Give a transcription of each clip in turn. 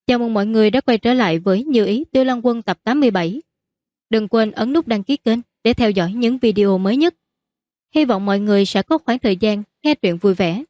Chào mừng mọi người đã quay trở lại với Như Ý Tiêu Lăng Quân tập 87. Đừng quên ấn nút đăng ký kênh để theo dõi những video mới nhất. Hy vọng mọi người sẽ có khoảng thời gian nghe truyện vui vẻ.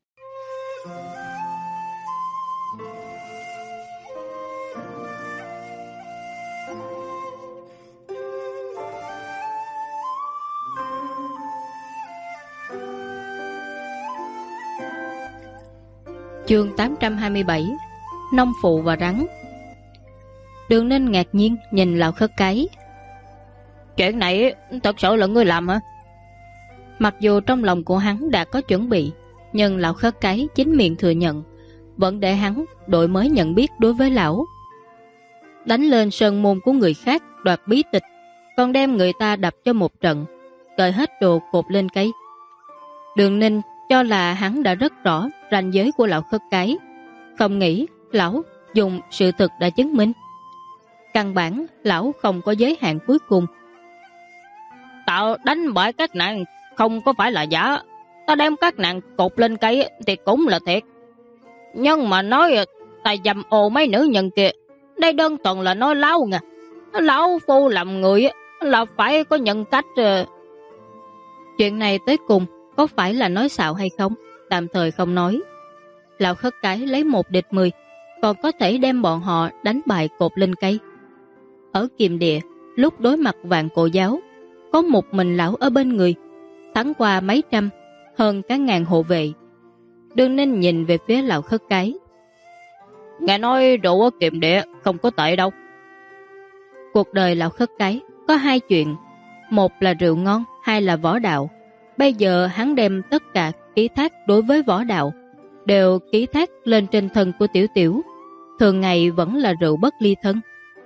Chương 827: Nông phụ và rắn. Đường Ninh ngạc nhiên nhìn Lão Khất Cái. Chuyện này thật sự là ngươi làm hả? Mặc dù trong lòng của hắn đã có chuẩn bị, nhưng Lão Khất Cái chính miệng thừa nhận, vẫn để hắn đổi mới nhận biết đối với lão. Đánh lên sơn môn của người khác đoạt bí tịch, còn đem người ta đập cho một trận, cởi hết đồ cột lên cây. Đường Ninh cho là hắn đã rất rõ ranh giới của Lão Khất Cái, không nghĩ lão dùng sự thực đã chứng minh. Căn bản lão không có giới hạn cuối cùng. Tạo đánh bại các nạn không có phải là giả, ta đem các nạn cột lên cây thì cũng là thiệt. Nhưng mà nói ta dầm ồ mấy nữ nhân kia, đây đơn thuần là nói láo nha. Lão phu làm người là phải có nhân cách. Chuyện này tới cùng có phải là nói xạo hay không, tạm thời không nói. Lão Khất Cái lấy 1 địch 10, còn có thể đem bọn họ đánh bại cột lên cây. Ở Kiềm Địa, lúc đối mặt Vạn Cổ Giáo, có một mình lão ở bên người, thắng qua mấy trăm, hơn cả ngàn hộ vệ. Đường Ninh nhìn về phía Lão Khất Cái. Nghe nói rượu ở Kiềm Địa không có tệ đâu. Cuộc đời Lão Khất Cái có 2 chuyện, một là rượu ngon, 2 là võ đạo. Bây giờ hắn đem tất cả ký thác đối với võ đạo đều ký thác lên trên thân của Tiểu Tiểu, thường ngày vẫn là rượu bất ly thân.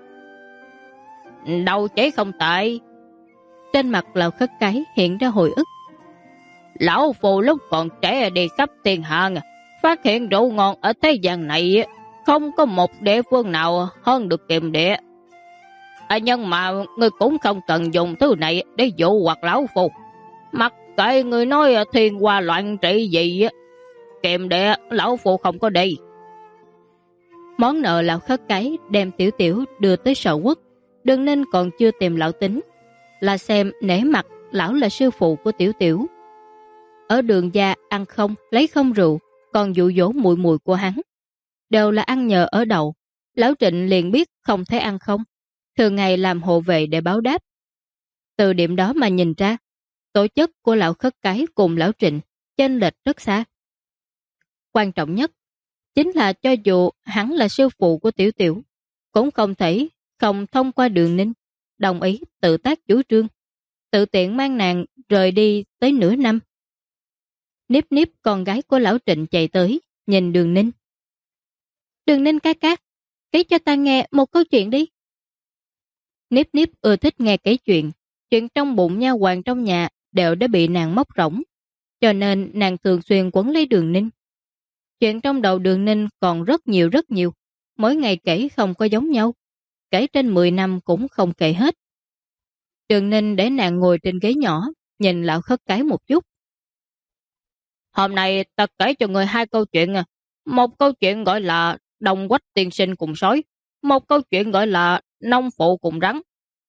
Đâu chế không tệ. Trên mặt Lão Khất Cái hiện ra hồi ức. Lão phù lúc còn trẻ đi khắp thiên hạ, phát hiện rượu ngon ở thế gian này không có một địa phương nào hơn được Kiềm Địa. Nhưng mà người cũng không cần dùng thứ này để dụ hoặc lão phù. Mặc kệ người nói thiên hoa loạn trị gì, Kiềm Địa lão phù không có đi. Món nợ Lão Khất Cái đem Tiểu Tiểu đưa tới Sở Quốc, Đường Ninh còn chưa tìm lão tính, là xem nể mặt lão là sư phụ của Tiểu Tiểu. Ở Đường gia ăn không, lấy không rượu, còn dụ dỗ muội muội của hắn, đều là ăn nhờ ở đậu. Lão Trịnh liền biết không thể ăn không, thường ngày làm hộ vệ để báo đáp. Từ điểm đó mà nhìn ra, tổ chức của Lão Khất Cái cùng Lão Trịnh chênh lệch rất xa. Quan trọng nhất chính là cho dù hắn là sư phụ của Tiểu Tiểu, cũng không thể không thông qua Đường Ninh đồng ý tự tác chủ trương, tự tiện mang nàng rời đi tới nửa năm. Niếp Niếp con gái của Lão Trịnh chạy tới, nhìn Đường Ninh. Đường Ninh ca ca, kể cho ta nghe một câu chuyện đi. Niếp Niếp ưa thích nghe kể chuyện trong bụng nha hoàn trong nhà đều đã bị nàng móc rỗng, cho nên nàng thường xuyên quấn lấy Đường Ninh. Chuyện trong đầu Đường Ninh còn rất nhiều, mỗi ngày kể không có giống nhau, kể trên 10 năm cũng không kể hết. Đường Ninh để nàng ngồi trên ghế nhỏ, nhìn Lão Khất Cái một chút. Hôm nay ta kể cho người 2 câu chuyện. Một câu chuyện gọi là Đồng Quách tiên sinh cùng sói, một câu chuyện gọi là Nông phụ cùng rắn.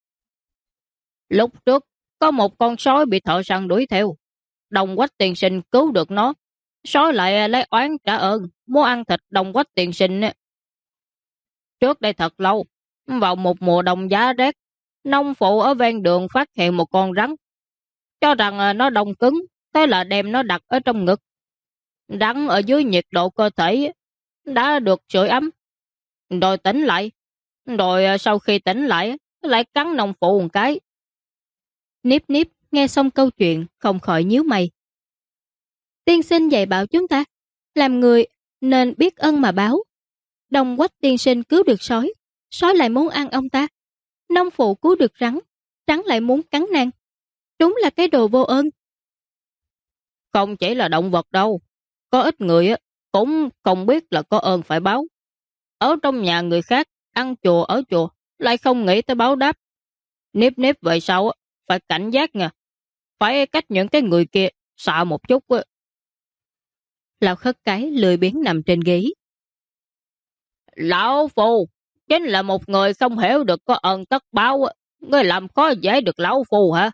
Lúc trước, có một con sói bị thợ săn đuổi theo. Đồng Quách tiên sinh cứu được nó. Sói lại lấy oán trả ơn, muốn ăn thịt Đồng Quách tiên sinh. Trước đây thật lâu, vào một mùa đông giá rét, nông phụ ở ven đường phát hiện một con rắn, cho rằng nó đông cứng, thế là đem nó đặt ở trong ngực. Rắn ở dưới nhiệt độ cơ thể đã được sưởi ấm, rồi tỉnh lại, rồi sau khi tỉnh lại cắn nông phụ một cái. Niếp Niếp nghe xong câu chuyện không khỏi nhíu mày. Tiên sinh dạy bảo chúng ta, làm người nên biết ân mà báo. Đồng Quách tiên sinh cứu được sói, sói lại muốn ăn ông ta. Nông phụ cứu được rắn, rắn lại muốn cắn nàng. Đúng là cái đồ vô ơn. Không chỉ là động vật đâu, có ít người cũng không biết là có ơn phải báo. Ở trong nhà người khác, ăn chùa ở chùa, lại không nghĩ tới báo đáp. Niếp Niếp về sau phải cảnh giác nha, phải cách những cái người kia sợ một chút. Lão Khất Cái lười biếng nằm trên ghế. Lão Phu chính là một người không hiểu được có ơn tất báo. Ngươi làm khó dễ được Lão Phu hả?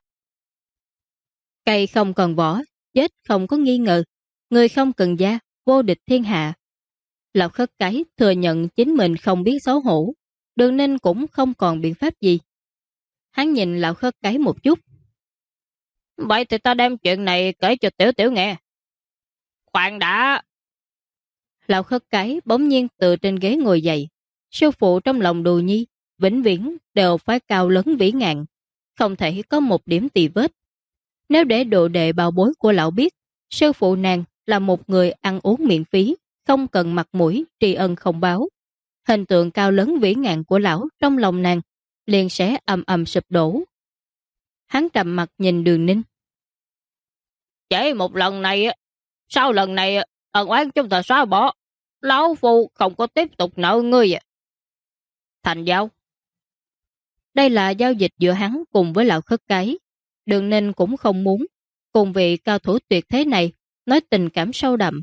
Cây không cần vỏ, chết không có nghi ngờ. Người không cần da, vô địch thiên hạ. Lão Khất Cái thừa nhận chính mình không biết xấu hổ. Đường Ninh cũng không còn biện pháp gì. Hắn nhìn Lão Khất Cái một chút. Vậy thì ta đem chuyện này kể cho Tiểu Tiểu nghe. Khoan đã! Lão Khất Cái bỗng nhiên từ trên ghế ngồi dậy. Sư phụ trong lòng Đồ Nhi vĩnh viễn đều phải cao lớn vĩ ngạn, không thể có một điểm tì vết. Nếu để đồ đệ bảo bối của lão biết, sư phụ nàng là một người ăn uống miễn phí, không cần mặt mũi, tri ân không báo, hình tượng cao lớn vĩ ngạn của lão trong lòng nàng liền sẽ ầm ầm sụp đổ. Hắn trầm mặt nhìn Đường Ninh. Chỉ một lần này, sau lần này ân oán chúng ta xóa bỏ, Lão Phu không có tiếp tục nợ ngươi. Thành giao. Đây là giao dịch giữa hắn cùng với Lão Khất Cái. Đường Ninh cũng không muốn cùng vị cao thủ tuyệt thế này nói tình cảm sâu đậm.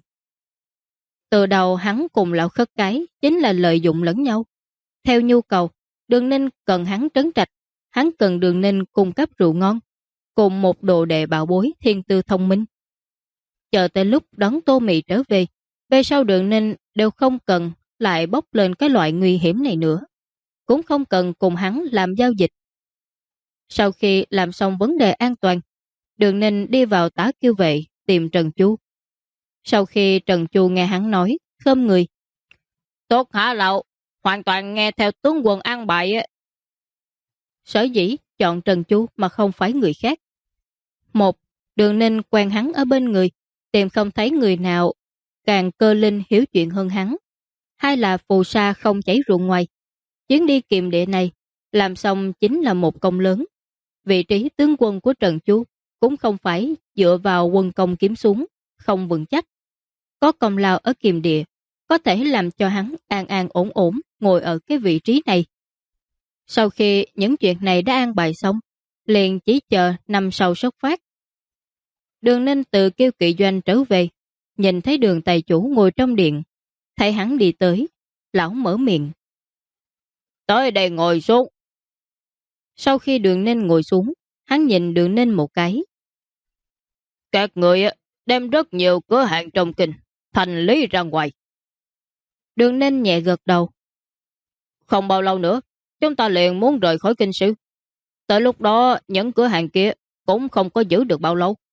Từ đầu hắn cùng Lão Khất Cái chính là lợi dụng lẫn nhau. Theo nhu cầu, Đường Ninh cần hắn trấn trạch, hắn cần Đường Ninh cung cấp rượu ngon, cùng một đồ đệ bảo bối thiên tư thông minh. Chờ tới lúc đón Tô Mị trở về sau Đường Ninh đều không cần lại bốc lên cái loại nguy hiểm này nữa, cũng không cần cùng hắn làm giao dịch. Sau khi làm xong vấn đề an toàn, Đường Ninh đi vào Tả Kiêu Vệ tìm Trần Chu. Sau khi Trần Chu nghe hắn nói, khom người. Tốt hả lậu, hoàn toàn nghe theo tướng quân an bài. Sở dĩ chọn Trần Chu mà không phải người khác. Một, Đường Ninh quen hắn ở bên người, tìm không thấy người nào càng cơ linh hiểu chuyện hơn hắn. Hai là phù sa không chảy ruộng ngoài. Chuyến đi kiềm địa này làm xong chính là một công lớn. Vị trí tướng quân của Trần Chu cũng không phải dựa vào quân công kiếm xuống, không vững chắc. Có công lao ở kiềm địa, có thể làm cho hắn an an ổn ổn ngồi ở cái vị trí này. Sau khi những chuyện này đã an bài xong, liền chỉ chờ năm sau xuất phát. Đường Ninh từ Kiêu Kỵ Doanh trở về, nhìn thấy Đường tài chủ ngồi trong điện, thấy hắn đi tới, lão mở miệng. Tới đây ngồi xuống. Sau khi Đường Ninh ngồi xuống, hắn nhìn Đường Ninh một cái. Các người đem rất nhiều cửa hàng trong kinh thành lý ra ngoài. Đường Ninh nhẹ gật đầu. Không bao lâu nữa, chúng ta liền muốn rời khỏi kinh sư. Tới lúc đó, những cửa hàng kia cũng không có giữ được bao lâu.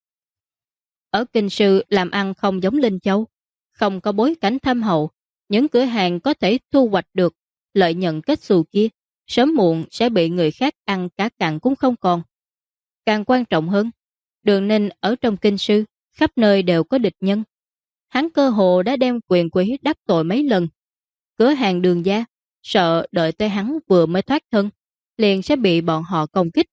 Ở kinh sư làm ăn không giống Linh Châu, không có bối cảnh thâm hậu, những cửa hàng có thể thu hoạch được lợi nhuận kết xù kia, sớm muộn sẽ bị người khác ăn cá cặn cũng không còn. Càng quan trọng hơn, Đường Ninh ở trong kinh sư, khắp nơi đều có địch nhân. Hắn cơ hồ đã đem quyền quý đắc tội mấy lần. Cửa hàng Đường gia, sợ đợi tới hắn vừa mới thoát thân, liền sẽ bị bọn họ công kích.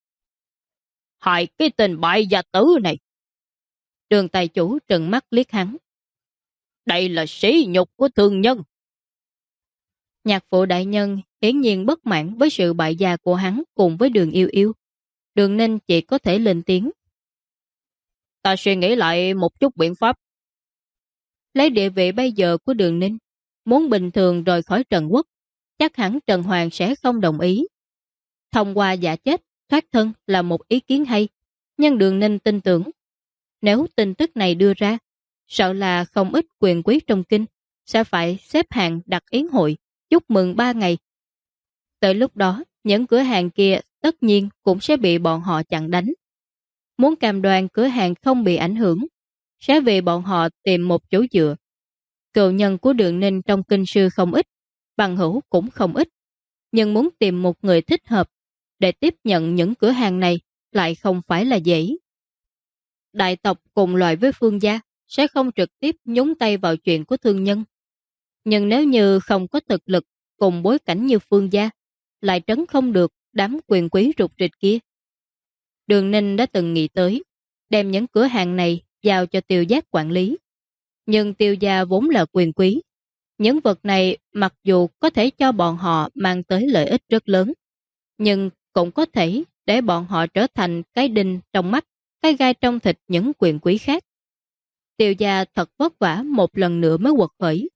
Hại cái tình bại gia tử này! Đường tài chủ trừng mắt liếc hắn. Đây là sỉ nhục của thương nhân. Nhạc phụ đại nhân hiển nhiên bất mãn với sự bại gia của hắn cùng với Đường Yêu Yêu. Đường Ninh chỉ có thể lên tiếng. Ta suy nghĩ lại một chút biện pháp. Lấy địa vị bây giờ của Đường Ninh, muốn bình thường rời khỏi Trần Quốc, chắc hẳn Trần Hoàng sẽ không đồng ý. Thông qua giả chết, thoát thân là một ý kiến hay, nhưng Đường Ninh tin tưởng, nếu tin tức này đưa ra, sợ là không ít quyền quý trong kinh sẽ phải xếp hàng đặt yến hội, chúc mừng 3 ngày. Tới lúc đó, những cửa hàng kia tất nhiên cũng sẽ bị bọn họ chặn đánh. Muốn cam đoan cửa hàng không bị ảnh hưởng, sẽ vì bọn họ tìm một chỗ dựa. Cựu nhân của Đường Ninh trong kinh sư không ít, bằng hữu cũng không ít, nhưng muốn tìm một người thích hợp để tiếp nhận những cửa hàng này lại không phải là dễ. Đại tộc cùng loại với Phương gia sẽ không trực tiếp nhúng tay vào chuyện của thương nhân. Nhưng nếu như không có thực lực cùng bối cảnh như Phương gia, lại trấn không được đám quyền quý rụt rịch kia. Đường Ninh đã từng nghĩ tới đem những cửa hàng này giao cho Tiêu Giác quản lý. Nhưng Tiêu gia vốn là quyền quý. Những vật này mặc dù có thể cho bọn họ mang tới lợi ích rất lớn, nhưng cũng có thể để bọn họ trở thành cái đinh trong mắt, cái gai trong thịt những quyền quý khác. Tiêu gia thật vất vả một lần nữa mới quật khởi.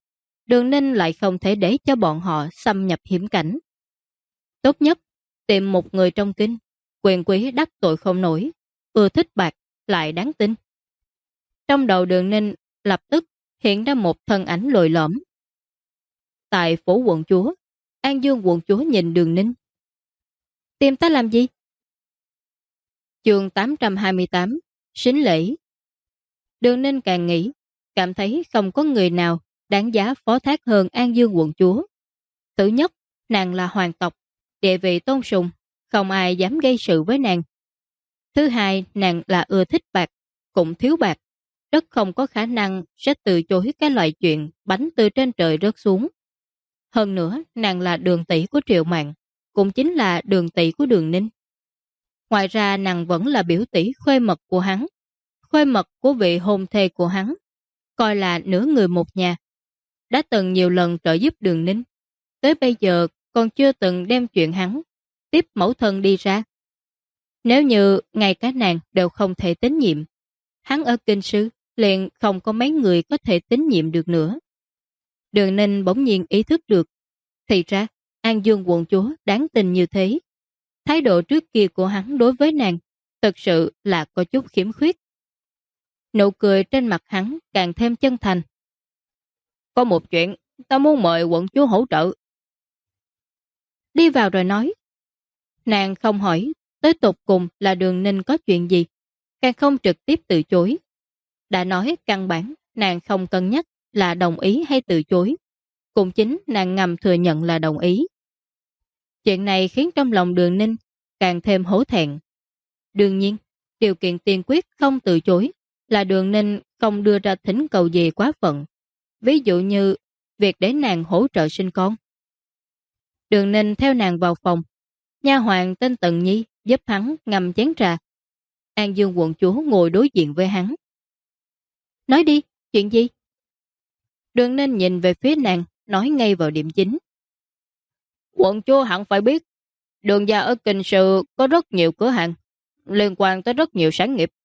Đường Ninh lại không thể để cho bọn họ xâm nhập hiểm cảnh. Tốt nhất, tìm một người trong kinh, quyền quý đắc tội không nổi, ưa thích bạc, lại đáng tin. Trong đầu Đường Ninh lập tức hiện ra một thân ảnh lồi lõm. Tại phủ quận chúa, An Dương quận chúa nhìn Đường Ninh. Tìm ta làm gì? Chương 828, Sính lễ. Đường Ninh càng nghĩ, cảm thấy không có người nào đáng giá phó thác hơn An Dương quận chúa. Thứ nhất, nàng là hoàng tộc, địa vị tôn sùng, không ai dám gây sự với nàng. Thứ hai, nàng là ưa thích bạc, cũng thiếu bạc, rất không có khả năng sẽ từ chối cái loại chuyện bánh từ trên trời rớt xuống. Hơn nữa, nàng là đường tỷ của Triệu Mạn, cũng chính là đường tỷ của Đường Ninh. Ngoài ra nàng vẫn là biểu tỷ khuê mật của hắn, khuê mật của vị hôn thê của hắn, coi là nửa người một nhà. Đã từng nhiều lần trợ giúp Đường Ninh, tới bây giờ còn chưa từng đem chuyện hắn tiếp mẫu thân đi ra. Nếu như ngay cả nàng đều không thể tín nhiệm, hắn ở kinh sư liền không có mấy người có thể tín nhiệm được nữa. Đường Ninh bỗng nhiên ý thức được, thì ra An Dương quận chúa đáng tin như thế. Thái độ trước kia của hắn đối với nàng thực sự là có chút khiếm khuyết. Nụ cười trên mặt hắn càng thêm chân thành. Có một chuyện, ta muốn mời quận chúa hỗ trợ. Đi vào rồi nói. Nàng không hỏi tới tột cùng là Đường Ninh có chuyện gì, càng không trực tiếp từ chối. Đã nói căn bản nàng không cân nhắc là đồng ý hay từ chối, cũng chính nàng ngầm thừa nhận là đồng ý. Chuyện này khiến trong lòng Đường Ninh càng thêm hổ thẹn. Đương nhiên, điều kiện tiên quyết không từ chối là Đường Ninh không đưa ra thỉnh cầu gì quá phận, ví dụ như việc để nàng hỗ trợ sinh con. Đường Ninh theo nàng vào phòng, nha hoàn tên Tần Nhi giúp hắn ngâm chén trà. An Dương quận chúa ngồi đối diện với hắn. Nói đi, chuyện gì? Đường Ninh nhìn về phía nàng, nói ngay vào điểm chính. Quận chúa hẳn phải biết, Đường gia ở Kinh Sư có rất nhiều cửa hàng, liên quan tới rất nhiều sản nghiệp.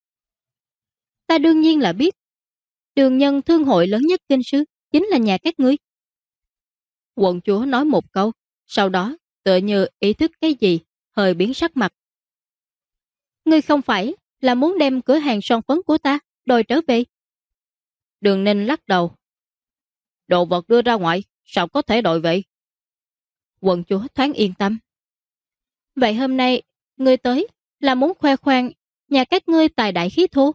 Ta đương nhiên là biết. Đường nhân thương hội lớn nhất Kinh Sư chính là nhà các ngươi. Quận chúa nói một câu, sau đó tựa như ý thức cái gì, hơi biến sắc mặt. Ngươi không phải là muốn đem cửa hàng son phấn của ta đòi trở về? Đường Ninh lắc đầu. Đồ vật đưa ra ngoài, sao có thể đòi vậy? Quận chúa thoáng yên tâm. Vậy hôm nay, ngươi tới là muốn khoe khoang nhà các ngươi tài đại khí thô?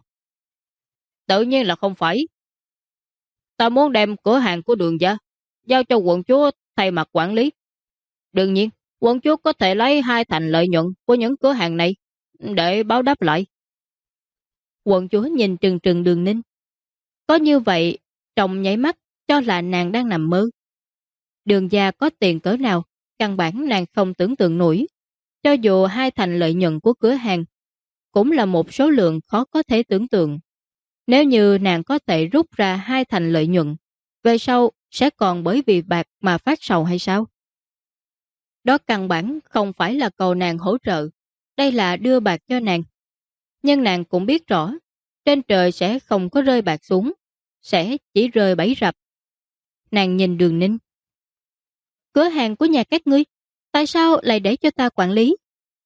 Tự nhiên là không phải. Ta muốn đem cửa hàng của Đường gia giao cho quận chúa thay mặt quản lý. Đương nhiên, quận chúa có thể lấy 2/3 lợi nhuận của những cửa hàng này để báo đáp lại. Quận chúa nhìn trừng trừng Đường Ninh. Có như vậy, trong nháy mắt cho là nàng đang nằm mơ. Đường gia có tiền cỡ nào, căn bản nàng không tưởng tượng nổi. Cho dù 2/3 lợi nhuận của cửa hàng, cũng là một số lượng khó có thể tưởng tượng. Nếu như nàng có thể rút ra 2/3 lợi nhuận, về sau sẽ còn bởi vì bạc mà phát sầu hay sao? Đó căn bản không phải là cầu nàng hỗ trợ, đây là đưa bạc cho nàng. Nhưng nàng cũng biết rõ, trên trời sẽ không có rơi bạc xuống, sẽ chỉ rơi bẫy rập. Nàng nhìn Đường Ninh. Cửa hàng của nhà các ngươi, tại sao lại để cho ta quản lý?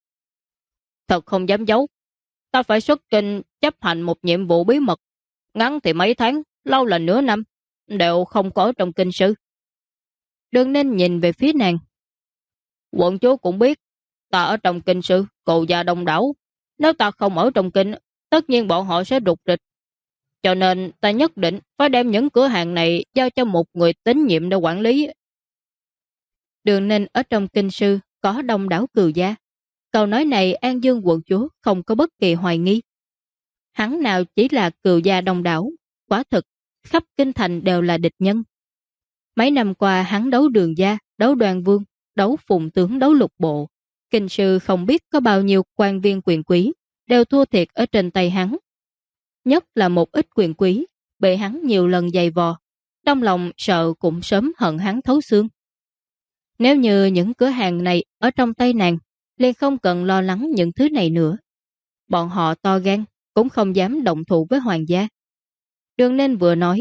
Thật không dám giấu, ta phải xuất trình chấp hành một nhiệm vụ bí mật, ngắn thì mấy tháng, lâu là nửa năm, đều không có ở trong kinh sư. Đường Ninh nhìn về phía nàng. Quận chúa cũng biết, ta ở trong kinh sư, cù gia đông đảo. Nếu ta không ở trong kinh, tất nhiên bọn họ sẽ rục rịch. Cho nên ta nhất định phải đem những cửa hàng này giao cho một người tín nhiệm để quản lý. Đường Ninh ở trong kinh sư có đông đảo cừu gia. Câu nói này An Dương quận chúa không có bất kỳ hoài nghi. Hắn nào chỉ là cừu gia đông đảo, quả thực, khắp kinh thành đều là địch nhân. Mấy năm qua hắn đấu Đường gia, đấu Đoàn Vương, đấu Phùng tướng, đấu Lục Bộ. Kinh sư không biết có bao nhiêu quan viên quyền quý đều thua thiệt ở trên tay hắn. Nhất là một ít quyền quý bị hắn nhiều lần giày vò, trong lòng sợ cũng sớm hận hắn thấu xương. Nếu như những cửa hàng này ở trong tay nàng, liền không cần lo lắng những thứ này nữa. Bọn họ to gan, cũng không dám động thủ với hoàng gia. Đường Ninh vừa nói,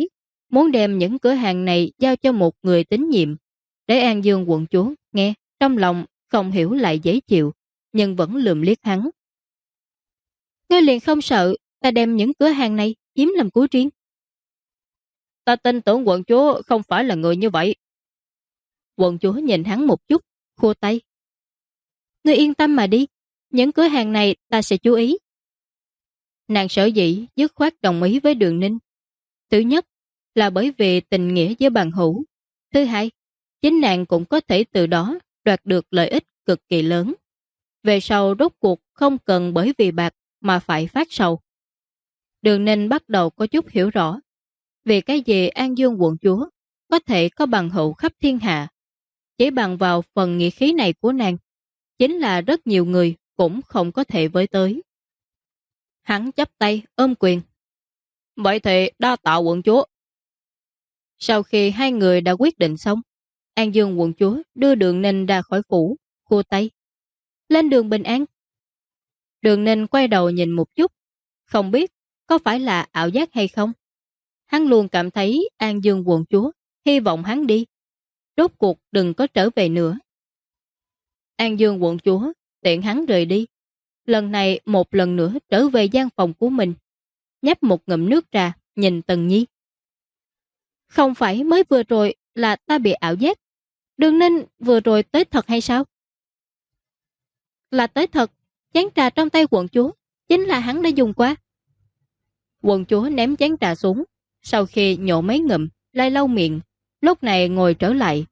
muốn đem những cửa hàng này giao cho một người tín nhiệm. Để An Dương quận chúa nghe, trong lòng không hiểu lại dễ chịu, nhưng vẫn lườm liếc hắn. Ngươi liền không sợ ta đem những cửa hàng này chiếm làm của riêng? Ta tin tưởng quận chúa không phải là người như vậy. Quận chúa nhìn hắn một chút, khua tay. Ngươi yên tâm mà đi, những cửa hàng này ta sẽ chú ý. Nàng sở dĩ dứt khoát đồng ý với Đường Ninh. Thứ nhất là bởi vì tình nghĩa với bằng hữu. Thứ hai, chính nàng cũng có thể từ đó đoạt được lợi ích cực kỳ lớn. Về sau rốt cuộc không cần bởi vì bạc mà phải phát sầu. Đường Ninh bắt đầu có chút hiểu rõ vì cái gì An Dương quận chúa có thể có bằng hữu khắp thiên hạ. Chỉ bằng vào phần nghĩa khí này của nàng, chính là rất nhiều người cũng không có thể với tới. Hắn chắp tay ôm quyền. Vậy thì đa tạ quận chúa. Sau khi hai người đã quyết định xong, An Dương quận chúa đưa Đường Ninh ra khỏi phủ, khua tay. Lên đường bình an. Đường Ninh quay đầu nhìn một chút, không biết có phải là ảo giác hay không. Hắn luôn cảm thấy An Dương quận chúa hy vọng hắn đi, rốt cuộc đừng có trở về nữa. An Dương quận chúa tiện hắn rời đi, lần này một lần nữa trở về gian phòng của mình, nhấp một ngụm nước trà, nhìn Tần Nhi. Không phải mới vừa rồi là ta bị ảo giác, Đường Ninh vừa rồi tới thật hay sao? Là tới thật, chén trà trong tay quận chúa chính là hắn đã dùng qua. Quận chúa ném chén trà xuống, sau khi nhổ mấy ngụm, lại lau miệng, lúc này ngồi trở lại.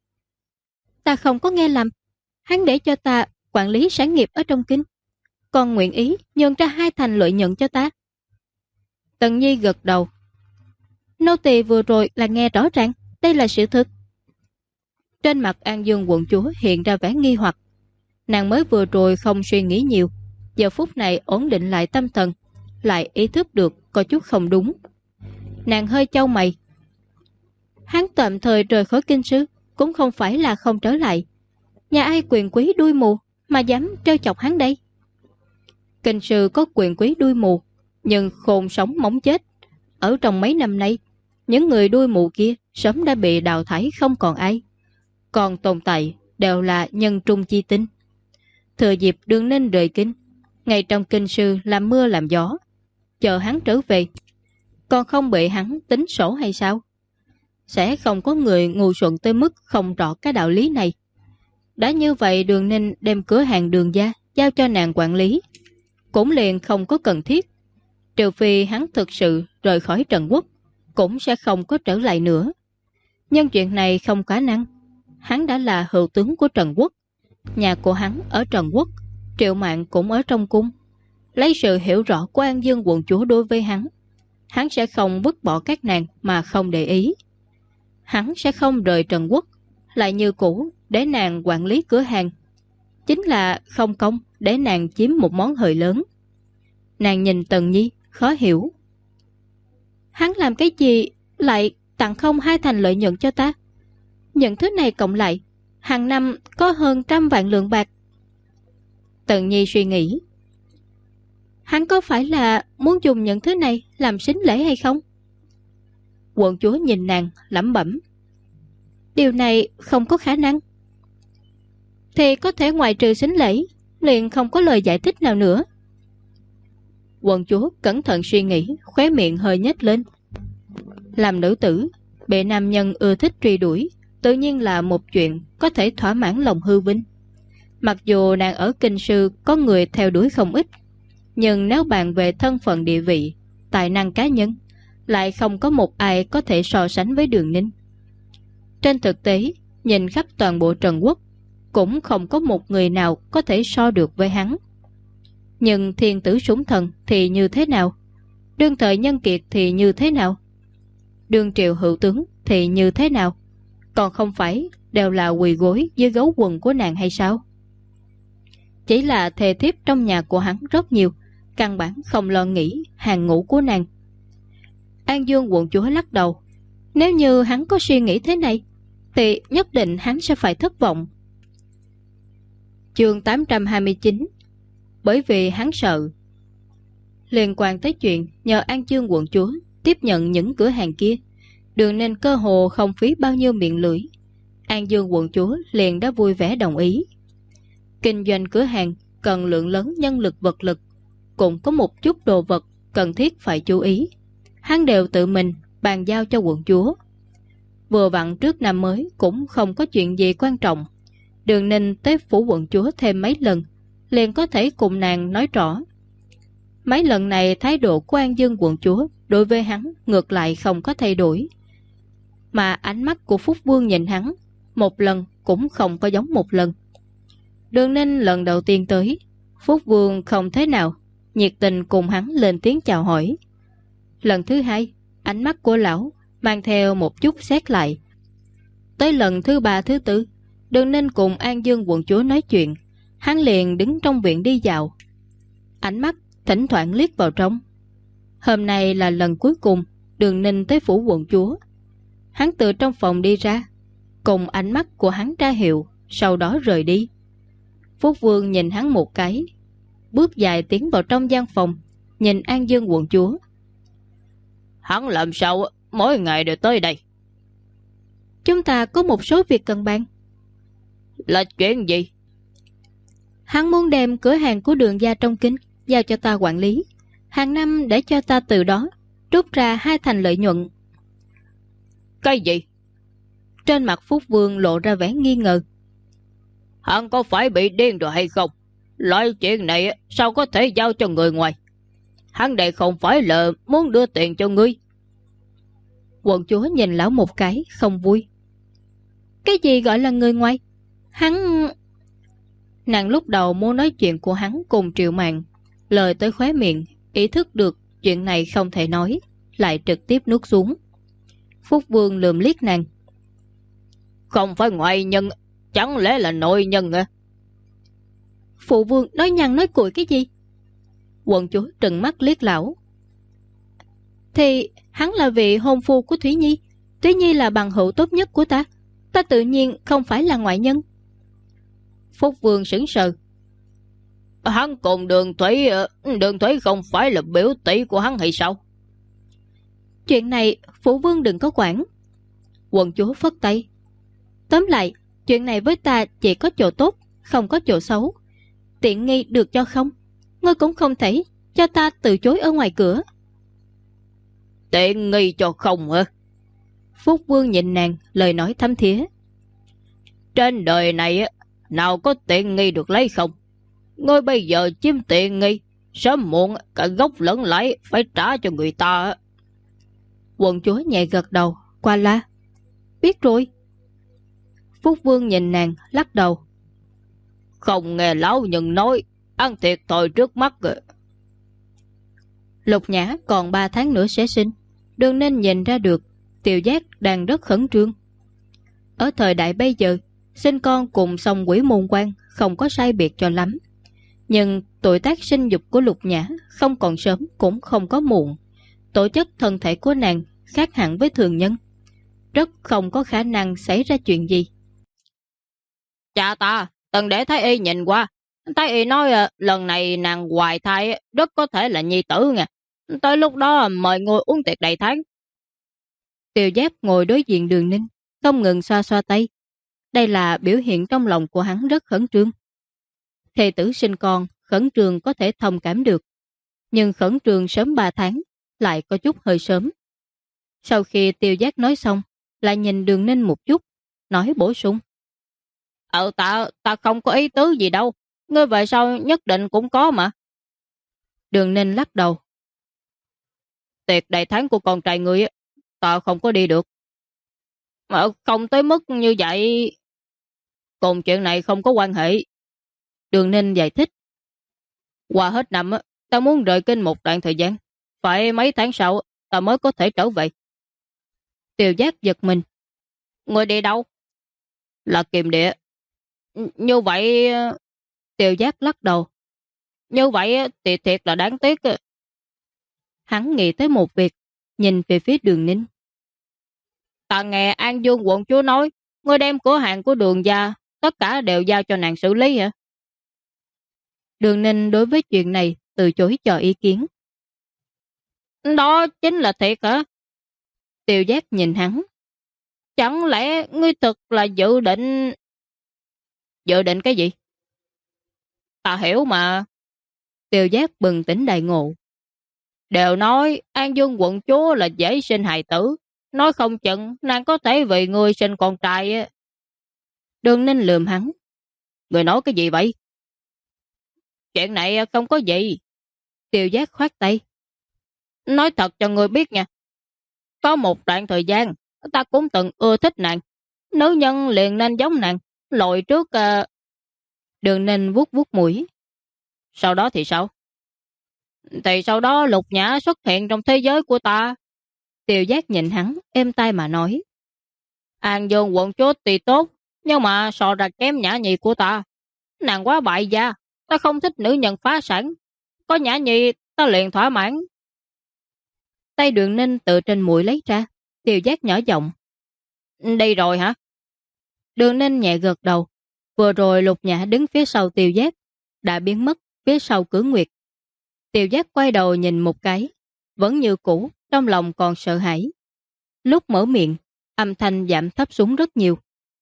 Ta không có nghe lầm, hắn để cho ta quản lý sản nghiệp ở trong kinh, còn nguyện ý nhường ra 2 thành lợi nhuận cho ta. Tần Nhi gật đầu. Nô tỳ vừa rồi là nghe rõ ràng, đây là sự thực. Trên mặt An Dương quận chúa hiện ra vẻ nghi hoặc. Nàng mới vừa rồi không suy nghĩ nhiều, giờ phút này ổn định lại tâm thần, lại ý thức được có chút không đúng. Nàng hơi chau mày. Hắn tạm thời rời khỏi kinh sư, cũng không phải là không trở lại. Nhà ai quyền quý đuôi mù mà dám trêu chọc hắn đây? Kinh sư có quyền quý đuôi mù, nhưng khôn sống móng chết. Ở trong mấy năm nay, những người đuôi mù kia sớm đã bị đào thải không còn ai. Còn tồn tại đều là nhân trung chi tinh. Thừa dịp Đường Ninh rời kinh, ngay trong kinh sư làm mưa làm gió, chờ hắn trở về, còn không bị hắn tính sổ hay sao? Sẽ không có người ngu xuẩn tới mức không rõ cái đạo lý này. Đã như vậy Đường Ninh đem cửa hàng Đường gia giao cho nàng quản lý, cũng liền không có cần thiết. Trừ phi hắn thực sự rời khỏi Trần Quốc, cũng sẽ không có trở lại nữa. Nhưng chuyện này không khả năng. Hắn đã là hữu tướng của Trần Quốc, nhà của hắn ở Trần Quốc, Triệu Mạn cũng ở trong cung. Lấy sự hiểu rõ của An Dương quận chúa đối với hắn sẽ không vứt bỏ các nàng mà không để ý. Hắn sẽ không rời Trần Quốc, lại như cũ để nàng quản lý cửa hàng. Chính là không công để nàng chiếm một món hời lớn. Nàng nhìn Tần Nhi, khó hiểu. Hắn làm cái gì lại tặng không 2 thành lợi nhuận cho ta? Những thứ này cộng lại, hàng năm có hơn 100 vạn lượng bạc. Tần Nhi suy nghĩ. Hắn có phải là muốn dùng những thứ này làm sính lễ hay không? Quận chúa nhìn nàng lẩm bẩm. Điều này không có khả năng. Thì có thể ngoại trừ sính lễ, liền không có lời giải thích nào nữa. Quận chúa cẩn thận suy nghĩ, khóe miệng hơi nhếch lên. Làm nữ tử, bị nam nhân ưa thích truy đuổi, tự nhiên là một chuyện có thể thỏa mãn lòng hư vinh. Mặc dù nàng ở kinh sư có người theo đuổi không ít, nhưng nếu bàn về thân phận địa vị, tài năng cá nhân, lại không có một ai có thể so sánh với Đường Ninh. Trên thực tế, nhìn khắp toàn bộ Trần Quốc, cũng không có một người nào có thể so được với hắn. Nhưng thiên tử sủng thần thì như thế nào? Đương thời nhân kiệt thì như thế nào? Đương triều hữu tướng thì như thế nào? Còn không phải đều là quỳ gối dưới gấu quần của nàng hay sao? Chỉ là thề thiếp trong nhà của hắn rất nhiều, căn bản không lo nghĩ hàng ngũ của nàng. An Dương quận chúa lắc đầu. Nếu như hắn có suy nghĩ thế này, thì nhất định hắn sẽ phải thất vọng. Chương 829. Bởi vì hắn sợ. Liên quan tới chuyện nhờ An Dương quận chúa tiếp nhận những cửa hàng kia, Đường Ninh cơ hồ không phí bao nhiêu miệng lưỡi, An Dương quận chúa liền đã vui vẻ đồng ý. Kinh doanh cửa hàng cần lượng lớn nhân lực vật lực, cũng có một chút đồ vật cần thiết phải chú ý, hắn đều tự mình bàn giao cho quận chúa. Vừa vặn trước năm mới cũng không có chuyện gì quan trọng, Đường Ninh tới phủ quận chúa thêm mấy lần, liền có thể cùng nàng nói rõ. Mấy lần này thái độ của An Dương quận chúa đối với hắn ngược lại không có thay đổi, mà ánh mắt của Phúc Vương nhìn hắn một lần cũng không có giống một lần. Đường Ninh lần đầu tiên tới, Phúc Vương không thế nào nhiệt tình cùng hắn lên tiếng chào hỏi. Lần thứ hai, ánh mắt của lão mang theo một chút xét lại. Tới lần thứ ba thứ tư, Đường Ninh cùng An Dương quận chúa nói chuyện, hắn liền đứng trong viện đi dạo, ánh mắt thỉnh thoảng liếc vào trong. Hôm nay là lần cuối cùng Đường Ninh tới phủ quận chúa. Hắn từ trong phòng đi ra, cùng ánh mắt của hắn ra hiệu, sau đó rời đi. Phúc Vương nhìn hắn một cái, bước dài tiến vào trong gian phòng, nhìn An Dương quận chúa. Hắn làm sao mỗi ngày đều tới đây? Chúng ta có một số việc cần bàn. Là chuyện gì? Hắn muốn đem cửa hàng của Đường gia trong kinh giao cho ta quản lý, hàng năm để cho ta từ đó rút ra 2 thành lợi nhuận. Cái gì? Trên mặt Phúc Vương lộ ra vẻ nghi ngờ. Hắn có phải bị điên rồi hay không? Loại chuyện này sao có thể giao cho người ngoài? Hắn đây không phải là muốn đưa tiền cho ngươi. Quận chúa nhìn lão một cái không vui. Cái gì gọi là người ngoài? Hắn... Nàng lúc đầu muốn nói chuyện của hắn cùng Triệu Mạn, lời tới khóe miệng, ý thức được chuyện này không thể nói, lại trực tiếp nuốt xuống. Phúc Vương lườm liếc nàng. Không phải ngoại nhân, chẳng lẽ là nội nhân à? Phụ vương nói nhăn nói cuội cái gì? Quận chúa trừng mắt liếc lão. Thì hắn là vị hôn phu của Thúy Nhi, Thúy Nhi là bằng hữu tốt nhất của ta, ta tự nhiên không phải là ngoại nhân. Phúc Vương sững sờ. Hắn cùng Đường Thủy không phải là biểu tỷ của hắn hay sao? Chuyện này phụ vương đừng có quản. Quận chúa phất tay. Tóm lại, chuyện này với ta chỉ có chỗ tốt, không có chỗ xấu. Tiện nghi được cho không, ngươi cũng không thể cho ta từ chối ở ngoài cửa. Tiện nghi cho không hả? Phúc Vương nhìn nàng, lời nói thâm thía. Trên đời này nào có tiện nghi được lấy không? Ngươi bây giờ chiếm tiện nghi, sớm muộn cả gốc lẫn lãi phải trả cho người ta. Quận chúa nhẹ gật đầu, qua la. Biết rồi. Phúc Vương nhìn nàng, lắc đầu. Không nghe lão nhân nói, ăn thiệt thòi trước mắt rồi. Lục Nhã còn 3 tháng nữa sẽ sinh, Đường Ninh nhìn ra được Tiểu Giác đang rất khẩn trương. Ở thời đại bây giờ, sinh con cùng song quỷ môn quan không có sai biệt cho lắm. Nhưng tuổi tác sinh dục của Lục Nhã không còn sớm cũng không có muộn. Tổ chức thân thể của nàng khác hẳn với thường nhân, rất không có khả năng xảy ra chuyện gì. Cha ta, từng để Thái Y nhìn qua, Thái Y nói lần này nàng hoài thai rất có thể là nhi tử nha. Tới lúc đó mời ngồi uống tiệc đầy tháng. Tiểu Giác ngồi đối diện Đường Ninh, không ngừng xoa xoa tay. Đây là biểu hiện trong lòng của hắn rất khẩn trương. Thê tử sinh con, khẩn trương có thể thông cảm được, nhưng khẩn trương sớm 3 tháng lại có chút hơi sớm. Sau khi Tiểu Giác nói xong, lại nhìn Đường Ninh một chút, nói bổ sung. Ta không có ý tứ gì đâu, ngươi về sau nhất định cũng có mà. Đường Ninh lắc đầu. Tiệc đầy tháng của con trai ngươi, ta không có đi được. Mà không tới mức như vậy. Cùng chuyện này không có quan hệ. Đường Ninh giải thích. Qua hết năm, ta muốn rời kinh một đoạn thời gian. Phải mấy tháng sau, ta mới có thể trở về. Tiểu Giác giật mình. Ngươi đi đâu? Là Kiềm Địa. Như vậy... Tiểu Giác lắc đầu. Như vậy thì thiệt là đáng tiếc. Hắn nghĩ tới một việc, nhìn về phía Đường Ninh. Ta nghe An Dương quận chúa nói, ngươi đem cửa hàng của Đường gia, tất cả đều giao cho nàng xử lý hả? Đường Ninh đối với chuyện này từ chối cho ý kiến. Đó chính là thiệt hả? Tiêu Giác nhìn hắn. Chẳng lẽ ngươi thực là dự định... Dự định cái gì? Ta hiểu mà. Tiêu Giác bừng tỉnh đại ngộ. Đều nói An Dương quận chúa là dễ sinh hài tử. Nói không chừng nàng có thể vì ngươi sinh con trai á. Đường Ninh lườm hắn. Người nói cái gì vậy? Chuyện này không có gì. Tiêu Giác khoát tay. Nói thật cho người biết nha. Có một đoạn thời gian ta cũng từng ưa thích nàng. Nữ nhân liền nên giống nàng. Lội trước... Đường Ninh vuốt vuốt mũi. Sau đó thì sao? Thì sau đó Lục Nhã xuất hiện trong thế giới của ta. Tiêu Giác nhìn hắn, êm tai mà nói. An Dương quận chúa tuy tốt, nhưng mà so ra kém Nhã Nhi của ta. Nàng quá bại gia, ta không thích nữ nhân phá sản. Có Nhã Nhi, ta liền thỏa mãn. Tay Đường Ninh tự trên mũi lấy ra. Tiêu Giác nhỏ giọng. Đi rồi hả? Đường Ninh nhẹ gật đầu. Vừa rồi Lục Nhã đứng phía sau Tiêu Giác, đã biến mất phía sau Cửa Nguyệt. Tiêu Giác quay đầu nhìn một cái, vẫn như cũ, trong lòng còn sợ hãi. Lúc mở miệng, âm thanh giảm thấp xuống rất nhiều.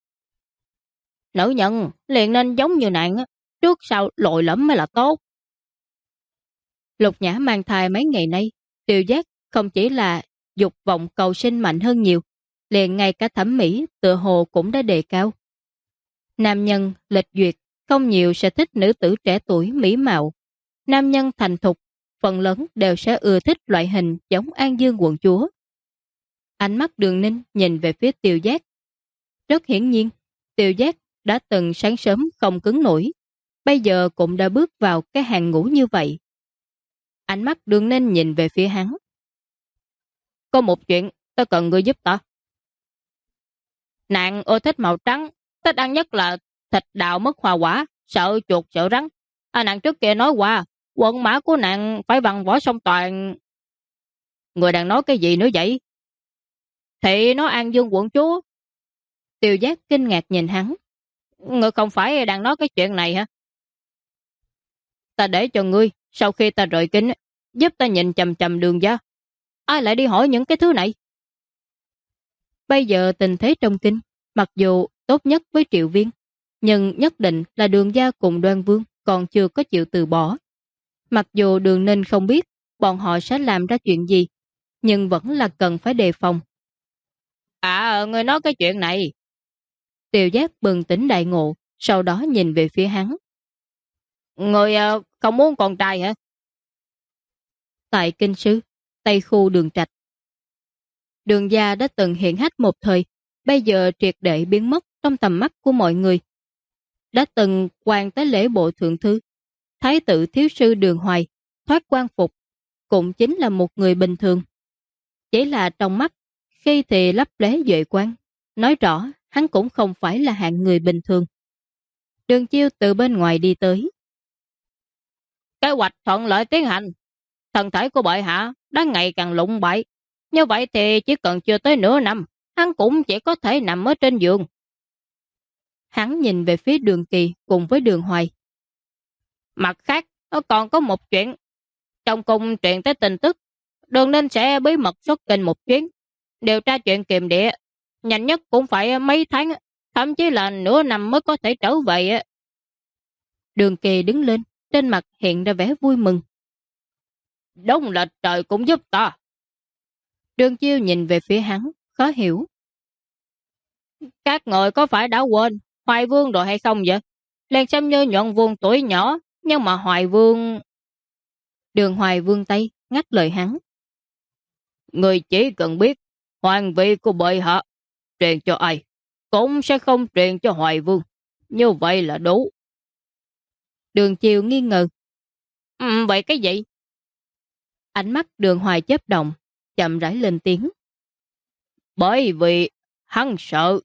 Nữ nhân liền nên giống như nàng, trước sau lội lẫm mới là tốt. Lục Nhã mang thai mấy ngày nay, Tiêu Giác không chỉ là dục vọng cầu sinh mạnh hơn nhiều, liền ngay cả thẩm mỹ tựa hồ cũng đã đề cao. Nam nhân lệch duyệt không nhiều sẽ thích nữ tử trẻ tuổi mỹ mạo. Nam nhân thành thục phần lớn đều sẽ ưa thích loại hình giống An Dương quận chúa. Ánh mắt Đường Ninh nhìn về phía Tiêu Giác. Rất hiển nhiên, Tiêu Giác đã từng sáng sớm không cứng nổi, bây giờ cũng đã bước vào cái hàng ngũ như vậy. Ánh mắt Đường Ninh nhìn về phía hắn. Có một chuyện ta cần ngươi giúp ta. Nàng ưa thích màu trắng, thích ăn nhất là thịt đào mất hoa quả, sợ chuột sợ rắn. Nàng trước kia nói qua, quận mã của nàng phải bằng võ song toàn. Người đang nói cái gì nữa vậy? Thì nó An Dương quận chúa. Tiêu Giác kinh ngạc nhìn hắn. Người không phải đang nói cái chuyện này hả? Ta để cho ngươi, sau khi ta rời kinh, giúp ta nhìn chầm chầm Đường gia. Ai lại đi hỏi những cái thứ này? Bây giờ tình thế trong kinh, mặc dù tốt nhất với Triệu Viên, nhưng nhất định là Đường gia cùng Đoan Vương còn chưa có chịu từ bỏ. Mặc dù Đường Ninh không biết bọn họ sẽ làm ra chuyện gì, nhưng vẫn là cần phải đề phòng. Người nói cái chuyện này. Tiêu Giác bừng tỉnh đại ngộ, sau đó nhìn về phía hắn. Người không muốn con trai hả? Tại kinh sư, Tây khu Đường Trạch. Đường gia đã từng hiện hách một thời, bây giờ triệt để biến mất trong tầm mắt của mọi người. Đã từng quan tới lễ bộ thượng thư, thái tử thiếu sư Đường Hoài, thoát quan phục, cũng chính là một người bình thường. Chỉ là trong mắt, khi thì lấp lé duệ quan, nói rõ hắn cũng không phải là hạng người bình thường. Đường Chiêu từ bên ngoài đi tới. Kế hoạch thuận lợi tiến hành. Thân thể của bệ hạ đang ngày càng lụng bại. Như vậy thì chỉ cần chưa tới nửa năm, hắn cũng chỉ có thể nằm ở trên giường. Hắn nhìn về phía Đường Kỳ cùng với Đường Hoài. Mặt khác, nó còn có một chuyện. Trong cung truyền tới tin tức, Đường Ninh sẽ bí mật xuất kinh một chuyến, điều tra chuyện kiềm địa. Nhanh nhất cũng phải mấy tháng, thậm chí là nửa năm mới có thể trở về. Đường Kỳ đứng lên, trên mặt hiện ra vẻ vui mừng. Đúng là trời cũng giúp ta. Đường Chiêu nhìn về phía hắn, khó hiểu. Các người có phải đã quên Hoài Vương rồi hay không vậy? Liền xem như nhuận vương tuổi nhỏ, nhưng mà Hoài Vương... Đường Hoài vương tay, ngắt lời hắn. Người chỉ cần biết hoàng vị của bệ hạ truyền cho ai, cũng sẽ không truyền cho Hoài Vương. Như vậy là đủ. Đường Chiêu nghi ngờ. Vậy cái gì? Ánh mắt Đường Hoài chớp động, chậm rãi lên tiếng. Bởi vì hắn sợ.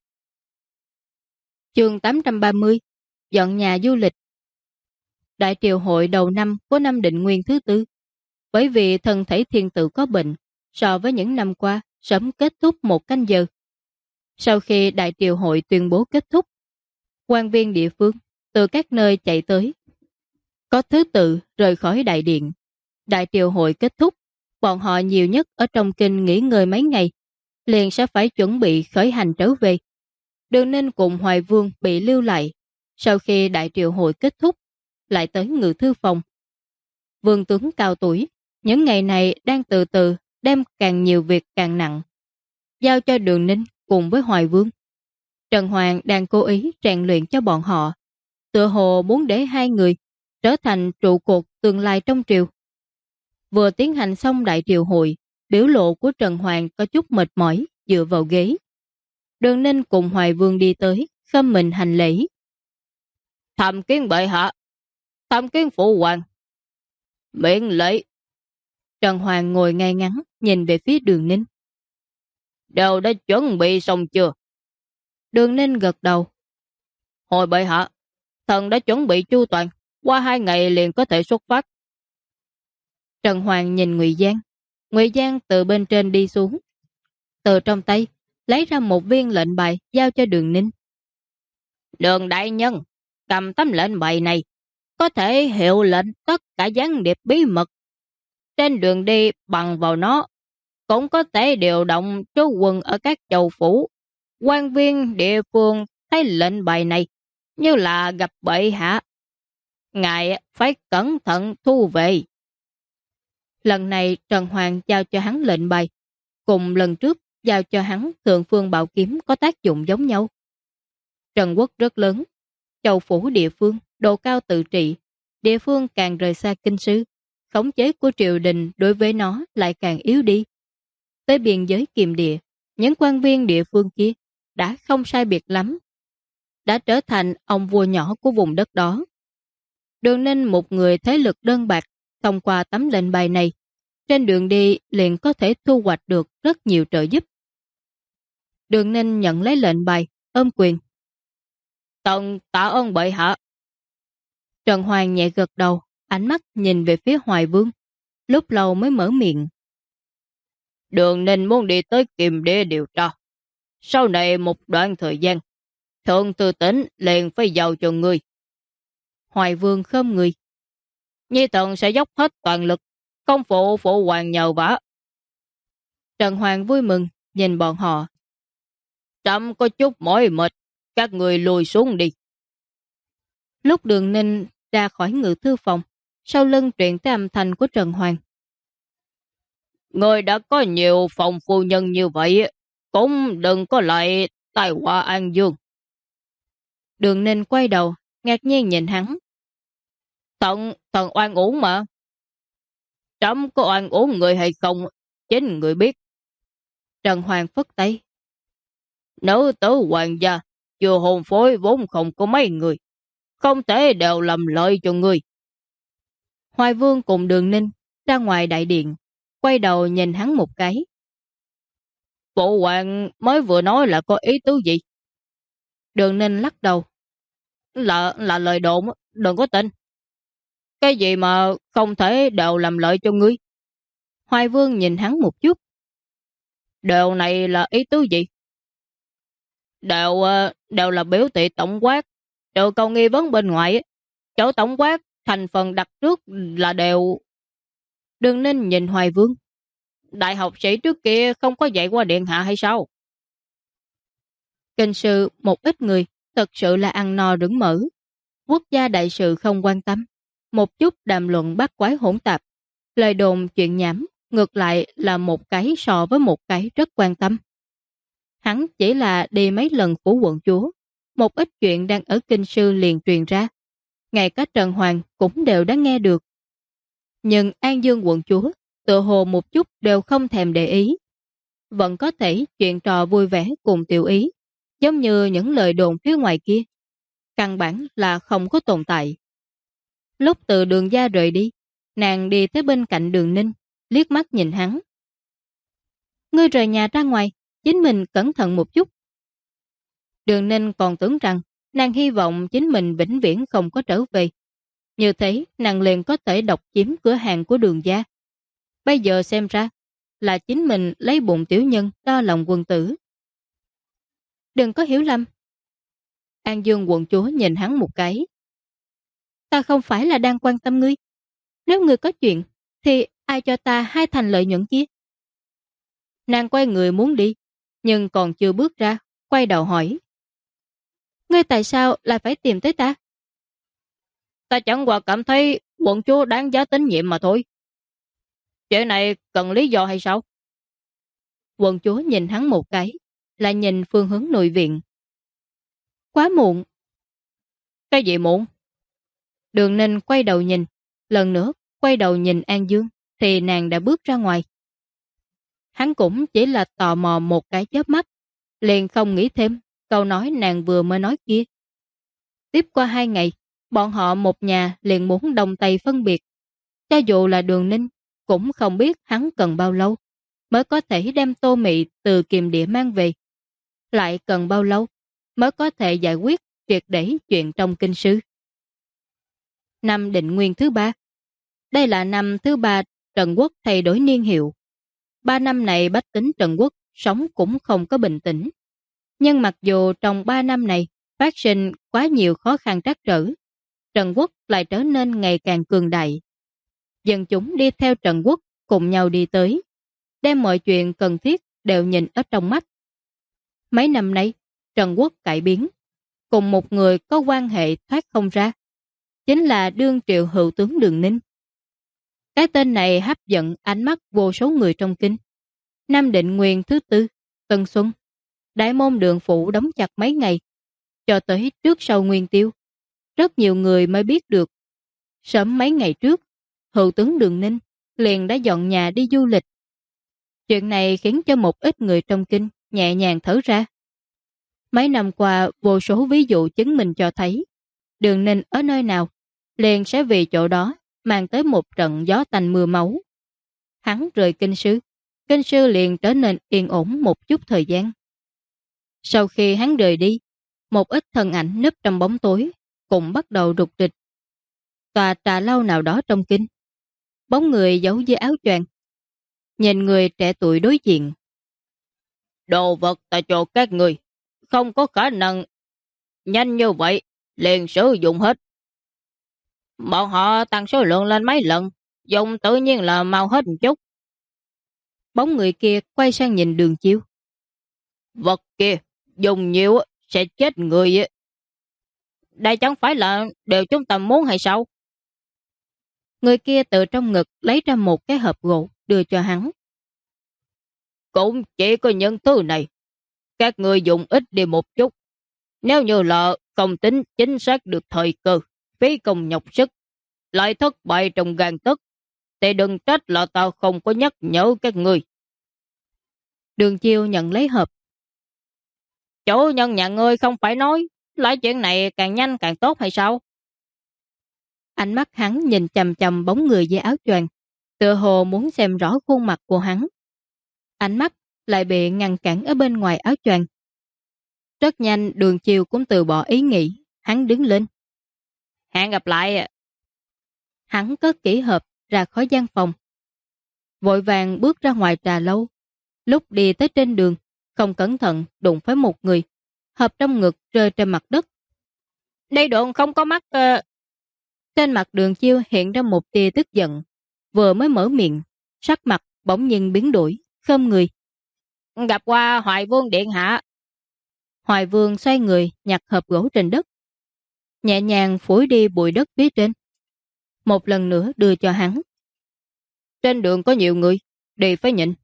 Chương 830, dọn nhà du lịch. Đại triều hội đầu năm của năm Định Nguyên thứ tư. Bởi vì thân thể thiên tử có bệnh, so với những năm qua sớm kết thúc một canh giờ. Sau khi đại triều hội tuyên bố kết thúc, quan viên địa phương từ các nơi chạy tới. Có thứ tự rời khỏi đại điện. Đại triều hội kết thúc, bọn họ nhiều nhất ở trong kinh nghỉ ngơi mấy ngày. liền sẽ phải chuẩn bị khởi hành trở về. Đường Ninh cùng Hoài Vương bị lưu lại. Sau khi đại triệu hội kết thúc, lại tới ngự thư phòng. Vương tướng cao tuổi, những ngày này đang từ từ đem càng nhiều việc càng nặng, giao cho Đường Ninh cùng với Hoài Vương. Trần Hoàng đang cố ý rèn luyện cho bọn họ, tựa hồ muốn để hai người trở thành trụ cột tương lai trong triều. Vừa tiến hành xong đại triều hội, biểu lộ của Trần Hoàng có chút mệt mỏi dựa vào ghế. Đường Ninh cùng Hoài Vương đi tới, khom mình hành lễ. Tham kiến bệ hạ, tham kiến phụ hoàng. Miễn lễ. Trần Hoàng ngồi ngay ngắn, nhìn về phía Đường Ninh. Đều đã chuẩn bị xong chưa? Đường Ninh gật đầu. Hồi bệ hạ, thần đã chuẩn bị chu toàn, qua 2 ngày liền có thể xuất phát. Trần Hoàng nhìn Ngụy Giang. Ngụy Giang từ bên trên đi xuống. Từ trong tay, lấy ra một viên lệnh bài giao cho Đường Ninh. Đường đại nhân, cầm tấm lệnh bài này, có thể hiệu lệnh tất cả gián điệp bí mật. Trên đường đi bằng vào nó, cũng có thể điều động trú quân ở các châu phủ. Quan viên địa phương thấy lệnh bài này như là gặp bệ hạ. Ngài phải cẩn thận thu về. Lần này Trần Hoàng giao cho hắn lệnh bài, cùng lần trước giao cho hắn Thượng Phương Bảo Kiếm có tác dụng giống nhau. Trần quốc rất lớn, châu phủ địa phương, độ cao tự trị, địa phương càng rời xa kinh sư, khống chế của triều đình đối với nó lại càng yếu đi. Tới biên giới Kiềm Địa, những quan viên địa phương kia đã không sai biệt lắm, đã trở thành ông vua nhỏ của vùng đất đó. Đường Ninh một người thế lực đơn bạc, thông qua tấm lệnh bài này, trên đường đi liền có thể thu hoạch được rất nhiều trợ giúp. Đường Ninh nhận lấy lệnh bài, ôm quyền. Tần tạ ơn bệ hạ. Trần Hoàng nhẹ gật đầu, ánh mắt nhìn về phía Hoài Vương, lúc lâu mới mở miệng. Đường Ninh muốn đi tới Kiềm Địa điều tra. Sau này một đoạn thời gian, Thượng Thư Tỉnh liền phải giao cho ngươi. Hoài Vương khom người. Nhi thần sẽ dốc hết toàn lực, không phụ hoàng nhờ vả. Trần Hoàng vui mừng, nhìn bọn họ. Trẫm có chút mỏi mệt, các người lùi xuống đi. Lúc Đường Ninh ra khỏi ngự thư phòng, sau lưng truyền tới âm thanh của Trần Hoàng. Người đã có nhiều phòng phu nhân như vậy, cũng đừng có lại tai họa An Dương. Đường Ninh quay đầu, ngạc nhiên nhìn hắn. Thần oan uổng mà. Trẫm có oan uổng người hay không, chính người biết. Trần Hoàng phất tay. Nữ tử hoàng gia, chưa hôn phối vốn không có mấy người, không thể đều làm lợi cho người. Hoài Vương cùng Đường Ninh ra ngoài đại điện, quay đầu nhìn hắn một cái. Phụ hoàng mới vừa nói là có ý tứ gì? Đường Ninh lắc đầu. Là lời đồn, đừng có tin. Cái gì mà không thể đều làm lợi cho ngươi? Hoài Vương nhìn hắn một chút. Điều này là ý tứ gì? Đều là biểu thị tổng quát. Trừ câu nghi vấn bên ngoài, chỗ tổng quát thành phần đặt trước là đều. Đường Ninh nhìn Hoài Vương. Đại học sĩ trước kia không có dạy qua điện hạ hay sao? Kinh sư một ít người thật sự là ăn no rửng mỡ. Quốc gia đại sự không quan tâm. Một chút đàm luận bắt quái hỗn tạp. Lời đồn chuyện nhảm ngược lại là một cái so với một cái rất quan tâm. Hắn chỉ là đi mấy lần phủ quận chúa. Một ít chuyện đang ở kinh sư liền truyền ra. Ngay cả Trần Hoàng cũng đều đã nghe được. Nhưng An Dương quận chúa tựa hồ một chút đều không thèm để ý. Vẫn có thể chuyện trò vui vẻ cùng tiểu ý, giống như những lời đồn phía ngoài kia. Căn bản là không có tồn tại. Lúc từ Đường gia rời đi, nàng đi tới bên cạnh Đường Ninh, liếc mắt nhìn hắn. Ngươi rời nhà ra ngoài, chính mình cẩn thận một chút. Đường Ninh còn tưởng rằng nàng hy vọng chính mình vĩnh viễn không có trở về. Như thế nàng liền có thể độc chiếm cửa hàng của Đường gia. Bây giờ xem ra là chính mình lấy bụng tiểu nhân đo lòng quân tử. Đừng có hiểu lầm. An Dương quận chúa nhìn hắn một cái. Ta không phải là đang quan tâm ngươi. Nếu ngươi có chuyện thì ai cho ta 2 thành lợi nhuận kia? Nàng quay người muốn đi, nhưng còn chưa bước ra, quay đầu hỏi. Ngươi tại sao lại phải tìm tới ta? Ta chẳng qua cảm thấy quận chúa đáng giá tín nhiệm mà thôi. Chuyện này cần lý do hay sao? Quận chúa nhìn hắn một cái, lại nhìn phương hướng nội viện. Quá muộn. Cái gì muộn? Đường Ninh quay đầu nhìn, lần nữa quay đầu nhìn An Dương, thì nàng đã bước ra ngoài. Hắn cũng chỉ là tò mò một cái chớp mắt, liền không nghĩ thêm câu nói nàng vừa mới nói kia. Tiếp qua 2 ngày, bọn họ một nhà liền muốn đồng tay phân biệt. Cho dù là Đường Ninh, cũng không biết hắn cần bao lâu mới có thể đem Tô Mị từ Kiềm Địa mang về. Lại cần bao lâu mới có thể giải quyết triệt để chuyện trong kinh sư. Năm Định Nguyên thứ 3. Đây là năm thứ 3 Trần Quốc thay đổi niên hiệu. 3 năm này bách tính Trần Quốc sống cũng không có bình tĩnh. Nhưng mặc dù trong 3 năm này phát sinh quá nhiều khó khăn trắc trở, Trần Quốc lại trở nên ngày càng cường đại. Dân chúng đi theo Trần Quốc cùng nhau đi tới, đem mọi chuyện cần thiết đều nhìn ở trong mắt. Mấy năm nay, Trần Quốc cải biến, cùng một người có quan hệ thoát không ra, chính là đương triệu hữu tướng Đường Ninh. Cái tên này hấp dẫn ánh mắt vô số người trong kinh. Năm Định Nguyên thứ 4, Tân Xuân, Đại môn Đường phủ đóng chặt mấy ngày, cho tới trước sau Nguyên Tiêu. Rất nhiều người mới biết được. Sớm mấy ngày trước, hữu tướng Đường Ninh liền đã dọn nhà đi du lịch. Chuyện này khiến cho một ít người trong kinh nhẹ nhàng thở ra. Mấy năm qua, vô số ví dụ chứng minh cho thấy Đường Ninh ở nơi nào, liền sẽ vì chỗ đó mang tới một trận gió tanh mưa máu. Hắn rời kinh sư liền trở nên yên ổn một chút thời gian. Sau khi hắn rời đi, một ít thân ảnh núp trong bóng tối cũng bắt đầu rục rịch. Tòa trà lâu nào đó trong kinh, bóng người giấu dưới áo choàng, nhìn người trẻ tuổi đối diện. Đồ vật ta cho các người, không có khả năng nhanh như vậy liền sử dụng hết. Bọn họ tăng số lượng lên mấy lần, dùng tự nhiên là mau hết một chút. Bóng người kia quay sang nhìn Đường Chiêu. Vật kia dùng nhiều sẽ chết người. Đây chẳng phải là điều chúng ta muốn hay sao? Người kia từ trong ngực lấy ra một cái hộp gỗ đưa cho hắn. Cũng chỉ có những thứ này, các người dùng ít đi một chút. Nếu như là không tính chính xác được thời cơ, phí công nhọc sức, lại thất bại trong gan tức, thì đừng trách là tao không có nhắc nhở các người. Đường Chiêu nhận lấy hộp. Chủ nhân nhà ngươi không phải nói, loại chuyện này càng nhanh càng tốt hay sao? Ánh mắt hắn nhìn chằm chằm bóng người dưới áo choàng, tựa hồ muốn xem rõ khuôn mặt của hắn. Ánh mắt lại bị ngăn cản ở bên ngoài áo choàng. Rất nhanh Đường Chiêu cũng từ bỏ ý nghĩ, hắn đứng lên. Hẹn gặp lại. Hắn cất kỹ hộp ra khỏi gian phòng. Vội vàng bước ra ngoài trà lâu. Lúc đi tới trên đường, không cẩn thận đụng phải một người. Hộp trong ngực rơi trên mặt đất. Đây độn không có mắt. Trên mặt Đường Chiêu hiện ra một tia tức giận. Vừa mới mở miệng, sắc mặt bỗng nhiên biến đổi, khom người. Gặp qua Hoài Vương điện hạ. Hoài Vương xoay người nhặt hộp gỗ trên đất, nhẹ nhàng phủi đi bụi đất phía trên. Một lần nữa đưa cho hắn. Trên đường có nhiều người, đi phải nhịn.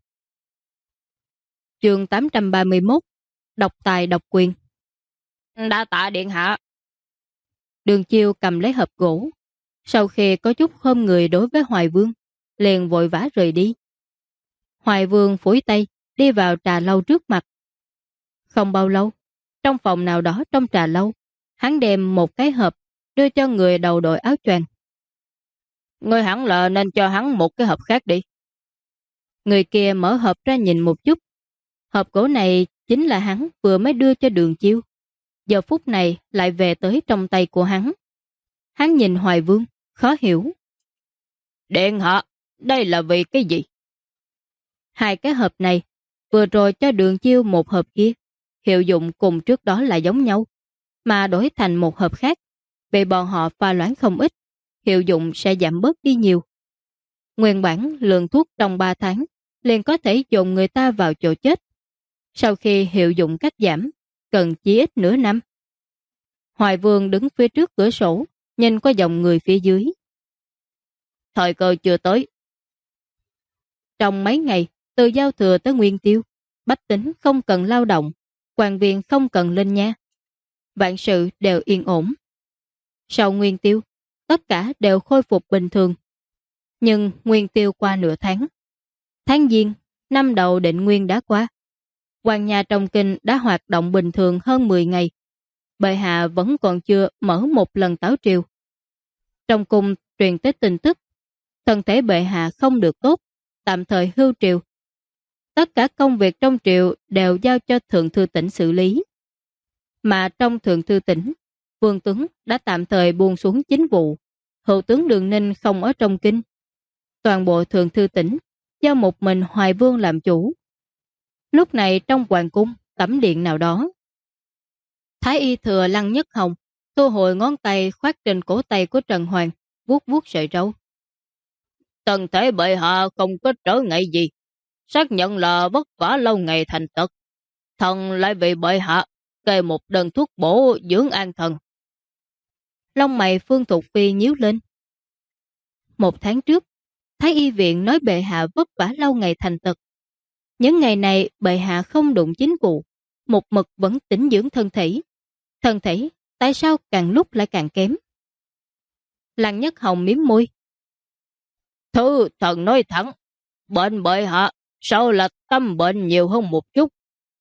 Chương 831, độc tài độc quyền. Đã tạ điện hạ. Đường Chiêu cầm lấy hộp gỗ, sau khi có chút khom người đối với Hoài Vương, liền vội vã rời đi. Hoài Vương phủi tay đi vào trà lâu trước mặt. Không bao lâu, trong phòng nào đó trong trà lâu, hắn đem một cái hộp đưa cho người đầu đội áo choàng. Ngươi hẳn là nên cho hắn một cái hộp khác đi. Người kia mở hộp ra nhìn một chút. Hộp gỗ này chính là hắn vừa mới đưa cho Đường Chiêu. Giờ phút này lại về tới trong tay của hắn. Hắn nhìn Hoài Vương, khó hiểu. Điện hạ, đây là vì cái gì? Hai cái hộp này, vừa rồi cho Đường Chiêu một hộp kia, hiệu dụng cùng trước đó là giống nhau, mà đổi thành một hộp khác, bị bọn họ pha loãng không ít, hiệu dụng sẽ giảm bớt đi nhiều. Nguyên bản lượng thuốc trong 3 tháng liền có thể dồn người ta vào chỗ chết. Sau khi hiệu dụng cắt giảm, cần chỉ ít nửa năm. Hoài Vương đứng phía trước cửa sổ, nhìn qua dòng người phía dưới. Thời cơ chưa tới. Trong mấy ngày, từ giao thừa tới nguyên tiêu, bách tính không cần lao động, quan viên không cần lên nha. Vạn sự đều yên ổn. Sau nguyên tiêu, tất cả đều khôi phục bình thường. Nhưng nguyên tiêu qua nửa tháng. Tháng Giêng, năm đầu định nguyên đã qua. Hoàng nhà trong kinh đã hoạt động bình thường hơn 10 ngày. Bệ hạ vẫn còn chưa mở một lần tấu triều. Trong cung truyền tới tin tức, thân thể bệ hạ không được tốt, tạm thời hưu triều. Tất cả công việc trong triều đều giao cho Thượng Thư Tỉnh xử lý. Mà trong Thượng Thư Tỉnh, Vương Tuấn đã tạm thời buông xuống chính vụ. Hữu tướng Đường Ninh không ở trong kinh. Toàn bộ Thượng Thư Tỉnh do một mình Hoài Vương làm chủ. Lúc này trong hoàng cung, tẩm điện nào đó, Thái y thừa Lăng Nhất Hồng thu hồi ngón tay khoát trên cổ tay của Trần Hoàng, vuốt vuốt sợi râu. Tần thể bệ hạ không có trở ngại gì, xác nhận là vất vả lâu ngày thành tật. Thần lại vì bệ hạ kê một đơn thuốc bổ dưỡng an thần. Lông mày Phương Thục Phi nhíu lên. 1 tháng trước, Thái y viện nói bệ hạ vất vả lâu ngày thành tật. Những ngày này bệ hạ không đụng chính vụ, một mực vẫn tĩnh dưỡng thân thể. Thân thể tại sao càng lúc lại càng kém? Lăng Nhất Hồng mím môi. Thứ thần nói thẳng, bệnh bệ hạ sao là tâm bệnh nhiều hơn một chút.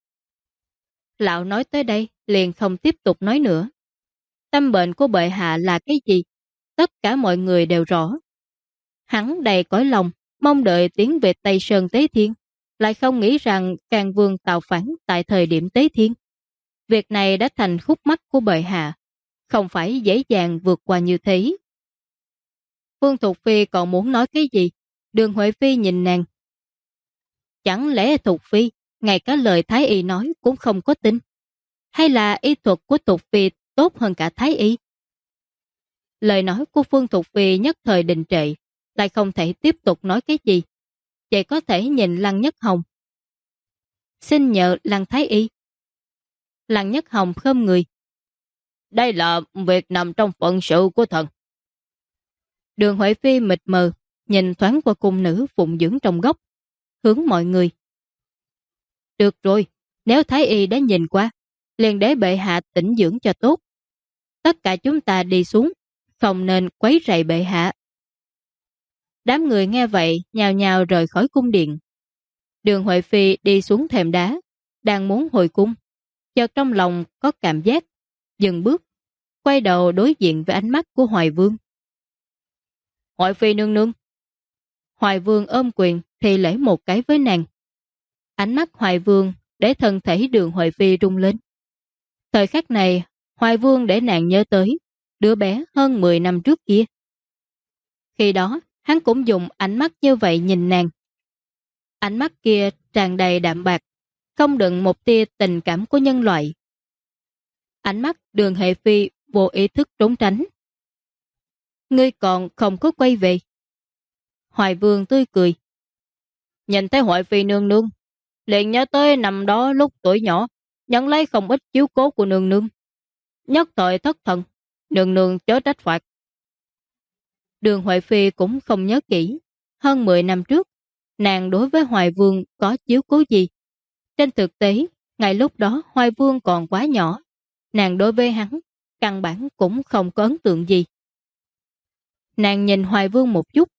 Lão nói tới đây liền không tiếp tục nói nữa. Tâm bệnh của bệ hạ là cái gì? Tất cả mọi người đều rõ. Hắn đầy cõi lòng, mong đợi tiến về Tây Sơn Tế Thiên, lại không nghĩ rằng Càn Vương tạo phản tại thời điểm Tế Thiên. Việc này đã thành khúc mắc của bệ hạ, không phải dễ dàng vượt qua như thế. Phương Thục Phi còn muốn nói cái gì? Đường Huệ Phi nhìn nàng. Chẳng lẽ Thục Phi, ngay cả lời Thái Y nói cũng không có tin? Hay là y thuật của Thục Phi tốt hơn cả Thái Y? Lời nói của Phương Thục Phi nhất thời đình trệ, lại không thể tiếp tục nói cái gì. Chỉ có thể nhìn Lăng Nhất Hồng. Xin nhờ Lăng Thái Y. Lăng Nhất Hồng khom người. Đây là việc nằm trong phận sự của thần. Đường Huệ Phi mịt mờ, nhìn thoáng qua cung nữ phụng dưỡng trong góc, hướng mọi người. Được rồi, nếu Thái Y đã nhìn qua, liền để bệ hạ tĩnh dưỡng cho tốt. Tất cả chúng ta đi xuống, không nên quấy rầy bệ hạ. Đám người nghe vậy, nhào nhào rời khỏi cung điện. Đường Huệ Phi đi xuống thềm đá, đang muốn hồi cung. Chợt trong lòng có cảm giác, dừng bước, quay đầu đối diện với ánh mắt của Hoài Vương. Hoài Phi nương nương. Hoài Vương ôm quyền thì lễ một cái với nàng. Ánh mắt Hoài Vương để thân thể Đường Huệ Phi rung lên. Thời khắc này, Hoài Vương để nàng nhớ tới đứa bé hơn 10 năm trước kia. Khi đó, hắn cũng dùng ánh mắt như vậy nhìn nàng. Ánh mắt kia tràn đầy đạm bạc, không đựng một tia tình cảm của nhân loại. Ánh mắt Đường Huệ Phi vô ý thức trốn tránh. Ngươi còn không có quay về. Hoài Vương tươi cười. Nhìn thấy Hoài Phi nương nương, liền nhớ tới năm đó lúc tuổi nhỏ, nhận lấy không ít chiếu cố của nương nương. Nhất thời thất thần, nương nương chớ trách phạt. Đường Huệ Phi cũng không nhớ kỹ. Hơn 10 năm trước, nàng đối với Hoài Vương có chiếu cố gì? Trên thực tế, ngay lúc đó Hoài Vương còn quá nhỏ. Nàng đối với hắn, căn bản cũng không có ấn tượng gì. Nàng nhìn Hoài Vương một chút.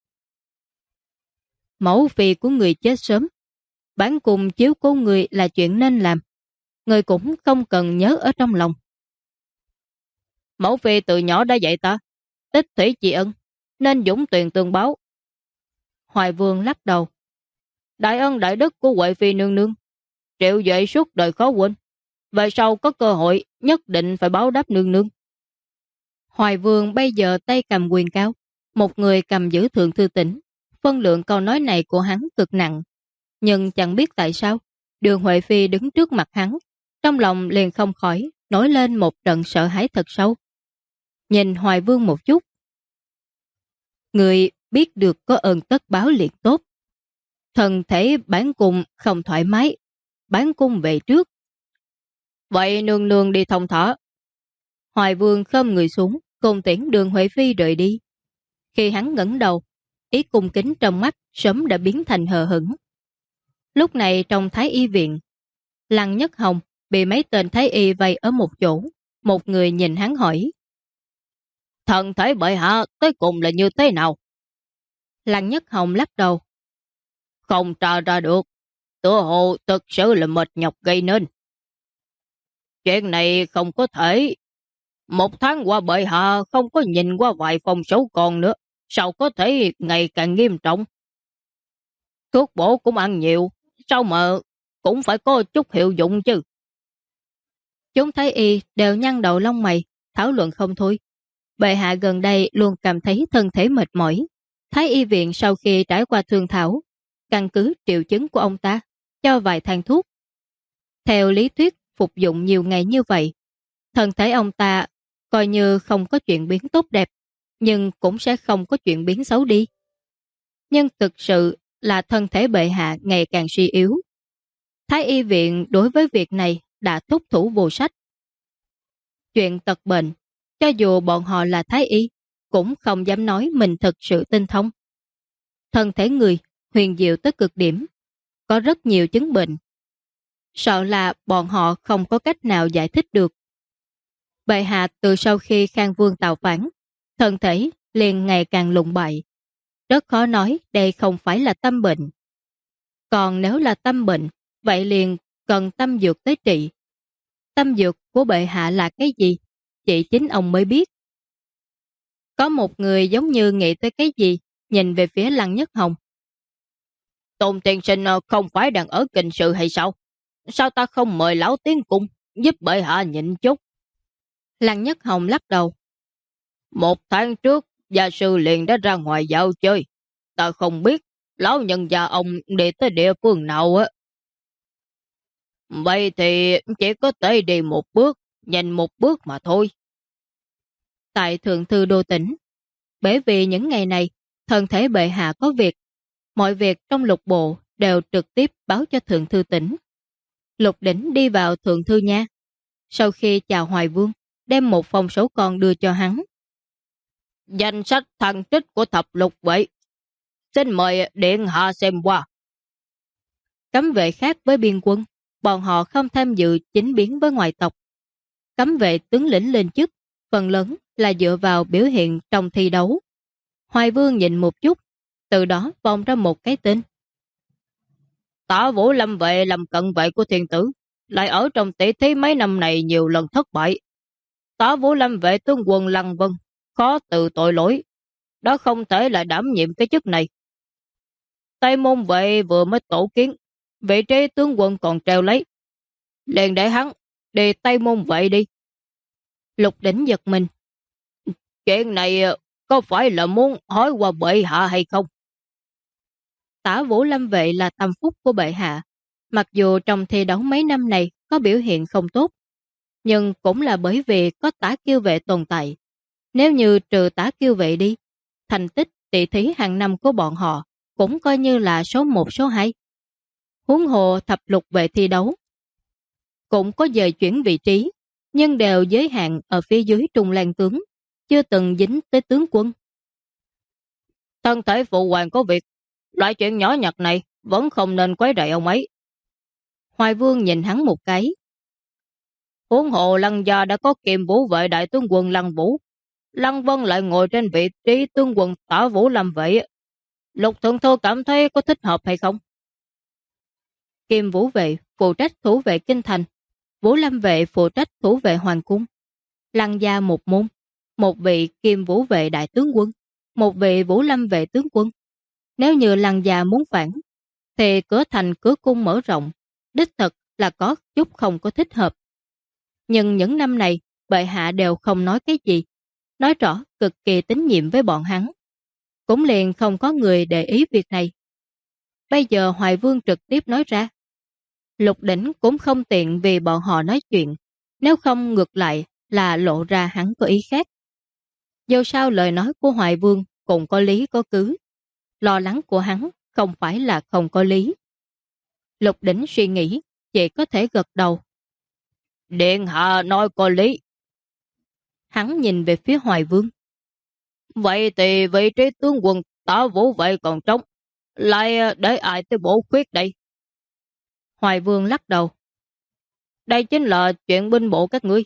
Mẫu phi của người chết sớm. Bản cùng chiếu cố người là chuyện nên làm. Người cũng không cần nhớ ở trong lòng. Mẫu phi từ nhỏ đã dạy ta, tích thủy tri ân, nên dũng tuyền tương báo. Hoài Vương lắc đầu. Đại ân đại đức của Huệ Phi nương nương, triệu duệ suốt đời khó quên. Về sau có cơ hội nhất định phải báo đáp nương nương. Hoài Vương bây giờ tay cầm quyền cao, một người cầm giữ Thượng Thư Tỉnh. Phân lượng câu nói này của hắn cực nặng. Nhưng chẳng biết tại sao, Đường Huệ Phi đứng trước mặt hắn, trong lòng liền không khỏi nổi lên một trận sợ hãi thật sâu. Nhìn Hoài Vương một chút. Người biết được có ơn tất báo liền tốt. Thân thể bản cùng không thoải mái, bán cung về trước. Vậy nương nương đi thông thả. Hoài Vương khom người xuống, cùng tiễn Đường Huệ Phi rời đi. Khi hắn ngẩng đầu, ý cung kính trong mắt sớm đã biến thành hờ hững. Lúc này trong Thái Y viện, Lăng Nhất Hồng bị mấy tên Thái Y vây ở một chỗ. Một người nhìn hắn hỏi: Thần thể bệ hạ tới cùng là như thế nào? Lăng Nhất Hồng lắc đầu: Không tra ra được, tựa hồ thực sự là mệt nhọc gây nên. Chuyện này không có thể. Một tháng qua bệ hạ không có nhìn qua vài phòng số con nữa, sao có thể ngày càng nghiêm trọng? Thuốc bổ cũng ăn nhiều, sao mà cũng phải có chút hiệu dụng chứ? Chúng Thái Y đều nhăn đầu lông mày, thảo luận không thôi. Bệ hạ gần đây luôn cảm thấy thân thể mệt mỏi. Thái Y viện sau khi trải qua thương thảo, căn cứ triệu chứng của ông ta, cho vài thang thuốc. Theo lý thuyết phục dụng nhiều ngày như vậy, thân thể ông ta coi như không có chuyện biến tốt đẹp, nhưng cũng sẽ không có chuyện biến xấu đi. Nhưng thực sự là thân thể bệ hạ ngày càng suy yếu. Thái Y viện đối với việc này đã thúc thủ vô sách. Chuyện tật bệnh, cho dù bọn họ là Thái Y, cũng không dám nói mình thực sự tinh thông. Thân thể người huyền diệu tới cực điểm, có rất nhiều chứng bệnh. Sợ là bọn họ không có cách nào giải thích được. Bệ hạ từ sau khi Khang Vương tạo phản, thân thể liền ngày càng lụng bại. Rất khó nói đây không phải là tâm bệnh. Còn nếu là tâm bệnh, vậy liền cần tâm dược tới trị. Tâm dược của bệ hạ là cái gì? Chỉ chính ông mới biết. Có một người giống như nghĩ tới cái gì, nhìn về phía Lăng Nhất Hồng. Tôn tiên sinh không phải đang ở kinh sự hay sao? Sao ta không mời lão tiến cung, giúp bệ hạ nhịn chút? Lăng Nhất Hồng lắc đầu. Một tháng trước, gia sư liền đã ra ngoài dạo chơi. Ta không biết, lão nhân gia ông đi tới địa phương nào á. Vậy thì chỉ có thể đi một bước, nhìn một bước mà thôi. Tại Thượng Thư Đô Tỉnh, bởi vì những ngày này, thân thể bệ hạ có việc, mọi việc trong lục bộ đều trực tiếp báo cho Thượng Thư Tỉnh. Lục Đỉnh đi vào Thượng Thư nha. Sau khi chào Hoài Vương, đem một phong số con đưa cho hắn. Danh sách thăng trích của thập lục vậy. Xin mời điện hạ xem qua. Cấm vệ khác với biên quân, bọn họ không tham dự chính biến với ngoại tộc. Cấm vệ tướng lĩnh lên chức, phần lớn là dựa vào biểu hiện trong thi đấu. Hoài Vương nhìn một chút, từ đó vòng ra một cái tên. Tả Vũ Lâm vệ làm cận vệ của thiên tử, lại ở trong tỷ thí mấy năm này nhiều lần thất bại. Tả Vũ Lâm vệ tướng quân Lăng Vân, khó từ tội lỗi, đó không thể là đảm nhiệm cái chức này. Tây Môn vệ vừa mới tổ kiến, vị trí tướng quân còn treo lấy. Liền để hắn đi Tây Môn vệ đi. Lục Đỉnh giật mình. Chuyện này có phải là muốn hỏi qua bệ hạ hay không? Tả Vũ Lâm vệ là tâm phúc của bệ hạ. Mặc dù trong thi đấu mấy năm này có biểu hiện không tốt, nhưng cũng là bởi vì có Tả Kiêu vệ tồn tại. Nếu như trừ Tả Kiêu vệ đi, thành tích tỷ thí hàng năm của bọn họ cũng coi như là số 1 số 2. Huống hồ thập lục vệ thi đấu cũng có dời chuyển vị trí, nhưng đều giới hạn ở phía dưới Trung Lan tướng, chưa từng dính tới tướng quân. Thân thể phụ hoàng có việc, loại chuyện nhỏ nhặt này vẫn không nên quấy rầy ông ấy. Hoài Vương nhìn hắn một cái. Huống hồ Lăng gia đã có kiềm vũ vệ đại tướng quân Lăng Vũ, Lăng Vân lại ngồi trên vị trí tướng quân Tả Vũ Lâm vệ. Lục thượng thư cảm thấy có thích hợp hay không? Kiềm vũ vệ phụ trách thủ vệ kinh thành, Vũ Lâm vệ phụ trách thủ vệ hoàng cung. Lăng gia một môn, một vị kiềm vũ vệ đại tướng quân, một vị Vũ Lâm vệ tướng quân. Nếu như Lăng gia muốn phản, thì cửa thành cửa cung mở rộng, đích thực là có chút không có thích hợp. Nhưng những năm này, bệ hạ đều không nói cái gì, nói rõ cực kỳ tín nhiệm với bọn hắn. Cũng liền không có người để ý việc này. Bây giờ Hoài Vương trực tiếp nói ra. Lục Đỉnh cũng không tiện vì bọn họ nói chuyện, nếu không ngược lại là lộ ra hắn có ý khác. Dù sao lời nói của Hoài Vương cũng có lý có cứ. Lo lắng của hắn không phải là không có lý. Lục Đỉnh suy nghĩ, chỉ có thể gật đầu. Điện hạ nói có lý. Hắn nhìn về phía Hoài Vương. Vậy thì vị trí tướng quân Tả Vũ Vệ còn trống, lại để ai tới bổ khuyết đây? Hoài Vương lắc đầu. Đây chính là chuyện binh bộ các ngươi.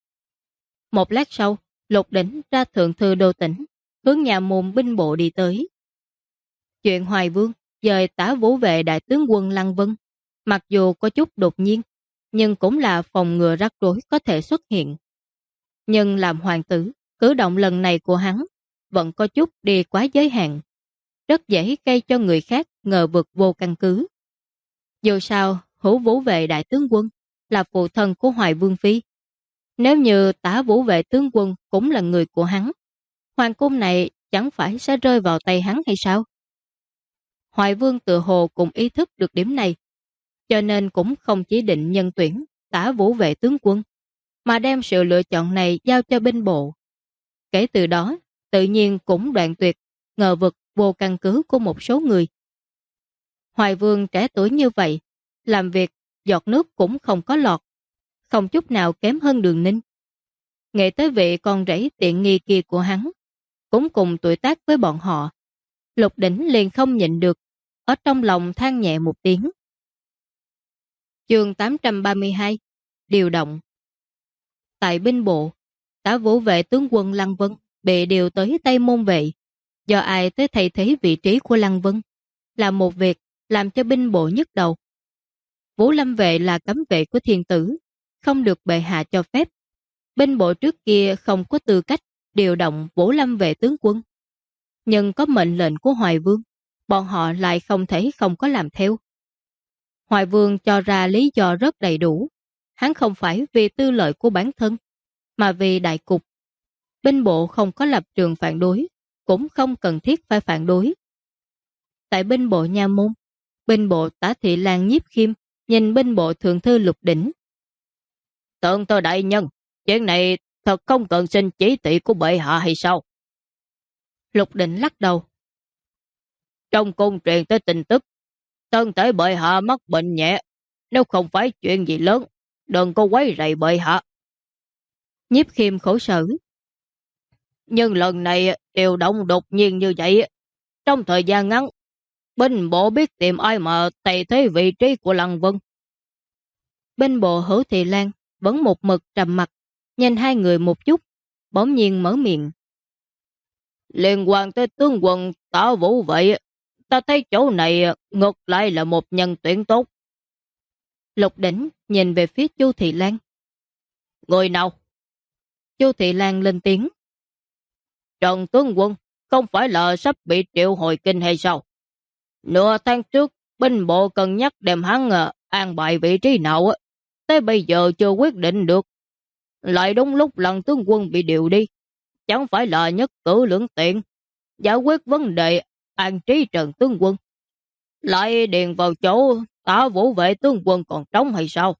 Một lát sau, Lục Đỉnh ra thượng thư đô tỉnh, hướng nhà môn binh bộ đi tới. Chuyện Hoài Vương dời Tả Vũ Vệ đại tướng quân Lăng Vân, mặc dù có chút đột nhiên, nhưng cũng là phòng ngừa rắc rối có thể xuất hiện. Nhưng làm hoàng tử, cử động lần này của hắn vẫn có chút đi quá giới hạn, rất dễ gây cho người khác ngờ vực vô căn cứ. Dù sao, Hữu Vũ Vệ đại tướng quân là phụ thân của Hoài Vương Phi. Nếu như Tả Vũ Vệ tướng quân cũng là người của hắn, hoàng cung này chẳng phải sẽ rơi vào tay hắn hay sao? Hoài Vương tự hồ cũng ý thức được điểm này, cho nên cũng không chỉ định nhân tuyển Tả Vũ Vệ tướng quân, mà đem sự lựa chọn này giao cho binh bộ. Kể từ đó, tự nhiên cũng đoạn tuyệt ngờ vực vô căn cứ của một số người. Hoài Vương trẻ tuổi như vậy, làm việc giọt nước cũng không có lọt, không chút nào kém hơn Đường Ninh. Nghĩ tới vị con rể tiện nghi kia của hắn, cũng cùng tuổi tác với bọn họ, Lục Đỉnh liền không nhịn được, ở trong lòng than nhẹ một tiếng. Chương 832 Điều động. Tại binh bộ, Tả Vũ Vệ tướng quân Lăng Vân bị điều tới Tây Môn Vệ, do ai tới thay thế vị trí của Lăng Vân, là một việc làm cho binh bộ nhức đầu. Vũ Lâm Vệ là cấm vệ của thiên tử, không được bệ hạ cho phép. Binh bộ trước kia không có tư cách điều động Vũ Lâm Vệ tướng quân. Nhưng có mệnh lệnh của Hoài Vương, bọn họ lại không thể không có làm theo. Hoài Vương cho ra lý do rất đầy đủ. Hắn không phải vì tư lợi của bản thân, mà vì đại cục. Binh bộ không có lập trường phản đối, cũng không cần thiết phải phản đối. Tại binh bộ Nha Môn, binh bộ Tả Thị Lan Nhiếp Khiêm nhìn binh bộ thượng thư Lục Đỉnh. Thượng thư đại nhân, chuyện này thật không cần xin chỉ thị của bệ hạ hay sao? Lục Đỉnh lắc đầu. Trong cung truyền tới tin tức, thân thể bệ hạ mắc bệnh nhẹ, nếu không phải chuyện gì lớn, đừng có quấy rầy bệ hạ. Nhiếp Khiêm khổ sở. Nhưng lần này điều động đột nhiên như vậy, trong thời gian ngắn, binh bộ biết tìm ai mà thay thế vị trí của Lăng Vân. Binh bộ Hữu Thị Lan vẫn một mực trầm mặt, nhìn hai người một chút, bỗng nhiên mở miệng. Liên quan tới tướng quân Tả Vũ Vệ, ta thấy chỗ này ngược lại là một nhân tuyển tốt. Lục Đỉnh nhìn về phía Chu Thị Lan. Người nào? Chu Thị Lan lên tiếng. Trần tướng quân không phải là sắp bị triệu hồi kinh hay sao? Nửa tháng trước, binh bộ cân nhắc đem hắn an bài vị trí nào, tới bây giờ chưa quyết định được. Lại đúng lúc lần tướng quân bị điều đi, chẳng phải là nhất cử lưỡng tiện, giải quyết vấn đề an trí Trần tướng quân. Lại điền vào chỗ Tả Vũ Vệ tướng quân còn trống hay sao?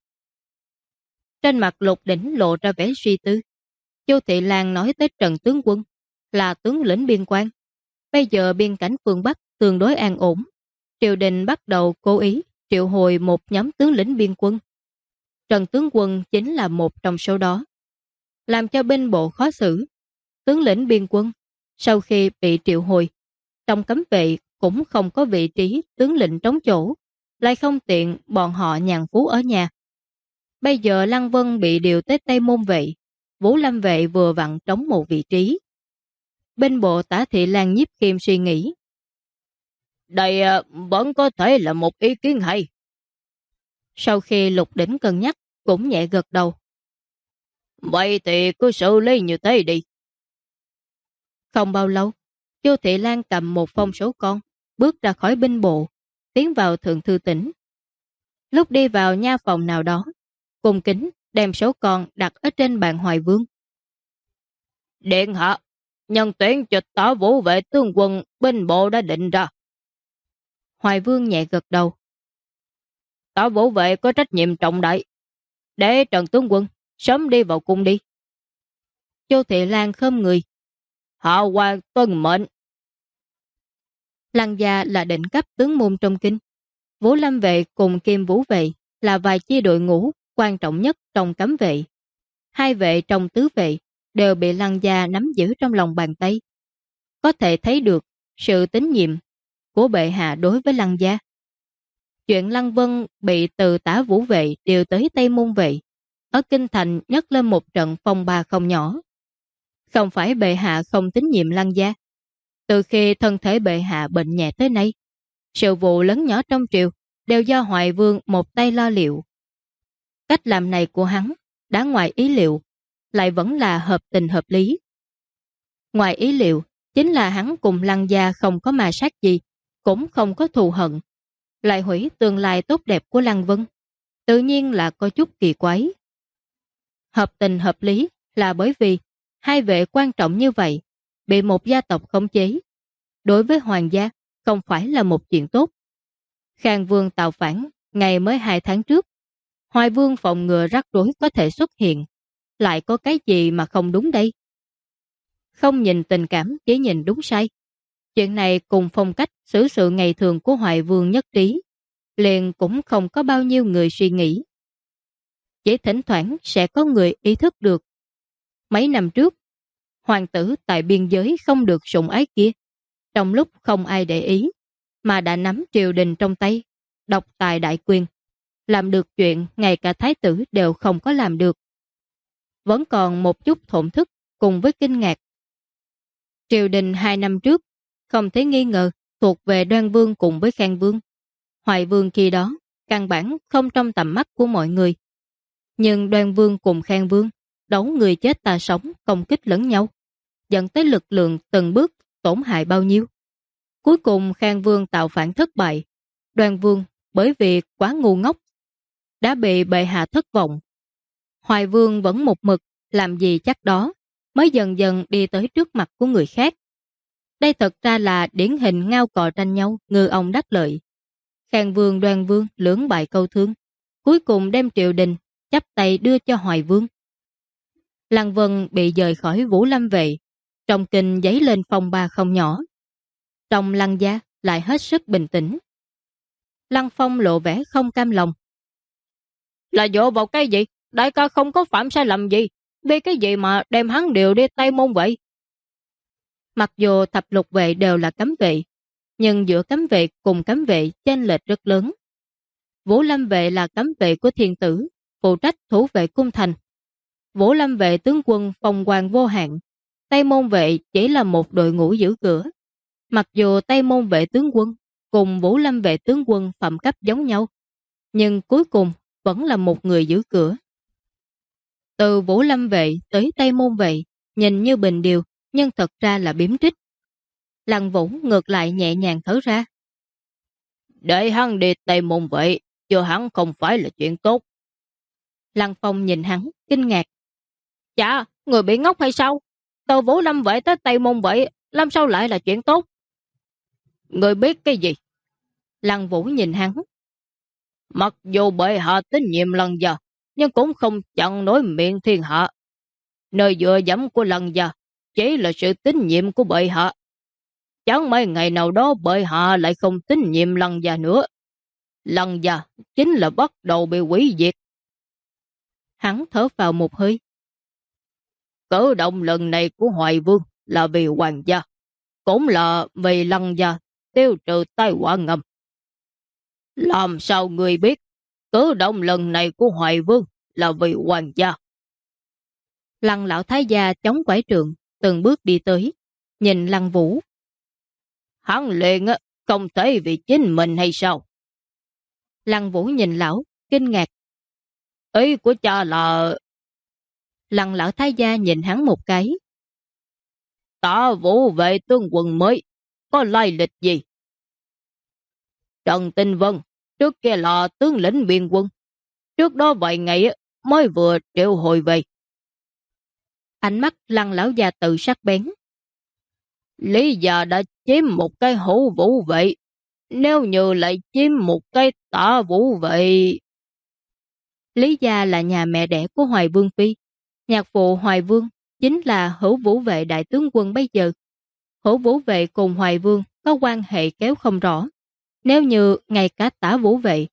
Trên mặt Lục Đỉnh lộ ra vẻ suy tư. Chu Thị Lan nói tới Trần tướng quân là tướng lĩnh biên quan. Bây giờ biên cảnh phương Bắc tương đối an ổn. Triều đình bắt đầu cố ý triệu hồi một nhóm tướng lĩnh biên quân. Trần tướng quân chính là một trong số đó. Làm cho binh bộ khó xử. Tướng lĩnh biên quân sau khi bị triệu hồi, trong cấm vệ cũng không có vị trí tướng lĩnh trống chỗ, lại không tiện bọn họ nhàn phú ở nhà. Bây giờ Lăng Vân bị điều tới Tây Môn Vệ, Vũ Lâm Vệ vừa vặn trống một vị trí. Binh bộ Tả Thị Lan Nhiếp Khiêm suy nghĩ. Đây vẫn có thể là một ý kiến hay. Sau khi Lục Đỉnh cân nhắc, cũng nhẹ gật đầu. Vậy thì cứ xử lý như thế đi. Không bao lâu, Chu Thị Lan cầm một phong số con, bước ra khỏi binh bộ, tiến vào thượng thư tỉnh. Lúc đi vào nha phòng nào đó, cung kính đem số con đặt ở trên bàn Hoài Vương. Điện hạ, nhân tuyển cho Tả Vũ Vệ tướng quân binh bộ đã định ra. Hoài Vương nhẹ gật đầu. Tả Vũ Vệ có trách nhiệm trọng đại, để Trần tướng quân sớm đi vào cung đi. Chu Thị Lan khom người. Hạ quan tuân mệnh. Lăng gia là đỉnh cấp tướng môn trong kinh. Vũ Lâm Vệ cùng Kim Vũ Vệ là vài chi đội ngũ quan trọng nhất trong cấm vệ. Hai vệ trong tứ vệ đều bị Lăng gia nắm giữ trong lòng bàn tay. Có thể thấy được sự tín nhiệm của bệ hạ đối với Lăng gia. Chuyện Lăng Vân bị từ Tả Vũ vệ điều tới Tây Môn vệ, ở Kinh Thành nhấc lên một trận phong ba không nhỏ. Không phải bệ hạ không tín nhiệm Lăng gia. Từ khi thân thể bệ hạ bệnh nhẹ tới nay, sự vụ lớn nhỏ trong triều đều do Hoài Vương một tay lo liệu. Cách làm này của hắn đã ngoài ý liệu, lại vẫn là hợp tình hợp lý. Ngoài ý liệu chính là hắn cùng Lăng gia không có ma sát gì, cũng không có thù hận, lại hủy tương lai tốt đẹp của Lăng Vân. Tự nhiên là có chút kỳ quái. Hợp tình hợp lý là bởi vì hai vệ quan trọng như vậy bị một gia tộc khống chế. Đối với hoàng gia không phải là một chuyện tốt. Khang Vương tạo phản ngày mới 2 tháng trước. Hoài Vương phòng ngừa rắc rối có thể xuất hiện. Lại có cái gì mà không đúng đây? Không nhìn tình cảm, chỉ nhìn đúng sai. Chuyện này cùng phong cách xử sự ngày thường của Hoài Vương nhất trí, liền cũng không có bao nhiêu người suy nghĩ. Chỉ thỉnh thoảng sẽ có người ý thức được. Mấy năm trước, hoàng tử tại biên giới không được sủng ái kia, trong lúc không ai để ý, mà đã nắm triều đình trong tay, độc tài đại quyền, làm được chuyện ngay cả thái tử đều không có làm được. Vẫn còn một chút thổn thức cùng với kinh ngạc. Triều đình 2 năm trước, không thể nghi ngờ thuộc về Đoan Vương cùng với Khang Vương. Hoài Vương khi đó, căn bản không trong tầm mắt của mọi người. Nhưng Đoan Vương cùng Khang Vương đấu người chết ta sống, công kích lẫn nhau, dẫn tới lực lượng từng bước tổn hại bao nhiêu. Cuối cùng Khang Vương tạo phản thất bại. Đoan Vương bởi vì quá ngu ngốc đã bị bệ hạ thất vọng. Hoài Vương vẫn một mực làm gì chắc đó, mới dần dần đi tới trước mặt của người khác. Đây thật ra là điển hình ngao cò tranh nhau, ngư ông đắc lợi. Khang Vương Đoan Vương lưỡng bại câu thương, cuối cùng đem triều đình chắp tay đưa cho Hoài Vương. Lăng Vân bị dời khỏi Vũ Lâm vệ, trong kinh giấy lên phong ba không nhỏ. Trong Lăng gia lại hết sức bình tĩnh. Lăng Phong lộ vẻ không cam lòng. Là dựa vào cái gì? Đại ca không có phạm sai lầm gì, vì cái gì mà đem hắn điều đi Tây Môn vậy? Mặc dù thập lục vệ đều là cấm vệ, nhưng giữa cấm vệ cùng cấm vệ chênh lệch rất lớn. Vũ Lâm vệ là cấm vệ của thiên tử, phụ trách thủ vệ cung thành. Vũ Lâm vệ tướng quân phong quang vô hạn. Tây Môn vệ chỉ là một đội ngũ giữ cửa. Mặc dù Tây Môn vệ tướng quân cùng Vũ Lâm vệ tướng quân phẩm cấp giống nhau, nhưng cuối cùng vẫn là một người giữ cửa. Từ Vũ Lâm vệ tới Tây Môn vệ nhìn như bình điều, nhưng thật ra là biếm trích. Lăng Vũ ngược lại nhẹ nhàng thở ra. Để hắn đi Tây Môn vệ, cho hắn không phải là chuyện tốt. Lăng Phong nhìn hắn, kinh ngạc. Chà, người bị ngốc hay sao? Từ Vũ Lâm vệ tới Tây Môn vệ, làm sao lại là chuyện tốt? Người biết cái gì? Lăng Vũ nhìn hắn. Mặc dù bệ hạ tín nhiệm Lăng gia, nhưng cũng không chặn nổi miệng thiên hạ. Nơi dựa dẫm của Lăng gia chỉ là sự tín nhiệm của bệ hạ. Chẳng mấy ngày nào đó bệ hạ lại không tín nhiệm Lăng gia nữa. Lăng gia chính là bắt đầu bị hủy diệt. Hắn thở vào một hơi. Cử động lần này của Hoài Vương là vì hoàng gia, cũng là vì Lăng gia tiêu trừ tai họa ngầm. Làm sao người biết cử động lần này của Hoài Vương là vì hoàng gia? Lăng lão thái gia chống quải trượng, từng bước đi tới, nhìn Lăng Vũ. Hắn liền không thể vì chính mình hay sao? Lăng Vũ nhìn lão, kinh ngạc. Ý của cha là... Lăng lão thái gia nhìn hắn một cái. Tả Vũ vệ tướng quân mới, có lai lịch gì? Trần Tinh Vân, trước kia là tướng lĩnh biên quân. Trước đó vài ngày mới vừa triệu hồi về. Ánh mắt Lăng lão gia tự sắc bén. Lý gia đã chiếm một cái hữu vũ vệ, nếu như lại chiếm một cái Tả Vũ vệ. Lý gia là nhà mẹ đẻ của Hoài Vương Phi. Nhạc phụ Hoài Vương chính là hữu vũ vệ đại tướng quân bây giờ. Hữu vũ vệ cùng Hoài Vương có quan hệ kéo không rõ. Nếu như ngay cả Tả Vũ vệ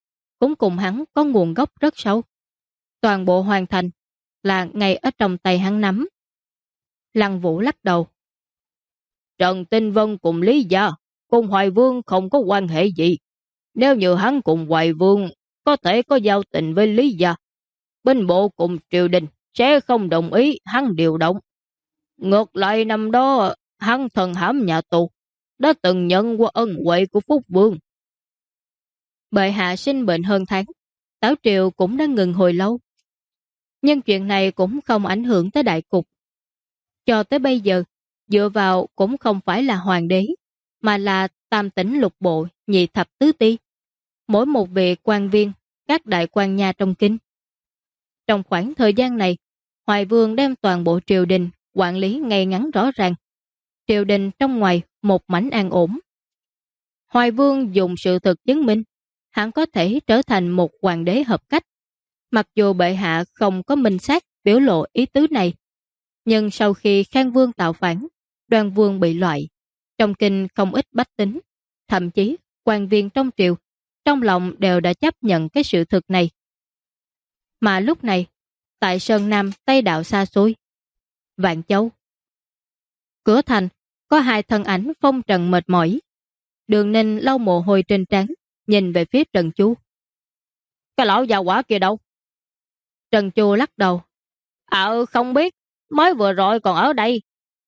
cũng cùng hắn có nguồn gốc rất sâu. Toàn bộ hoàn thành là ngay ở trong tay hắn nắm. Lăng Vũ lắc đầu. Trần Tinh Vân cùng Lý Gia, cùng Hoài Vương không có quan hệ gì. Nếu như hắn cùng Hoài Vương có thể có giao tình với Lý Gia, binh bộ cùng triều đình sẽ không đồng ý hắn điều động. Ngược lại năm đó, hắn thần hãm nhà tù, đã từng nhận qua ân huệ của Phúc Vương. Bệ hạ sinh bệnh hơn tháng, Tảo triều cũng đã ngừng hồi lâu. Nhưng chuyện này cũng không ảnh hưởng tới đại cục. Cho tới bây giờ, dựa vào cũng không phải là hoàng đế, mà là tam tỉnh lục bộ, nhị thập tứ ti. Mỗi một vị quan viên, các đại quan nhà trong kinh. Trong khoảng thời gian này, Hoài Vương đem toàn bộ triều đình quản lý ngay ngắn rõ ràng. Triều đình trong ngoài một mảnh an ổn. Hoài Vương dùng sự thực chứng minh, hắn có thể trở thành một hoàng đế hợp cách. Mặc dù bệ hạ không có minh xác biểu lộ ý tứ này, nhưng sau khi Khang Vương tạo phản, Đoan Vương bị loại, trong kinh không ít bách tính, thậm chí quan viên trong triều, trong lòng đều đã chấp nhận cái sự thực này. Mà lúc này, tại Sơn Nam Tây Đạo xa xôi, Vạn Châu, cửa thành, có hai thân ảnh phong trần mệt mỏi. Đường Ninh lau mồ hôi trên trán, nhìn về phía Trần Chu. Cái lão già quả kia đâu? Trần Chu lắc đầu. Không biết, mới vừa rồi còn ở đây.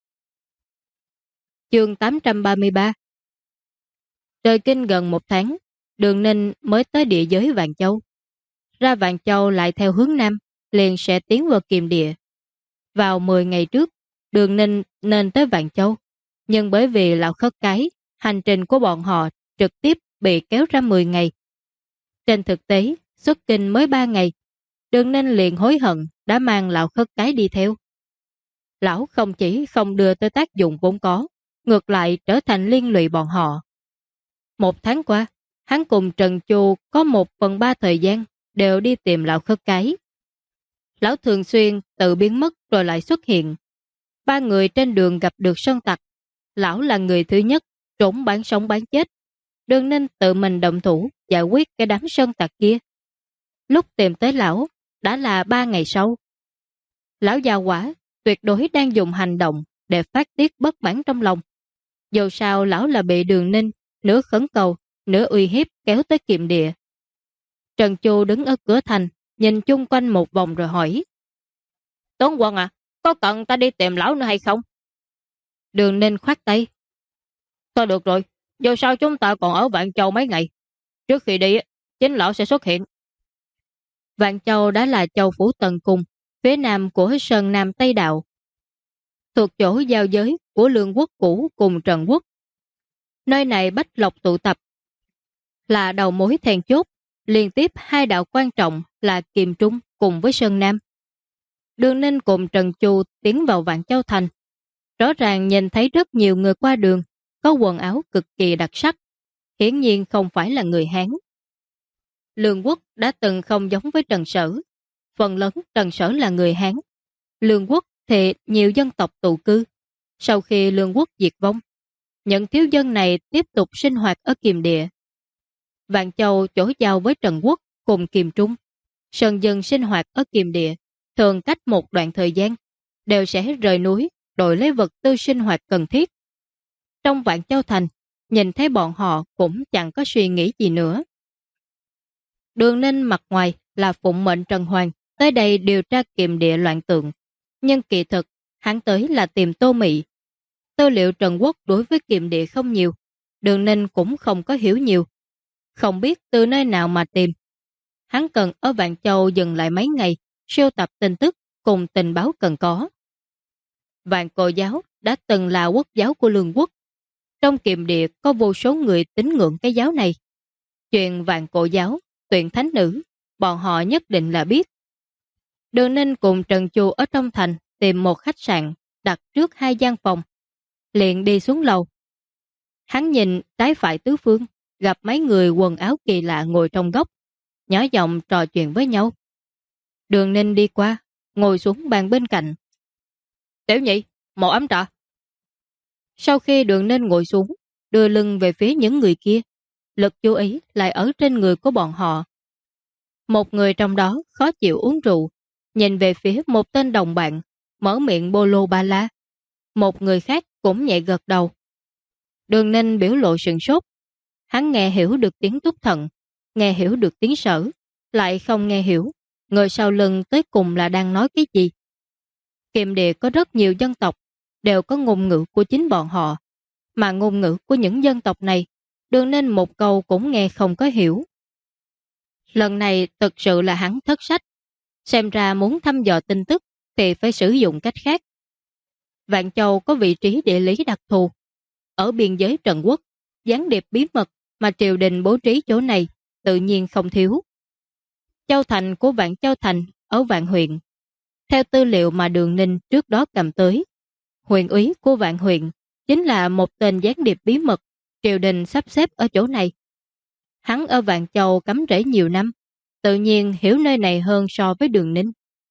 Chương 833. Rời kinh gần một tháng, Đường Ninh mới tới địa giới Vạn Châu. Ra Vạn Châu lại theo hướng Nam, liền sẽ tiến vào Kiềm Địa. Vào 10 ngày trước, Đường Ninh nên tới Vạn Châu, nhưng bởi vì lão khất cái, hành trình của bọn họ trực tiếp bị kéo ra 10 ngày. Trên thực tế, xuất kinh mới 3 ngày, Đường Ninh liền hối hận đã mang lão khất cái đi theo. Lão không chỉ không đưa tới tác dụng vốn có, ngược lại trở thành liên lụy bọn họ. Một tháng qua, hắn cùng Trần Chu có 1/3 thời gian đều đi tìm lão khất cái. Lão thường xuyên tự biến mất rồi lại xuất hiện. 3 người trên đường gặp được sơn tặc. Lão là người thứ nhất trốn bán sống bán chết. Đường Ninh tự mình động thủ giải quyết cái đám sơn tặc kia. Lúc tìm tới lão đã là 3 ngày sau. Lão già quả tuyệt đối đang dùng hành động để phát tiết bất mãn trong lòng. Dù sao lão là bị Đường Ninh nửa khấn cầu, nửa uy hiếp kéo tới Kiệm Địa. Trần Chu đứng ở cửa thành, nhìn chung quanh một vòng rồi hỏi. Tướng quân à, có cần ta đi tìm lão nữa hay không? Đường Ninh khoát tay. Thôi được rồi, dù sao chúng ta còn ở Vạn Châu mấy ngày. Trước khi đi, chính lão sẽ xuất hiện. Vạn Châu đã là châu phủ tận cùng, phía nam của Sơn Nam Tây Đạo, thuộc chỗ giao giới của Lương quốc cũ cùng Trần quốc. Nơi này bách lộc tụ tập, là đầu mối then chốt, liên tiếp hai đạo quan trọng là Kiềm Trung cùng với Sơn Nam. Đường Ninh cùng Trần Chu tiến vào Vạn Châu thành. Rõ ràng nhìn thấy rất nhiều người qua đường, có quần áo cực kỳ đặc sắc, hiển nhiên không phải là người Hán. Lương quốc đã từng không giống với Trần Sở, phần lớn Trần Sở là người Hán. Lương quốc thì nhiều dân tộc tụ cư. Sau khi Lương quốc diệt vong, những thiếu dân này tiếp tục sinh hoạt ở Kiềm Địa. Vạn Châu chỗ giao với Trần quốc cùng Kiềm Trung. Sơn dân sinh hoạt ở Kiềm Địa thường cách một đoạn thời gian đều sẽ rời núi đổi lấy vật tư sinh hoạt cần thiết. Trong Vạn Châu thành, nhìn thấy bọn họ cũng chẳng có suy nghĩ gì nữa. Đường Ninh mặt ngoài là phụng mệnh Trần Hoàng tới đây điều tra Kiềm Địa loạn tượng, nhưng kỳ thực hắn tới là tìm Tô Mị. Tư liệu Trần quốc đối với Kiềm Địa không nhiều, Đường Ninh cũng không có hiểu nhiều, không biết từ nơi nào mà tìm. Hắn cần ở Vạn Châu dừng lại mấy ngày, sưu tập tin tức cùng tình báo cần có. Vạn Cổ giáo đã từng là quốc giáo của Lương quốc. Trong Kiềm Địa có vô số người tín ngưỡng cái giáo này. Chuyện Vạn Cổ giáo, tuyển thánh nữ, bọn họ nhất định là biết. Đường Ninh cùng Trần Chu ở trong thành tìm một khách sạn, đặt trước 2 gian phòng. Liền đi xuống lầu. Hắn nhìn trái phải tứ phương, gặp mấy người quần áo kỳ lạ ngồi trong góc, nhỏ giọng trò chuyện với nhau. Đường Ninh đi qua, ngồi xuống bàn bên cạnh. Tiểu nhị, một ấm trà. Sau khi Đường Ninh ngồi xuống, đưa lưng về phía những người kia, lực chú ý lại ở trên người của bọn họ. Một người trong đó khó chịu uống rượu, nhìn về phía một tên đồng bạn, mở miệng bô lô ba la. Một người khác cũng nhẹ gật đầu. Đường Ninh biểu lộ sửng sốt. Hắn nghe hiểu được tiếng Túc Thận, nghe hiểu được tiếng Sở, lại không nghe hiểu người sau lưng tới cùng là đang nói cái gì. Kiềm Địa có rất nhiều dân tộc, đều có ngôn ngữ của chính bọn họ, mà ngôn ngữ của những dân tộc này, Đường Ninh một câu cũng nghe không có hiểu. Lần này thực sự là hắn thất sách, xem ra muốn thăm dò tin tức thì phải sử dụng cách khác. Vạn Châu có vị trí địa lý đặc thù, ở biên giới Trần Quốc, gián điệp bí mật mà triều đình bố trí chỗ này tự nhiên không thiếu. Châu thành của Vạn Châu thành ở Vạn huyện. Theo tư liệu mà Đường Ninh trước đó cầm tới, huyện úy của Vạn huyện chính là một tên gián điệp bí mật triều đình sắp xếp ở chỗ này. Hắn ở Vạn Châu cắm rễ nhiều năm, tự nhiên hiểu nơi này hơn so với Đường Ninh.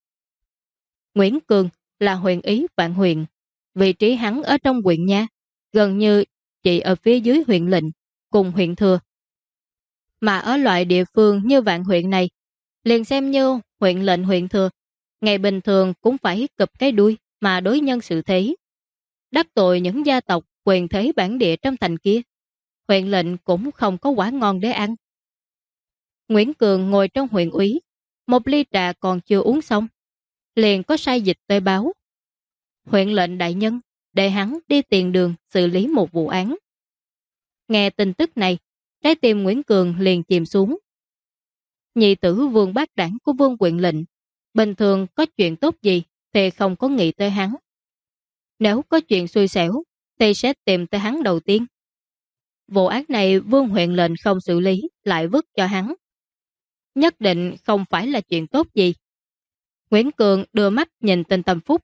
Nguyễn Cường là huyện úy Vạn huyện, vị trí hắn ở trong huyện nha, gần như chỉ ở phía dưới huyện lệnh cùng huyện thừa. Mà ở loại địa phương như Vạn huyện này, liền xem như huyện lệnh huyện thừa, ngày bình thường cũng phải cụp cái đuôi mà đối nhân xử thế. Đắc tội những gia tộc quyền thế bản địa trong thành kia, huyện lệnh cũng không có quả ngon để ăn. Nguyễn Cường ngồi trong huyện úy, một ly trà còn chưa uống xong, liền có sai dịch tới báo. Huyện lệnh đại nhân, để hắn đi tiền đường xử lý một vụ án. Nghe tin tức này, trái tim Nguyễn Cường liền chìm xuống. Nhị tử Vương Bác Đảng của Vương huyện lệnh, bình thường có chuyện tốt gì thì không có nghĩ tới hắn. Nếu có chuyện xui xẻo thì sẽ tìm tới hắn đầu tiên. Vụ án này Vương huyện lệnh không xử lý lại vứt cho hắn. Nhất định không phải là chuyện tốt gì. Nguyễn Cường đưa mắt nhìn tên Tâm Phúc.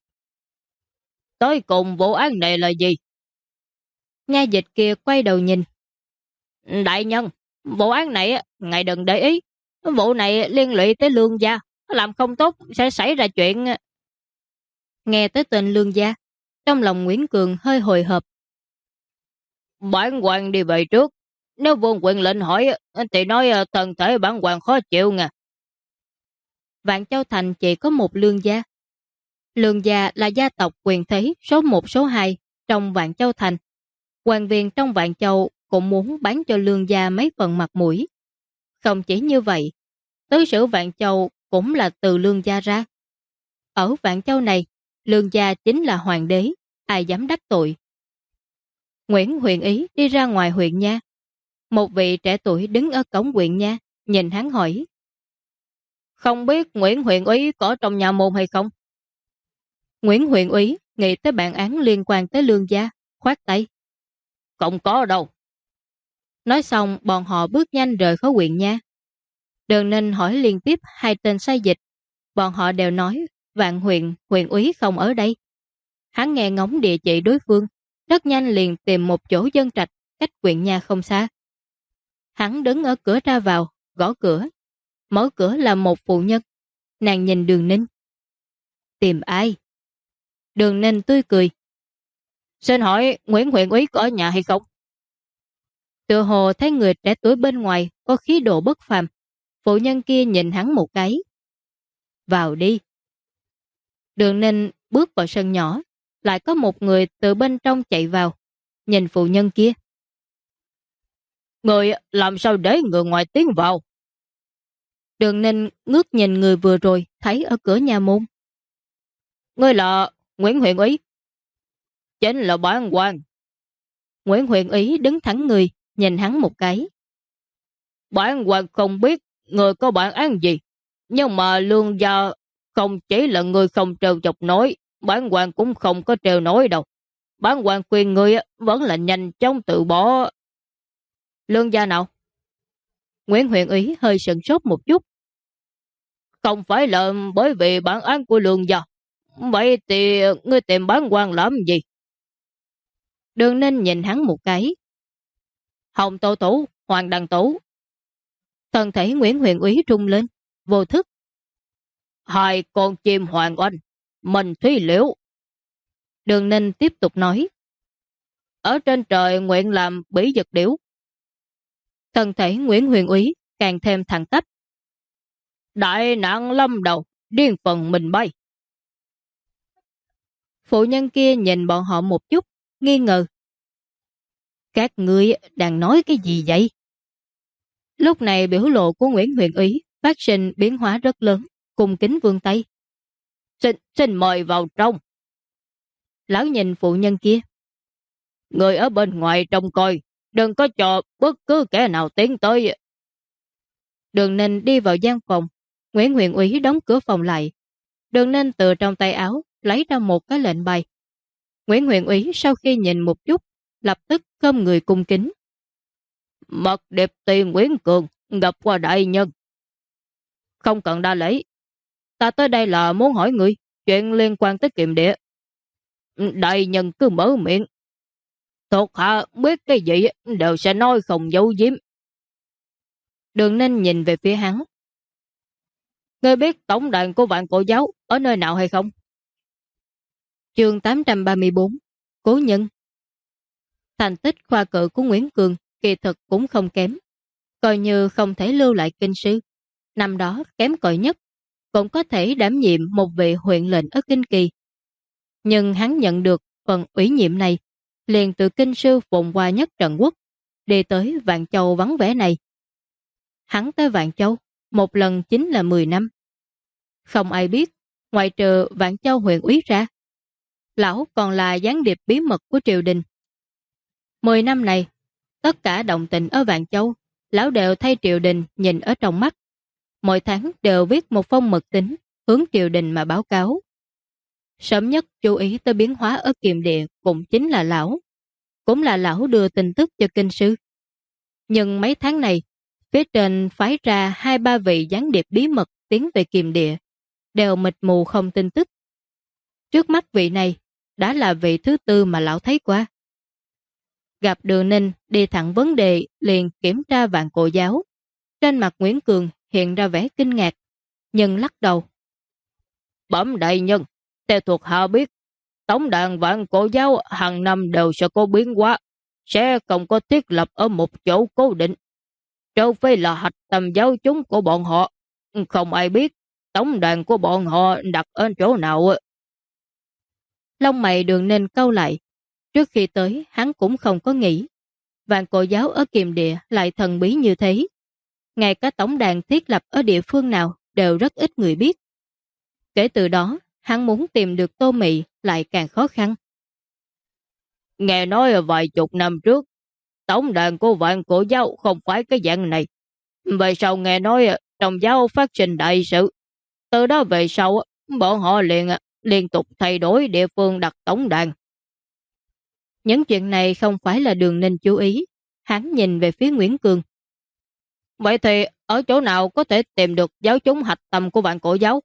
Tới cùng vụ án này là gì? Nha dịch kia quay đầu nhìn. Đại nhân, vụ án này ngài đừng để ý. Vụ này liên lụy tới Lương gia, làm không tốt sẽ xảy ra chuyện. Nghe tới tên Lương gia, trong lòng Nguyễn Cường hơi hồi hộp. Bản quan đi về trước. Nếu Vương huyện lệnh hỏi thì nói thân thể bản quan khó chịu nha. Vạn Châu thành chỉ có một Lương gia. Lương gia là gia tộc quyền thế số 1 số 2 trong Vạn Châu thành. Quan viên trong Vạn Châu cũng muốn bán cho Lương gia mấy phần mặt mũi. Không chỉ như vậy, tứ sử Vạn Châu cũng là từ Lương gia ra. Ở Vạn Châu này, Lương gia chính là hoàng đế, ai dám đắc tội. Nguyễn huyện ý đi ra ngoài huyện nha. Một vị trẻ tuổi đứng ở cổng huyện nha, nhìn hắn hỏi. Không biết Nguyễn huyện úy có trong nhà môn hay không? Nguyễn huyện úy nghĩ tới bản án liên quan tới Lương gia, khoát tay. Không có đâu. Nói xong bọn họ bước nhanh rời khỏi huyện nha. Đường Ninh hỏi liên tiếp hai tên sai dịch. Bọn họ đều nói Vạn huyện, huyện úy không ở đây. Hắn nghe ngóng địa chỉ đối phương, rất nhanh liền tìm một chỗ dân trạch cách huyện nha không xa. Hắn đứng ở cửa ra vào, gõ cửa. Mở cửa là một phụ nhân. Nàng nhìn Đường Ninh. Tìm ai? Đường Ninh tươi cười. Xin hỏi Nguyễn huyện úy có ở nhà hay không? Tựa hồ thấy người trẻ tuổi bên ngoài có khí độ bất phàm. Phụ nhân kia nhìn hắn một cái. Vào đi. Đường Ninh bước vào sân nhỏ. Lại có một người từ bên trong chạy vào. Nhìn phụ nhân kia. Người làm sao để người ngoài tiến vào? Đường Ninh ngước nhìn người vừa rồi thấy ở cửa nhà môn. Ngươi là Nguyễn huyện úy? Chính là bản quan. Nguyễn huyện úy đứng thẳng người, nhìn hắn một cái. Bản quan không biết người có bản án gì, nhưng mà Lương gia không chỉ là người không trêu chọc nổi, bản quan cũng không có trêu nổi đâu. Bản quan khuyên người vẫn là nhanh chóng từ bỏ. Lương gia nào? Nguyễn huyện úy hơi sửng sốt một chút. Không phải là bởi vì bản án của Lương gia. Vậy thì ngươi tìm bản quan làm gì? Đường Ninh nhìn hắn một cái. Hồng Tô Tú, Hoàng Đăng Tú. Thân thể Nguyễn huyện úy trung lên, vô thức. Hai con chim hoàng oanh, mình Thúy Liễu. Đường Ninh tiếp tục nói. Ở trên trời nguyện làm bỉ vật điểu. Thân thể Nguyễn huyện úy càng thêm thẳng tắp. Đại nạn lâm đầu, riêng phần mình bay. Phụ nhân kia nhìn bọn họ một chút, nghi ngờ. Các ngươi đang nói cái gì vậy? Lúc này biểu lộ của Nguyễn Huyền Ý phát sinh biến hóa rất lớn, cung kính vươn tay. Xin mời vào trong. Lão nhìn phụ nhân kia. Người ở bên ngoài trông coi, đừng có cho bất cứ kẻ nào tiến tới. Đường Ninh đi vào gian phòng, Nguyễn Huyền Úy đóng cửa phòng lại. Đường Ninh từ trong tay áo lấy ra một cái lệnh bài. Nguyễn Huyền Úy sau khi nhìn một chút, lập tức khom người cung kính. Mật điệp tiền Nguyễn Cường gặp qua đại nhân. Không cần đa lễ. Ta tới đây là muốn hỏi người chuyện liên quan tới Kiềm Địa. Đại nhân cứ mở miệng. Thuộc hạ biết cái gì đều sẽ nói không giấu giếm. Đường Ninh nhìn về phía hắn. Ngươi biết tổng đàn của Vạn Cổ Giáo ở nơi nào hay không? Chương 834 Cố nhân. Thành tích khoa cử của Nguyễn Cường kỳ thực cũng không kém. Coi như không thể lưu lại kinh sư, năm đó kém cỏi nhất, cũng có thể đảm nhiệm một vị huyện lệnh ở Kinh Kỳ. Nhưng hắn nhận được phần ủy nhiệm này, liền từ kinh sư phồn hoa nhất Trần Quốc, đi tới Vạn Châu vắng vẻ này. Hắn tới Vạn Châu, một lần chính là 10 năm. Không ai biết, ngoại trừ Vạn Châu huyện úy ra, lão còn là gián điệp bí mật của triều đình. 10 năm này, tất cả động tình ở Vạn Châu, lão đều thay triều đình nhìn ở trong mắt. Mỗi tháng đều viết một phong mật tín hướng triều đình mà báo cáo. Sớm nhất chú ý tới biến hóa ở Kiềm Địa cũng chính là lão. Cũng là lão đưa tin tức cho kinh sư. Nhưng mấy tháng này, phía trên phái ra 2-3 vị gián điệp bí mật tiến về Kiềm Địa, đều mịt mù không tin tức. Trước mắt vị này, đã là vị thứ tư mà lão thấy qua. Gặp Đường Ninh đi thẳng vấn đề liền kiểm tra Vạn Cổ Giáo. Trên mặt Nguyễn Cường hiện ra vẻ kinh ngạc, nhưng lắc đầu. Bẩm đại nhân, theo thuộc hạ biết, tổng đàn Vạn Cổ Giáo hàng năm đều sẽ có biến hóa, sẽ không có thiết lập ở một chỗ cố định. Trừ phi là hạch tâm giáo chúng của bọn họ, không ai biết tổng đàn của bọn họ đặt ở chỗ nào. Lông mày Đường Ninh cau lại. Trước khi tới, hắn cũng không có nghĩ Vạn Cổ Giáo ở Kiềm Địa lại thần bí như thế. Ngay cả tổng đàn thiết lập ở địa phương nào đều rất ít người biết. Kể từ đó, hắn muốn tìm được Tô Mị lại càng khó khăn. Nghe nói vài chục năm trước, tổng đàn của Vạn Cổ Giáo không phải cái dạng này. Về sau nghe nói trong giáo phát sinh đại sự. Từ đó về sau, bọn họ liên tục thay đổi địa phương đặt tổng đàn. Những chuyện này không phải là Đường Ninh chú ý. Hắn nhìn về phía Nguyễn Cường. Vậy thì ở chỗ nào có thể tìm được giáo chúng hạch tâm của Vạn Cổ Giáo?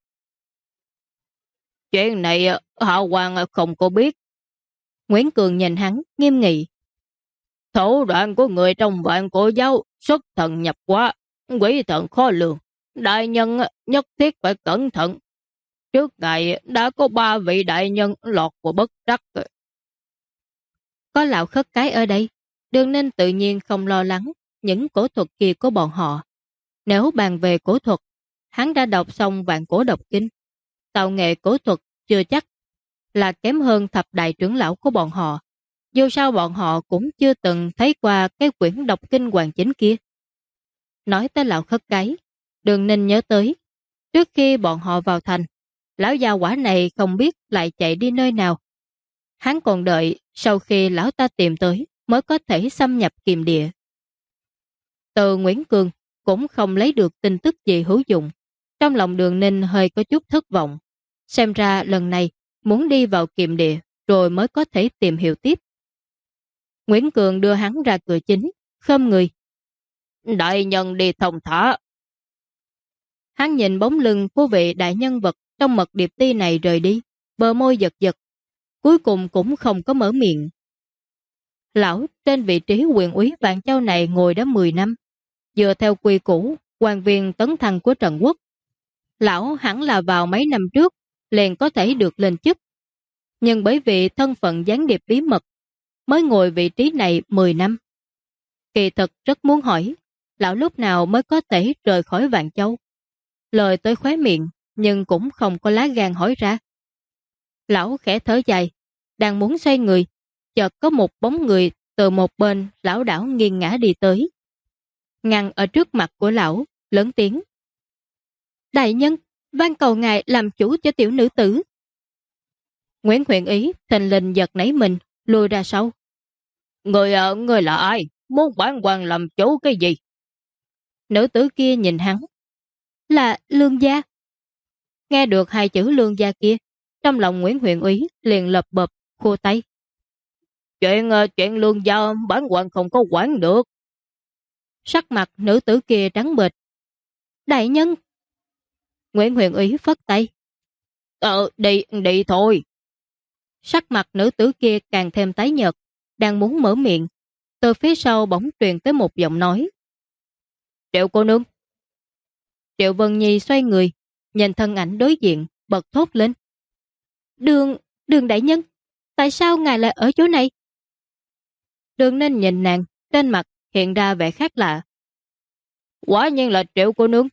Chuyện này Hạo Hoàng không có biết. Nguyễn Cường nhìn hắn nghiêm nghị. Thủ đoạn của người trong Vạn Cổ Giáo xuất thần nhập hóa, quỷ thần khó lường. Đại nhân nhất thiết phải cẩn thận. Trước ngày đã có 3 vị đại nhân lọt vào bất trắc. Có lão khất cái ở đây, Đường Ninh tự nhiên không lo lắng những cổ thuật kia của bọn họ. Nếu bàn về cổ thuật, hắn đã đọc xong Vạn Cổ Độc Kinh. Tạo nghệ cổ thuật chưa chắc là kém hơn thập đại trưởng lão của bọn họ. Dù sao bọn họ cũng chưa từng thấy qua cái quyển độc kinh hoàn chính kia. Nói tới lão khất cái, Đường Ninh nhớ tới, trước khi bọn họ vào thành, lão gia quả này không biết lại chạy đi nơi nào. Hắn còn đợi sau khi lão ta tìm tới mới có thể xâm nhập Kiềm Địa. Từ Nguyễn Cường cũng không lấy được tin tức gì hữu dụng. Trong lòng Đường Ninh hơi có chút thất vọng. Xem ra lần này muốn đi vào Kiềm Địa rồi mới có thể tìm hiểu tiếp. Nguyễn Cường đưa hắn ra cửa chính, khom người. Đại nhân đi thông thả. Hắn nhìn bóng lưng của vị đại nhân vật trong mật điệp ti này rời đi, bờ môi giật giật. Cuối cùng cũng không có mở miệng. Lão trên vị trí quyền úy Vạn Châu này ngồi đã 10 năm. Dựa theo quy củ, quan viên tấn thăng của Trần Quốc. Lão hẳn là vào mấy năm trước, liền có thể được lên chức. Nhưng bởi vì thân phận gián điệp bí mật, mới ngồi vị trí này 10 năm. Kỳ thực rất muốn hỏi, lão lúc nào mới có thể rời khỏi Vạn Châu? lời tới khóe miệng, nhưng cũng không có lá gan hỏi ra. Lão khẽ thở dài, đang muốn xoay người, chợt có một bóng người từ một bên lão đảo nghiêng ngã đi tới. Ngăn ở trước mặt của lão, lớn tiếng. Đại nhân, van cầu ngài làm chủ cho tiểu nữ tử. Nguyễn Huyền Ý thình lình giật nảy mình, lùi ra sau. Người là ai? Muốn bản quan làm chủ cái gì? Nữ tử kia nhìn hắn. Là Lương gia. Nghe được hai chữ Lương gia kia, trong lòng Nguyễn Huyền Ý liền lập bập, khua tay. Chuyện Lương gia bản quan không có quản được. Sắc mặt nữ tử kia trắng bệch. Đại nhân. Nguyễn Huyền Ý phất tay. Đi thôi. Sắc mặt nữ tử kia càng thêm tái nhợt, đang muốn mở miệng. Từ phía sau bỗng truyền tới một giọng nói. Triệu cô nương. Triệu Vân Nhi xoay người, nhìn thân ảnh đối diện, bật thốt lên. Đường đại nhân, tại sao ngài lại ở chỗ này? Đường Ninh nhìn nàng, trên mặt hiện ra vẻ khác lạ. Quả nhiên là Triệu cô nương.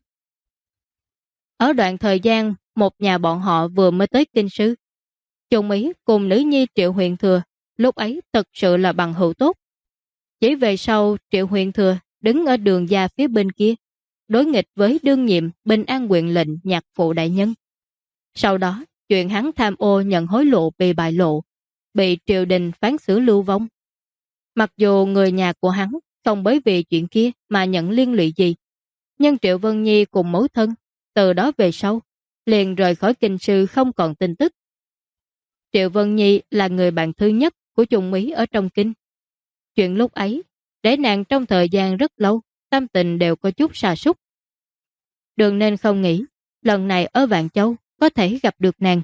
Ở đoạn thời gian, một nhà bọn họ vừa mới tới kinh sư. Chung ý cùng nữ nhi Triệu Huyền Thừa, lúc ấy thật sự là bằng hữu tốt. Chỉ về sau, Triệu Huyền Thừa đứng ở đường gia phía bên kia, đối nghịch với đương nhiệm Bình An quyền lệnh nhạc phụ đại nhân. Sau đó, chuyện hắn tham ô nhận hối lộ bị bại lộ, bị triều đình phán xử lưu vong. Mặc dù người nhà của hắn không bởi vì chuyện kia mà nhận liên lụy gì, nhưng Triệu Vân Nhi cùng mẫu thân, từ đó về sau, liền rời khỏi kinh sư không còn tin tức. Triệu Vân Nhi là người bạn thứ nhất của Trung Ý ở trong kinh. Chuyện lúc ấy, để nàng trong thời gian rất lâu, tâm tình đều có chút sa sút. Đường nên không nghĩ, lần này ở Vạn Châu có thể gặp được nàng.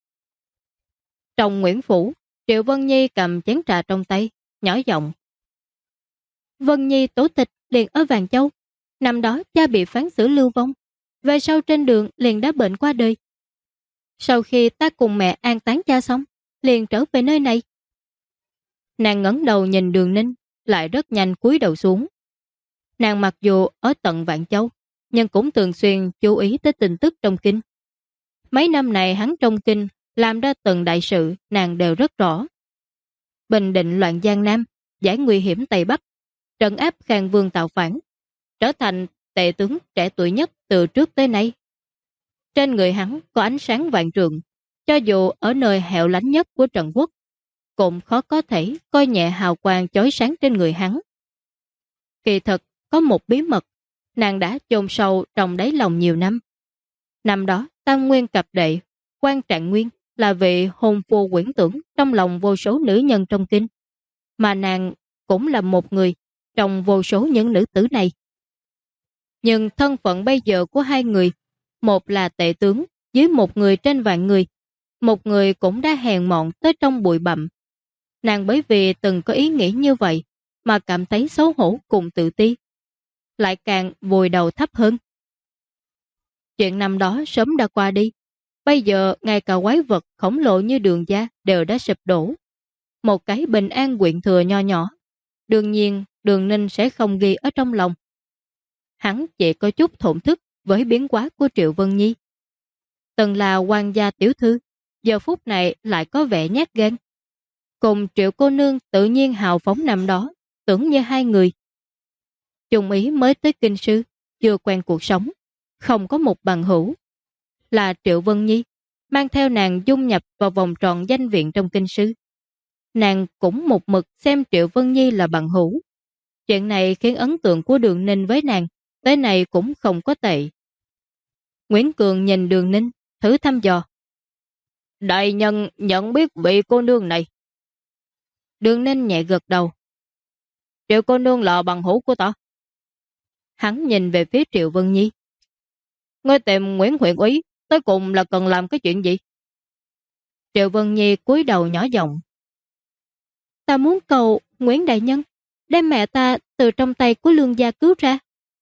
Trong Nguyễn Phủ, Triệu Vân Nhi cầm chén trà trong tay, nhỏ giọng. Vân Nhi tổ tịch liền ở Vạn Châu. Năm đó cha bị phán xử lưu vong. Về sau trên đường liền đã bệnh qua đời. Sau khi ta cùng mẹ an táng cha xong, liền trở về nơi này. Nàng ngẩng đầu nhìn Đường Ninh, lại rất nhanh cúi đầu xuống. Nàng mặc dù ở tận Vạn Châu, nhưng cũng thường xuyên chú ý tới tin tức trong kinh. Mấy năm này hắn trong kinh làm ra từng đại sự nàng đều rất rõ. Bình định loạn Giang Nam, giải nguy hiểm Tây Bắc, trấn áp Khang Vương tạo phản, trở thành tể tướng trẻ tuổi nhất từ trước tới nay. Trên người hắn có ánh sáng vạn trượng, cho dù ở nơi hẻo lánh nhất của Trần Quốc, cũng khó có thể coi nhẹ hào quang chói sáng trên người hắn. Kỳ thật, có một bí mật, nàng đã chôn sâu trong đáy lòng nhiều năm. Năm đó, Tam Nguyên cập đệ, Quan Trạng Nguyên là vị hôn phu quyển tưởng trong lòng vô số nữ nhân trong kinh, mà nàng cũng là một người trong vô số những nữ tử này. Nhưng thân phận bây giờ của hai người, một là tể tướng dưới một người trên vạn người, một người cũng đã hèn mọn tới trong bụi bặm. Nàng bởi vì từng có ý nghĩ như vậy mà cảm thấy xấu hổ cùng tự ti, lại càng vùi đầu thấp hơn. Chuyện năm đó sớm đã qua đi, bây giờ ngay cả quái vật khổng lồ như Đường gia đều đã sụp đổ. Một cái Bình An huyện thừa nho nhỏ, đương nhiên Đường Ninh sẽ không ghi ở trong lòng. Hắn chỉ có chút thổn thức với biến hóa của Triệu Vân Nhi. Từng là quan gia tiểu thư, giờ phút này lại có vẻ nhát gan. Cùng Triệu cô nương tự nhiên hào phóng năm đó, tưởng như hai người. Chung ý mới tới kinh sư, chưa quen cuộc sống, không có một bằng hữu. Là Triệu Vân Nhi, mang theo nàng dung nhập vào vòng tròn danh viện trong kinh sư. Nàng cũng một mực xem Triệu Vân Nhi là bằng hữu. Chuyện này khiến ấn tượng của Đường Ninh với nàng tới này cũng không có tệ. Nguyễn Cường nhìn Đường Ninh, thử thăm dò. Đại nhân nhận biết vị cô nương này. Đường Ninh nhẹ gật đầu. Triệu cô nương là bằng hữu của ta. Hắn nhìn về phía Triệu Vân Nhi. Ngươi tìm Nguyễn huyện úy tới cùng là cần làm cái chuyện gì? Triệu Vân Nhi cúi đầu nhỏ giọng. Ta muốn cầu Nguyễn đại nhân đem mẹ ta từ trong tay của Lương gia cứu ra.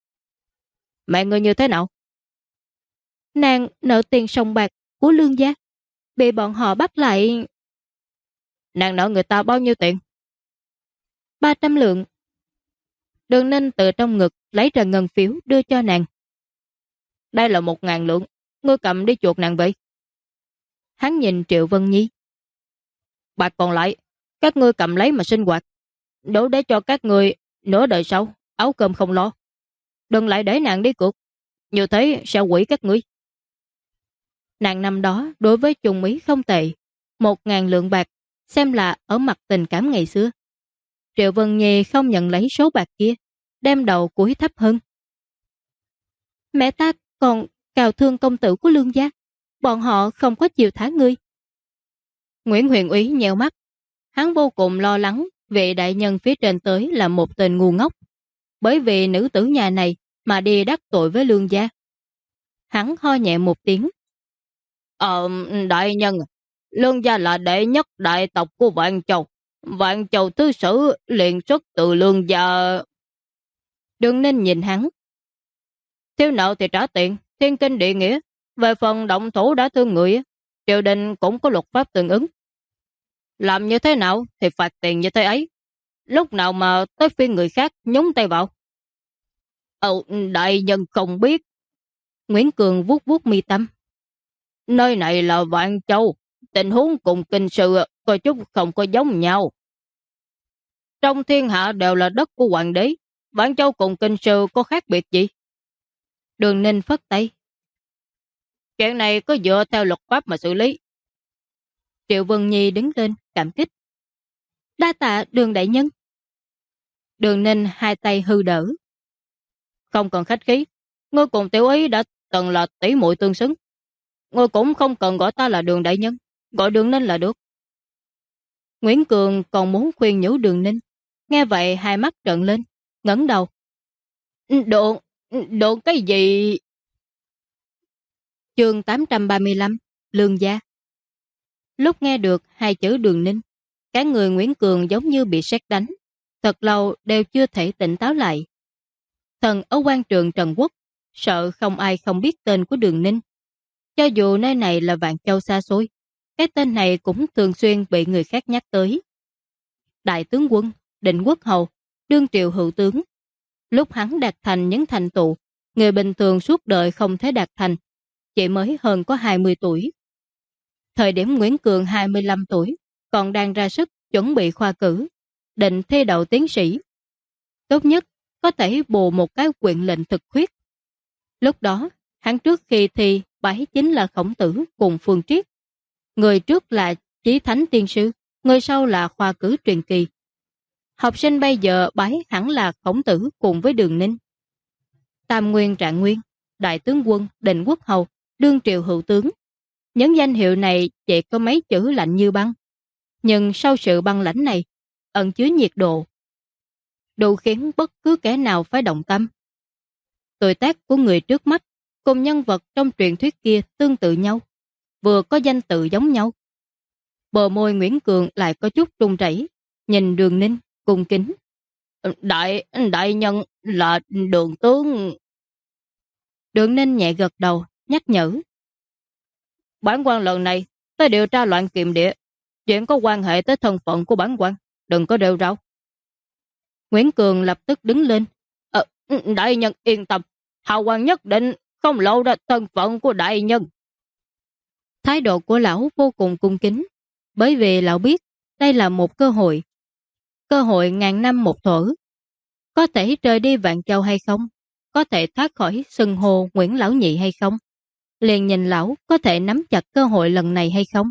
Mẹ ngươi như thế nào? Nàng nợ tiền sòng bạc của Lương gia, bị bọn họ bắt lại. Nàng nợ người ta bao nhiêu tiền? 300 lượng. Đường Ninh từ trong ngực lấy ra ngân phiếu đưa cho nàng. Đây là 1.000 lượng, ngươi cầm đi chuộc nàng về. Hắn nhìn Triệu Vân Nhi. Bạc còn lại, các ngươi cầm lấy mà sinh hoạt, đủ để cho các ngươi nửa đời sau áo cơm không lo. Đừng lại để nàng đi cược, như thế sẽ quỷ các ngươi. Nàng năm đó đối với Trung Ý không tệ, 1.000 lượng bạc, xem là ở mặt tình cảm ngày xưa. Triệu Vân Nhi không nhận lấy số bạc kia, đem đầu cúi thấp hơn. Mẹ ta còn cào thương công tử của Lương gia, bọn họ không có chịu thả ngươi. Nguyễn Huyền Úy nheo mắt, hắn vô cùng lo lắng vị đại nhân phía trên tới là một tên ngu ngốc, bởi vì nữ tử nhà này mà đi đắc tội với Lương gia. Hắn ho nhẹ một tiếng. Đại nhân, Lương gia là đệ nhất đại tộc của Vạn Châu. Vạn Châu thứ sử liền xuất từ Lương gia. Đừng nên nhìn hắn. Thiếu nợ thì trả tiền, thiên kinh địa nghĩa. Về phần động thủ đã thương người, triều đình cũng có luật pháp tương ứng. Làm như thế nào thì phạt tiền như thế ấy. Lúc nào mà tới phiên người khác nhúng tay vào. Đại nhân không biết. Nguyễn Cường vuốt vuốt mi tâm. Nơi này là Vạn Châu, tình huống cùng kinh sư có chút không có giống nhau. Trong thiên hạ đều là đất của hoàng đế, Vạn Châu cùng kinh sư có khác biệt gì? Đường Ninh phất tay. Chuyện này có dựa theo luật pháp mà xử lý. Triệu Vân Nhi đứng lên, cảm kích. Đa tạ Đường đại nhân. Đường Ninh hai tay hư đỡ. Không cần khách khí, ngươi cùng tiểu ý đã từng là tỷ muội tương xứng. Ngươi cũng không cần gọi ta là Đường đại nhân, gọi Đường Ninh là được. Nguyễn Cường còn muốn khuyên nhủ Đường Ninh. Nghe vậy hai mắt trợn lên, ngẩng đầu. Độ cái gì? Chương 835, Lương gia. Lúc nghe được hai chữ Đường Ninh, cả người Nguyễn Cường giống như bị sét đánh, thật lâu đều chưa thể tỉnh táo lại. Thần ở quan trường Trần Quốc, sợ không ai không biết tên của Đường Ninh. Cho dù nơi này là Vạn Châu xa xôi, cái tên này cũng thường xuyên bị người khác nhắc tới. Đại tướng quân, Định Quốc hầu, đương triều hữu tướng. Lúc hắn đạt thành những thành tựu, người bình thường suốt đời không thể đạt thành, chỉ mới hơn có 20 tuổi. Thời điểm Nguyễn Cường 25 tuổi, còn đang ra sức chuẩn bị khoa cử, định thi đậu tiến sĩ. Tốt nhất, có thể bù một cái quyền lệnh thực khuyết. Lúc đó, hắn trước khi thi bái chính là Khổng Tử cùng Phương Triết. Người trước là Chí Thánh Tiên Sư, người sau là khoa cử truyền kỳ. Học sinh bây giờ bái hẳn là Khổng Tử cùng với Đường Ninh. Tam Nguyên Trạng Nguyên, Đại tướng quân, Định Quốc hầu, đương triều hữu tướng. Những danh hiệu này chỉ có mấy chữ lạnh như băng. Nhưng sau sự băng lãnh này, ẩn chứa nhiệt độ, đủ khiến bất cứ kẻ nào phải động tâm. Tuổi tác của người trước mắt cùng nhân vật trong truyền thuyết kia tương tự nhau, vừa có danh tự giống nhau. Bờ môi Nguyễn Cường lại có chút run rẩy, nhìn Đường Ninh cung kính. Đại nhân là Đường tướng. Đường Ninh nhẹ gật đầu, nhắc nhở. Bản quan lần này tới điều tra loạn kiệm địa, chuyện có quan hệ tới thân phận của bản quan, đừng có rêu rao. Nguyễn Cường lập tức đứng lên. Đại nhân yên tâm, hào quan nhất định không lộ ra thân phận của đại nhân. Thái độ của lão vô cùng cung kính, bởi vì lão biết đây là một cơ hội ngàn năm một thuở. Có thể rời đi Vạn Châu hay không? Có thể thoát khỏi xưng hô Nguyễn Lão Nhị hay không? Liền nhìn lão có thể nắm chặt cơ hội lần này hay không?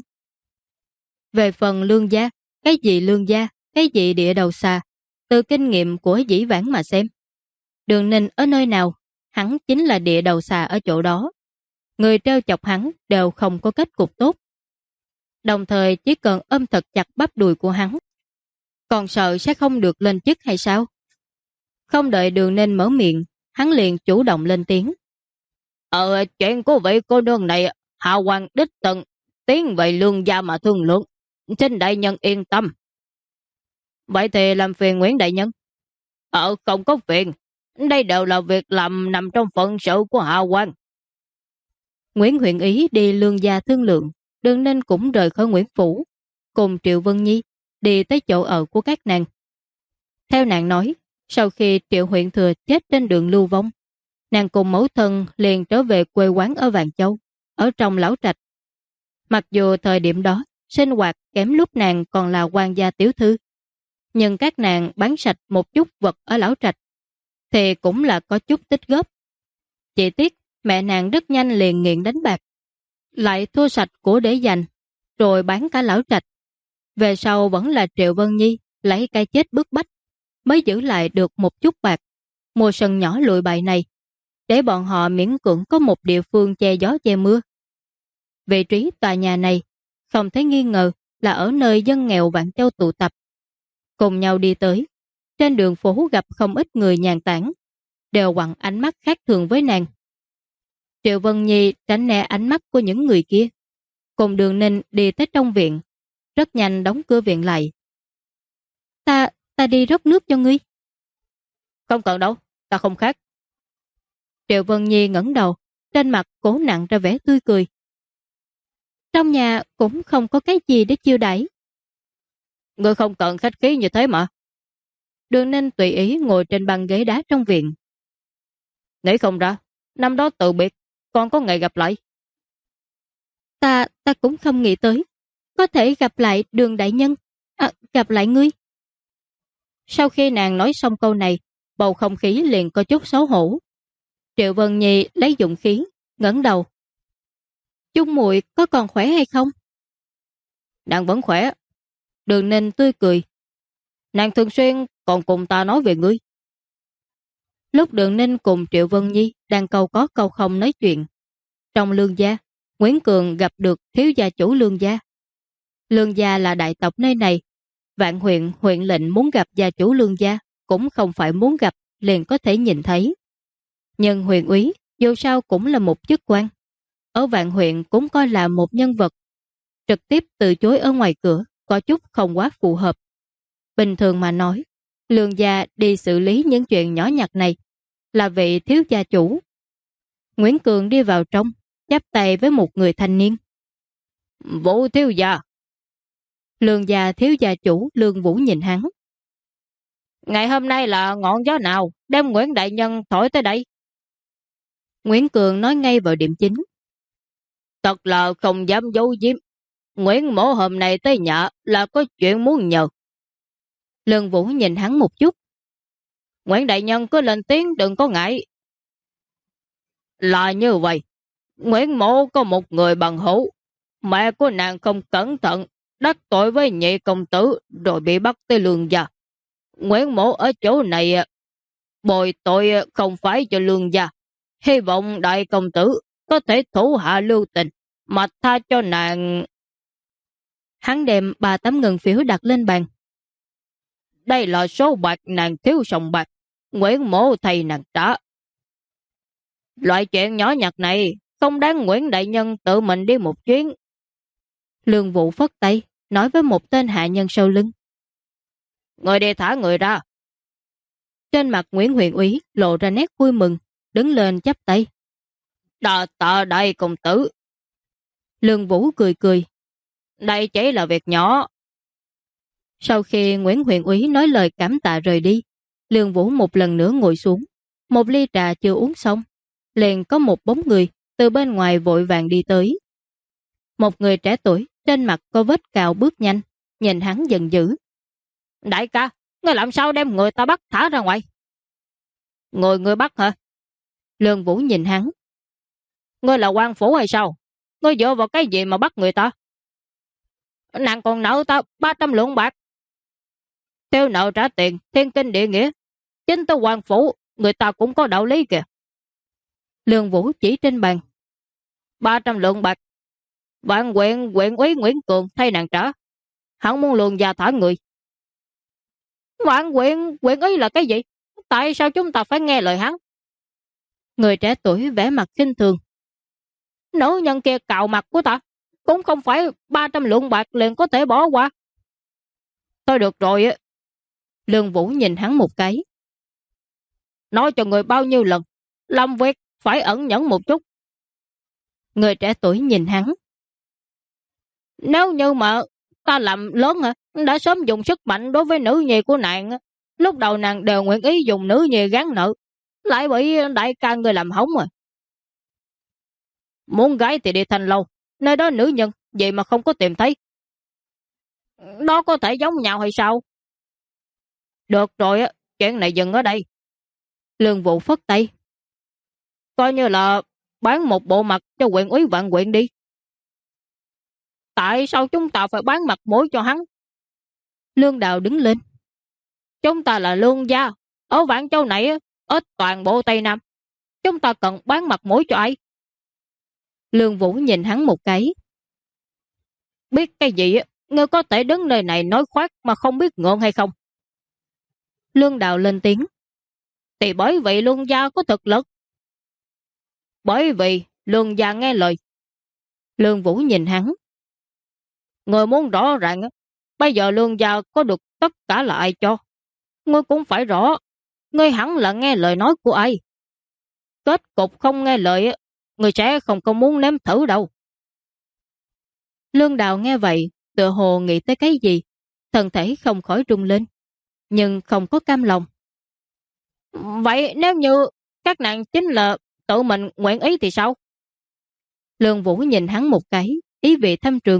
Về phần Lương gia, cái gì Lương gia, cái gì địa đầu xà, từ kinh nghiệm của dĩ vãng mà xem. Đường Ninh ở nơi nào, hắn chính là địa đầu xà ở chỗ đó. Người trêu chọc hắn đều không có kết cục tốt. Đồng thời chỉ cần ôm thật chặt bắp đùi của hắn. Còn sợ sẽ không được lên chức hay sao? Không đợi Đường Ninh mở miệng, hắn liền chủ động lên tiếng. Chuyện của vị cô nương này, hạ quan đích thân tiến về Lương gia mà thương lượng. Xin đại nhân yên tâm. Vậy thì làm phiền Nguyễn đại nhân. Không có phiền. Đây đều là việc làm nằm trong phận sự của hạ quan. Nguyễn huyện ý đi Lương gia thương lượng, Đường Ninh cũng rời khỏi Nguyễn phủ, cùng Triệu Vân Nhi đi tới chỗ ở của các nàng. Theo nàng nói, sau khi Triệu huyện thừa chết trên đường lưu vong, nàng cùng mẫu thân liền trở về quê quán ở Vạn Châu, ở trong lão trạch. Mặc dù thời điểm đó, sinh hoạt kém lúc nàng còn là quan gia tiểu thư, nhưng các nàng bán sạch một chút vật ở lão trạch, thì cũng là có chút tích góp. Chỉ tiếc, mẹ nàng rất nhanh liền nghiện đánh bạc, lại thua sạch của để dành, rồi bán cả lão trạch. Về sau vẫn là Triệu Vân Nhi lấy cái chết bức bách, mới giữ lại được một chút bạc, mua sân nhỏ lụi bại này, để bọn họ miễn cưỡng có một địa phương che gió che mưa. Vị trí tòa nhà này, không thấy nghi ngờ là ở nơi dân nghèo Vạn Châu tụ tập. Cùng nhau đi tới, trên đường phố gặp không ít người nhàn tản, đều quẳng ánh mắt khác thường với nàng. Triệu Vân Nhi tránh né ánh mắt của những người kia, cùng Đường Ninh đi tới trong viện, rất nhanh đóng cửa viện lại. Ta đi rót nước cho ngươi. Không cần đâu, ta không khát. Triệu Vân Nhi ngẩng đầu, trên mặt cố nặng ra vẻ tươi cười. Trong nhà cũng không có cái gì để chiêu đãi. Ngươi không cần khách khí như thế mà. Đường Ninh tùy ý ngồi trên băng ghế đá trong viện. Nghĩ không ra, năm đó từ biệt, còn có ngày gặp lại. Ta cũng không nghĩ tới, có thể gặp lại Đường đại nhân, gặp lại ngươi. Sau khi nàng nói xong câu này, bầu không khí liền có chút xấu hổ. Triệu Vân Nhi lấy dũng khí, ngẩng đầu. Chung muội có còn khỏe hay không? Nàng vẫn khỏe. Đường Ninh tươi cười. Nàng thường xuyên còn cùng ta nói về ngươi. Lúc Đường Ninh cùng Triệu Vân Nhi đang câu có câu không nói chuyện, trong Lương gia, Nguyễn Cường gặp được thiếu gia chủ Lương gia. Lương gia là đại tộc nơi này. Vạn huyện, huyện lệnh muốn gặp gia chủ Lương gia, cũng không phải muốn gặp liền có thể nhìn thấy. Nhưng huyện úy dù sao cũng là một chức quan, ở Vạn huyện cũng coi là một nhân vật. Trực tiếp từ chối ở ngoài cửa có chút không quá phù hợp. Bình thường mà nói, Lương gia đi xử lý những chuyện nhỏ nhặt này là vị thiếu gia chủ. Nguyễn Cường đi vào trong, chắp tay với một người thanh niên. Vũ thiếu gia. Lương gia thiếu gia chủ Lương Vũ nhìn hắn. Ngày hôm nay là ngọn gió nào đem Nguyễn đại nhân thổi tới đây? Nguyễn Cường nói ngay vào điểm chính. Thật là không dám giấu giếm. Nguyễn mỗ hôm nay tới nhà là có chuyện muốn nhờ. Lương Vũ nhìn hắn một chút. Nguyễn đại nhân cứ lên tiếng, đừng có ngại. Là như vậy. Nguyễn mỗ có một người bằng hữu. Mẹ của nàng không cẩn thận, đắc tội với nhị công tử rồi bị bắt tới Lương gia. Nguyễn mỗ ở chỗ này bồi tội không phải cho Lương gia. Hy vọng đại công tử có thể thủ hạ lưu tình mà tha cho nàng. Hắn đem 3 tấm ngân phiếu đặt lên bàn. Đây là số bạc nàng thiếu sòng bạc, Nguyễn mỗ thầy nàng trả. Loại chuyện nhỏ nhặt này không đáng Nguyễn đại nhân tự mình đi một chuyến. Lương Vũ phất tay, nói với một tên hạ nhân sau lưng. Người đi thả người ra. Trên mặt Nguyễn huyện úy lộ ra nét vui mừng, đứng lên chắp tay. Đà tạ đại công tử. Lương Vũ cười cười. Đây chỉ là việc nhỏ. Sau khi Nguyễn huyện úy nói lời cảm tạ rời đi, Lương Vũ một lần nữa ngồi xuống. Một ly trà chưa uống xong, liền có một bóng người từ bên ngoài vội vàng đi tới. Một người trẻ tuổi, trên mặt có vết cào bước nhanh, nhìn hắn giận dữ. Đại ca, ngươi làm sao đem người ta bắt thả ra ngoài? Người bắt hả? Lương Vũ nhìn hắn. Ngươi là quan phủ hay sao? Ngươi dựa vào cái gì mà bắt người ta? Nàng còn nợ ta 300 lượng bạc. Theo nợ trả tiền, thiên kinh địa nghĩa. Chính tới quan phủ, người ta cũng có đạo lý kìa. Lương Vũ chỉ trên bàn. 300 lượng bạc. Vạn huyện úy Nguyễn Cường thay nàng trả. Hắn muốn Lương gia thả người. Vạn huyện úy là cái gì? Tại sao chúng ta phải nghe lời hắn? Người trẻ tuổi vẽ mặt khinh thường. Nữ nhân kia cạo mặt của ta, cũng không phải 300 lượng bạc liền có thể bỏ qua. Thôi được rồi á. Lương Vũ nhìn hắn một cái. Nói cho người bao nhiêu lần, làm việc phải ẩn nhẫn một chút. Người trẻ tuổi nhìn hắn. Nếu như mà ta làm lớn hả, đã sớm dùng sức mạnh đối với nữ nhi của nàng. Lúc đầu nàng đều nguyện ý dùng nữ nhi gán nợ. lại bị đại ca người làm hỏng rồi. Muốn gái thì đi Thanh Lâu, nơi đó nữ nhân, vậy mà không có tìm thấy. Đó có thể giống nhau hay sao? Được rồi, chuyện này dừng ở đây. Lương Vũ phất tay. Coi như là bán một bộ mặt cho huyện úy Vạn Quyện đi. Tại sao chúng ta phải bán mặt mũi cho hắn? Lương Đào đứng lên. Chúng ta là lương gia. Ở Vạn Châu này, ở toàn bộ Tây Nam. Chúng ta cần bán mặt mũi cho ai? Lương Vũ nhìn hắn một cái. Biết cái gì, ngươi có thể đứng nơi này nói khoác mà không biết ngượng hay không? Lương Đào lên tiếng. Thì bởi vì lương gia có thực lực. Bởi vì lương gia nghe lời. Lương Vũ nhìn hắn. Ngươi muốn rõ ràng, bây giờ lương gia có được tất cả là ai cho? Ngươi cũng phải rõ. Ngươi hẳn là nghe lời nói của ai. Kết cục không nghe lời, ngươi sẽ không có muốn nếm thử đâu. Lương Đào nghe vậy, tựa hồ nghĩ tới cái gì, thân thể không khỏi rung lên, nhưng không có cam lòng. Vậy nếu như các nàng chính là tự mình nguyện ý thì sao? Lương Vũ nhìn hắn một cái, ý vị thâm trường.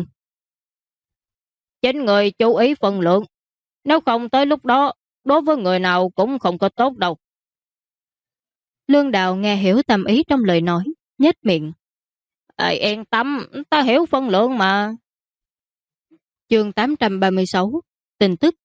Chính người chú ý phần lượng, nếu không tới lúc đó, đối với người nào cũng không có tốt đâu. Lương Đào nghe hiểu tâm ý trong lời nói, nhếch miệng. Yên tâm, ta hiểu phân lượng mà. Chương 836, tin tức.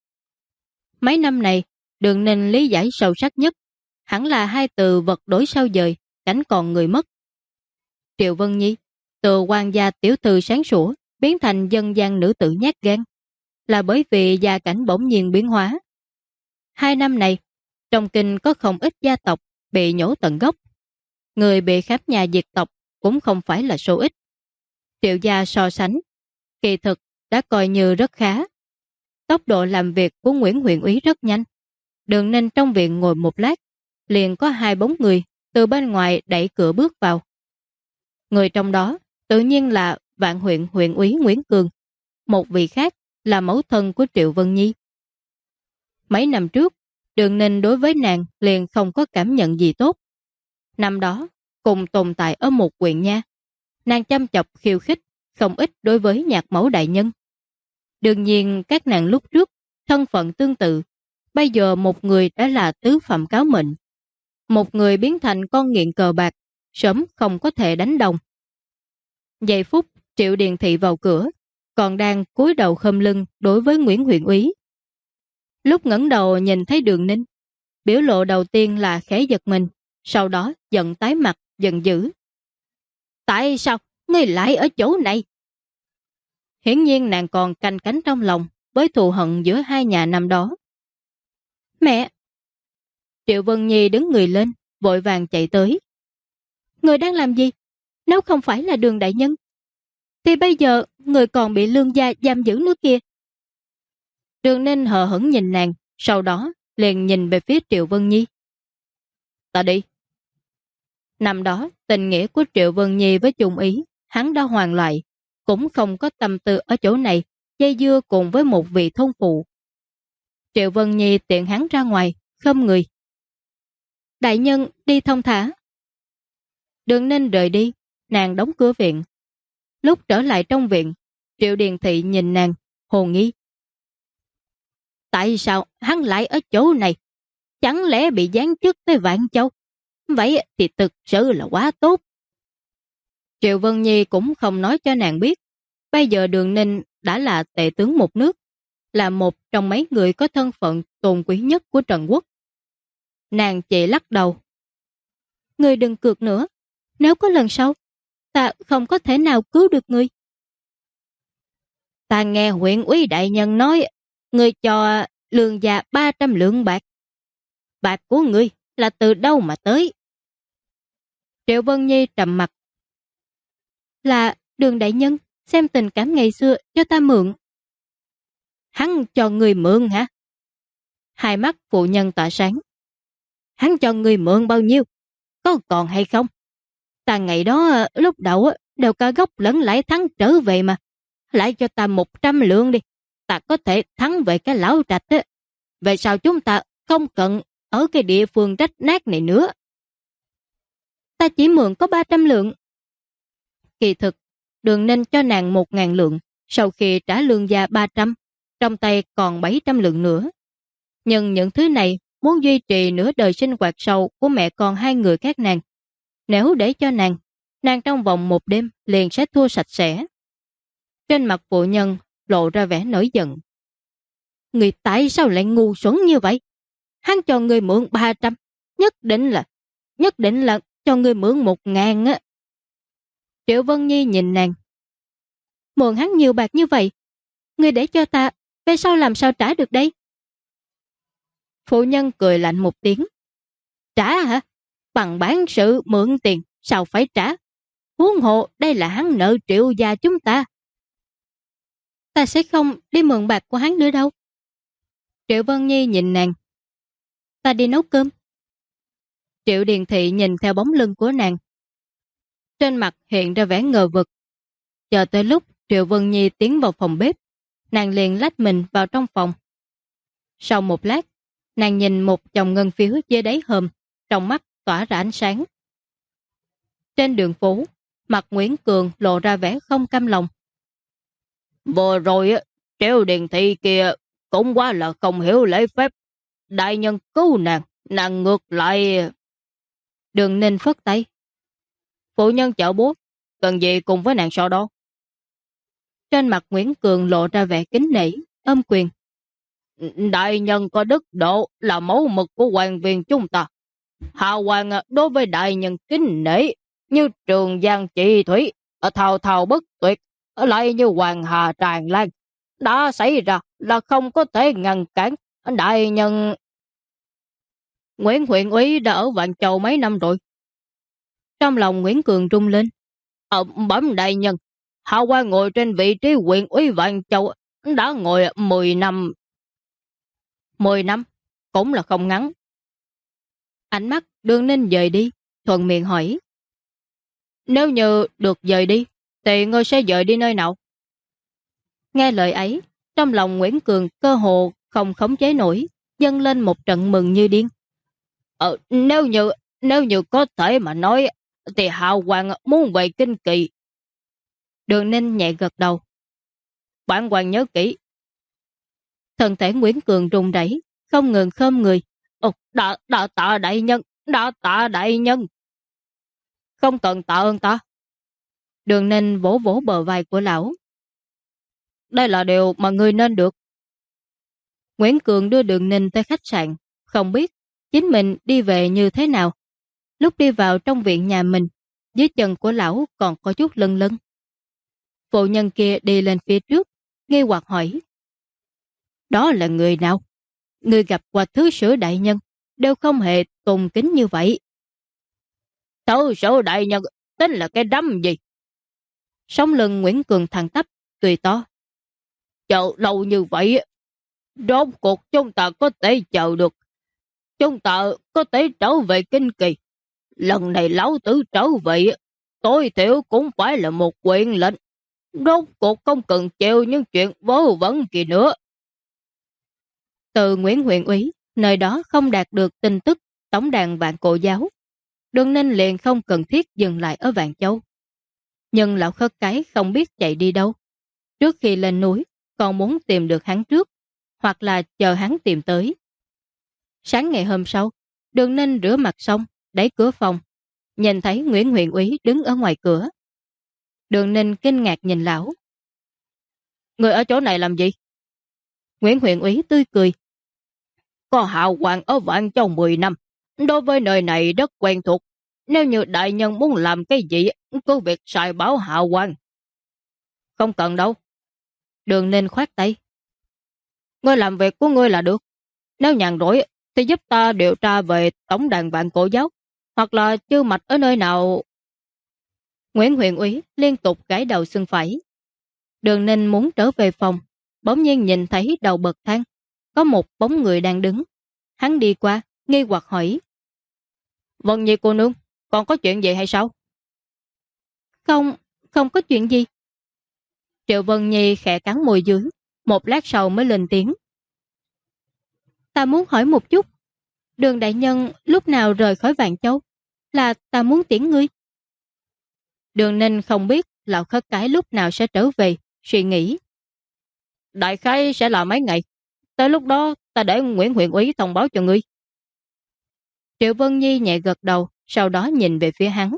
Mấy năm này, Đường Ninh lý giải sâu sắc nhất, hẳn là hai từ vật đổi sao dời, tránh còn người mất. Triệu Vân Nhi, từ quan gia tiểu thư sáng sủa, biến thành dân gian nữ tử nhát gan, là bởi vì gia cảnh bỗng nhiên biến hóa. 2 năm này, trong kinh có không ít gia tộc bị nhổ tận gốc. Người bị khắp nhà diệt tộc cũng không phải là số ít. Triệu gia so sánh, kỳ thực đã coi như rất khá. Tốc độ làm việc của Nguyễn huyện úy rất nhanh. Đường Ninh trong viện ngồi một lát, liền có 2 bóng người từ bên ngoài đẩy cửa bước vào. Người trong đó tự nhiên là Vạn huyện huyện úy Nguyễn Cường, một vị khác là mẫu thân của Triệu Vân Nhi. Mấy năm trước, Đường Ninh đối với nàng liền không có cảm nhận gì tốt. Năm đó, cùng tồn tại ở một huyện nha, nàng chăm chọc khiêu khích không ít đối với nhạc mẫu đại nhân. Đương nhiên các nàng lúc trước thân phận tương tự, bây giờ một người đã là tứ phẩm cáo mệnh, một người biến thành con nghiện cờ bạc, sớm không có thể đánh đồng. Giây phút Triệu Điền Thị vào cửa, còn đang cúi đầu khom lưng đối với Nguyễn huyện úy. Lúc ngẩng đầu nhìn thấy Đường Ninh, biểu lộ đầu tiên là khẽ giật mình, sau đó giận tái mặt, giận dữ. Tại sao ngươi lại ở chỗ này? Hiển nhiên nàng còn canh cánh trong lòng với thù hận giữa hai nhà năm đó. Mẹ! Triệu Vân Nhi đứng người lên, vội vàng chạy tới. Người đang làm gì? Nếu không phải là Đường đại nhân, thì bây giờ người còn bị lương gia giam giữ nữa kia. Đường Ninh hờ hững nhìn nàng, sau đó liền nhìn về phía Triệu Vân Nhi. Ta đi. Năm đó, tình nghĩa của Triệu Vân Nhi với Chung Ý, hắn đã hoàn lại, cũng không có tâm tư ở chỗ này, dây dưa cùng với một vị thôn phụ. Triệu Vân Nhi tiện hắn ra ngoài, khom người. Đại nhân đi thông thả. Đường Ninh rời đi, nàng đóng cửa viện. Lúc trở lại trong viện, Triệu Điền Thị nhìn nàng, hồ nghi. Tại sao hắn lại ở chỗ này? Chẳng lẽ bị giáng chức tới Vạn Châu? Vậy thì thực sự là quá tốt. Triệu Vân Nhi cũng không nói cho nàng biết. Bây giờ Đường Ninh đã là tể tướng một nước, là một trong mấy người có thân phận tôn quý nhất của Trần Quốc. Nàng chỉ lắc đầu. Ngươi đừng cược nữa. Nếu có lần sau, ta không có thể nào cứu được ngươi. Ta nghe huyện úy đại nhân nói, ngươi cho lương gia 300 lượng bạc. Bạc của ngươi là từ đâu mà tới? Triệu Vân Nhi trầm mặt. Là Đường đại nhân xem tình cảm ngày xưa cho ta mượn. Hắn cho người mượn hả? Hai mắt phụ nhân tỏa sáng. Hắn cho người mượn bao nhiêu? Có còn hay không? Ta ngày đó lúc đầu đều cả gốc lẫn lãi thắng trở về mà. Lại cho ta 100 lượng đi. Ta có thể thắng về cái lão trạch á. Về sau chúng ta không cần ở cái địa phương rách nát này nữa. Ta chỉ mượn có 300 lượng. Kỳ thực, Đường Ninh cho nàng 1.000 lượng, sau khi trả lương gia 300, trong tay còn 700 lượng nữa. Nhưng những thứ này muốn duy trì nửa đời sinh hoạt sau của mẹ con hai người các nàng. Nếu để cho nàng trong vòng một đêm liền sẽ thua sạch sẽ. Trên mặt phụ nhân lộ ra vẻ nổi giận. Người tại sao lại ngu xuẩn như vậy? Hắn cho người mượn 300, nhất định là cho người mượn 1.000 á. Triệu Vân Nhi nhìn nàng. Mượn hắn nhiều bạc như vậy, người để cho ta, về sau làm sao trả được đây? Phụ nhân cười lạnh một tiếng. Trả hả? Bằng bản sự mượn tiền, sao phải trả? Huống hộ đây là hắn nợ Triệu gia chúng ta. Ta sẽ không đi mượn bạc của hắn nữa đâu. Triệu Vân Nhi nhìn nàng. Ta đi nấu cơm. Triệu Điền Thị nhìn theo bóng lưng của nàng. Trên mặt hiện ra vẻ ngờ vực. Chờ tới lúc Triệu Vân Nhi tiến vào phòng bếp, nàng liền lách mình vào trong phòng. Sau một lát, nàng nhìn một chồng ngân phiếu dưới đáy hòm, trong mắt tỏa ra ánh sáng. Trên đường phố, mặt Nguyễn Cường lộ ra vẻ không cam lòng. Vừa rồi, Triệu Điền Thị kia cũng quá là không hiểu lễ phép. Đại nhân cứu nàng ngược lại. Đường Ninh phất tay. Phụ nhân chợ búa, cần gì cùng với nàng so đó. Trên mặt Nguyễn Cường lộ ra vẻ kính nể, ôm quyền. Đại nhân có đức độ là mẫu mực của hoàng viên chúng ta. Hạ hoàng đối với đại nhân kính nể, như Trường Giang Chị Thủy, thao thao bất tuyệt, lại như Hoàng Hà tràn lan. Đã xảy ra là không có thể ngăn cản. Đại nhân... Nguyễn huyện úy đã ở Vạn Châu mấy năm rồi. Trong lòng Nguyễn Cường rung lên. Bẩm đại nhân, Hạ quan ngồi trên vị trí huyện úy Vạn Châu đã ngồi 10 năm. 10 năm, cũng là không ngắn. Ánh mắt Đường Ninh dời đi, thuận miệng hỏi. Nếu như được dời đi, thì ngươi sẽ dời đi nơi nào? Nghe lời ấy, trong lòng Nguyễn Cường cơ hồ không khống chế nổi, dâng lên một trận mừng như điên. Nếu như có thể mà nói, thì Hạo Hoàng muốn về Kinh Kỳ. Đường Ninh nhẹ gật đầu. Bản hoàng nhớ kỹ. Thân thể Nguyễn Cường run rẩy, không ngừng khom người. Đã tạ đại nhân, đã tạ đại nhân. Không cần tạ ơn ta. Đường Ninh vỗ vỗ bờ vai của lão. Đây là điều mà ngươi nên được. Nguyễn Cường đưa Đường Ninh tới khách sạn, không biết chính mình đi về như thế nào. Lúc đi vào trong viện nhà mình, dưới chân của lão còn có chút lân lân. Phụ nhân kia đi lên phía trước, nghi hoặc hỏi. Đó là người nào? Người gặp qua thứ sử đại nhân, đều không hề tôn kính như vậy. Thứ sử đại nhân tính là cái đâm gì? Sống lưng Nguyễn Cường thẳng tắp, cười to. Chờ lâu như vậy, rốt cuộc chúng ta có thể chờ được. Chúng ta có thể trở về Kinh Kỳ. Lần này lão tử trở về, tối thiểu cũng phải là một quyền lệnh. Rốt cuộc không cần chịu những chuyện vớ vẩn gì nữa. Từ Nguyễn huyện úy, nơi đó không đạt được tin tức tổng đàn Vạn Cổ Giáo. Đường Ninh liền không cần thiết dừng lại ở Vạn Châu. Nhưng lão khất cái không biết chạy đi đâu. Trước khi lên núi, còn muốn tìm được hắn trước, hoặc là chờ hắn tìm tới. Sáng ngày hôm sau, Đường Ninh rửa mặt xong, đẩy cửa phòng, nhìn thấy Nguyễn huyện úy đứng ở ngoài cửa. Đường Ninh kinh ngạc nhìn lão. Người ở chỗ này làm gì? Nguyễn huyện úy tươi cười. Có Hạo Hoàng ở Vạn Châu 10 năm, đối với nơi này rất quen thuộc. Nếu như đại nhân muốn làm cái gì, cứ việc sai báo Hạo Hoàng. Không cần đâu. Đường Ninh khoát tay. Ngươi làm việc của ngươi là được. Nếu nhàn rỗi thì giúp ta điều tra về tổng đàn Vạn Cổ Giáo, hoặc là chư mạch ở nơi nào. Nguyễn huyện úy liên tục gãi đầu xương phải. Đường Ninh muốn trở về phòng, bỗng nhiên nhìn thấy đầu bậc thang có một bóng người đang đứng. Hắn đi qua, nghi hoặc hỏi. Vân Nhi cô nương, còn có chuyện gì hay sao? Không có chuyện gì. Triệu Vân Nhi khẽ cắn môi dưới, một lát sau mới lên tiếng. Ta muốn hỏi một chút. Đường đại nhân lúc nào rời khỏi Vạn Châu? Là ta muốn tiễn ngươi. Đường Ninh không biết Lão Khất Cái lúc nào sẽ trở về, suy nghĩ. Đại khái sẽ là mấy ngày. Tới lúc đó ta để Nguyễn huyện úy thông báo cho ngươi. Triệu Vân Nhi nhẹ gật đầu, sau đó nhìn về phía hắn.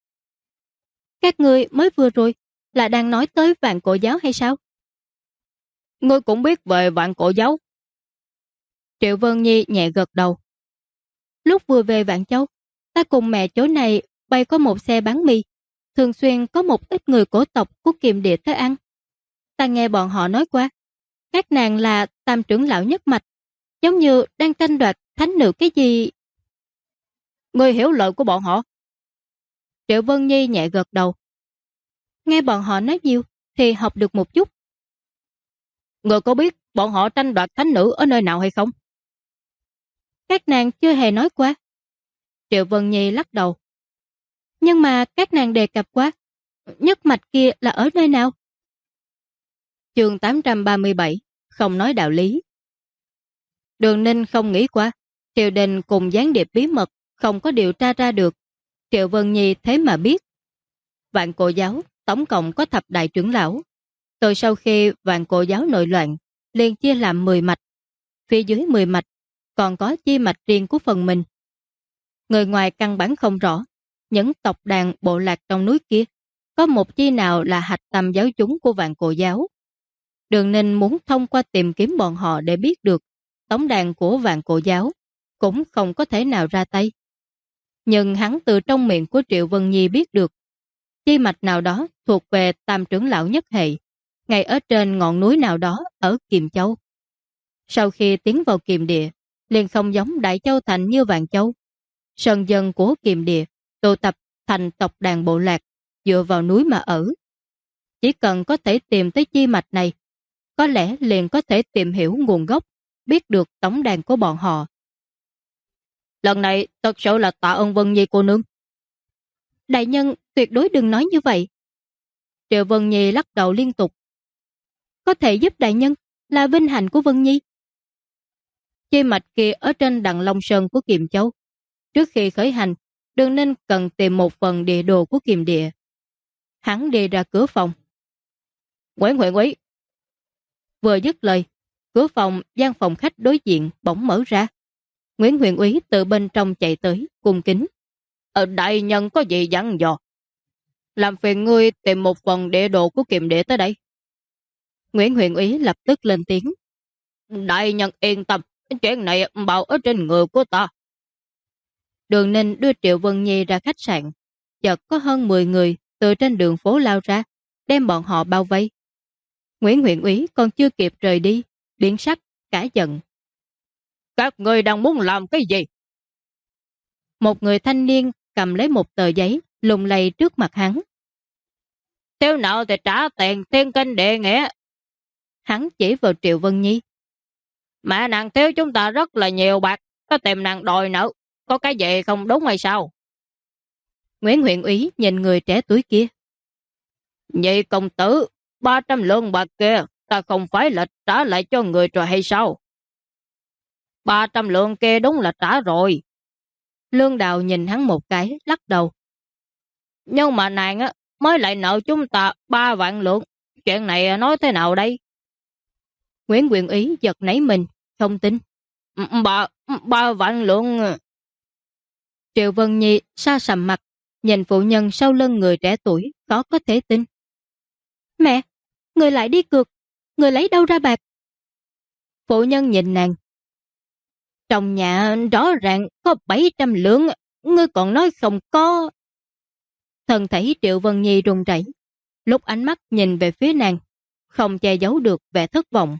Các ngươi mới vừa rồi là đang nói tới Vạn Cổ Giáo hay sao? Ngươi cũng biết về Vạn Cổ Giáo. Triệu Vân Nhi nhẹ gật đầu. Lúc vừa về Vạn Châu, ta cùng mẹ chỗ này bay có một xe bán mì, thường xuyên có một ít người cổ tộc của Kiềm Địa tới ăn. Ta nghe bọn họ nói qua, các nàng là tam trưởng lão nhất mạch, giống như đang tranh đoạt thánh nữ cái gì. Ngươi hiểu lời của bọn họ? Triệu Vân Nhi nhẹ gật đầu. Nghe bọn họ nói nhiều thì học được một chút. Ngươi có biết bọn họ tranh đoạt thánh nữ ở nơi nào hay không? Các nàng chưa hề nói qua. Triệu Vân Nhi lắc đầu. Nhưng mà các nàng đề cập qua, nhất mạch kia là ở nơi nào? Chương 837, không nói đạo lý. Đường Ninh không nghĩ qua, triều đình cùng gián điệp bí mật không có điều tra ra được. Triệu Vân Nhi thế mà biết. Vạn Cổ Giáo tổng cộng có thập đại trưởng lão. Từ sau khi Vạn Cổ Giáo nội loạn, liền chia làm 10 mạch. Phía dưới 10 mạch còn có chi mạch riêng của phần mình. Người ngoài căn bản không rõ, những tộc đàn bộ lạc trong núi kia có một chi nào là hạch tâm giáo chúng của Vạn Cổ Giáo. Đường Ninh muốn thông qua tìm kiếm bọn họ để biết được tổng đàn của Vạn Cổ Giáo, cũng không có thể nào ra tay. Nhưng hắn từ trong miệng của Triệu Vân Nhi biết được chi mạch nào đó thuộc về tam trưởng lão nhất hệ, ngay ở trên ngọn núi nào đó ở Kiềm Châu. Sau khi tiến vào Kiềm Địa, liền không giống Đại Châu Thành như Vạn Châu. Sơn dân của Kiềm Địa tụ tập thành tộc đàn bộ lạc, dựa vào núi mà ở. Chỉ cần có thể tìm tới chi mạch này, có lẽ liền có thể tìm hiểu nguồn gốc, biết được tổng đàn của bọn họ. Lần này thật sự là tạ ơn Vân Nhi cô nương. Đại nhân tuyệt đối đừng nói như vậy. Triệu Vân Nhi lắc đầu liên tục. Có thể giúp đại nhân là vinh hạnh của Vân Nhi. Chi mạch kia ở trên Đằng Long Sơn của Kiềm Châu. Trước khi khởi hành, Đường Ninh cần tìm một phần địa đồ của Kiềm Địa. Hắn đi ra cửa phòng. Nguyễn huyện úy. Vừa dứt lời, cửa phòng gian phòng khách đối diện bỗng mở ra. Nguyễn huyện úy từ bên trong chạy tới, cung kính. Ở đại nhân có gì dặn dò? Làm phiền ngươi tìm một phần địa đồ của Kiềm Địa tới đây. Nguyễn huyện úy lập tức lên tiếng. Đại nhân yên tâm, chuyện này bảo ở trên người của ta. Đường Ninh đưa Triệu Vân Nhi ra khách sạn. Chợt có hơn 10 người từ trên đường phố lao ra, đem bọn họ bao vây. Nguyễn huyện úy còn chưa kịp rời đi, biến sắc, cả giận. Các ngươi đang muốn làm cái gì? Một người thanh niên cầm lấy một tờ giấy, lùng lay trước mặt hắn. Thiếu nợ thì trả tiền thiên kinh địa nghĩa. Hắn chỉ vào Triệu Vân Nhi. Mẹ nàng thiếu chúng ta rất là nhiều bạc, có tìm nàng đòi nợ, có cái gì không đúng hay sao? Nguyễn huyện úy nhìn người trẻ tuổi kia. Nhị công tử, 300 lượng bạc kia, ta không phải là trả lại cho người rồi hay sao? 300 lượng kia đúng là trả rồi. Lương Đào nhìn hắn một cái, lắc đầu. Nhưng mà nàng á mới lại nợ chúng ta 3 vạn lượng. Chuyện này nói thế nào đây? Nguyễn huyện úy giật nảy mình, không tin. Ba vạn lượng. Triệu Vân Nhi sa sầm mặt, nhìn phụ nhân sau lưng người trẻ tuổi, khó có thể tin. Mẹ, người lại đi cược, người lấy đâu ra bạc? Phụ nhân nhìn nàng. Trong nhà rõ ràng có 700 lượng, ngươi còn nói không có. Thân thể Triệu Vân Nhi run rẩy, lúc ánh mắt nhìn về phía nàng, không che giấu được vẻ thất vọng.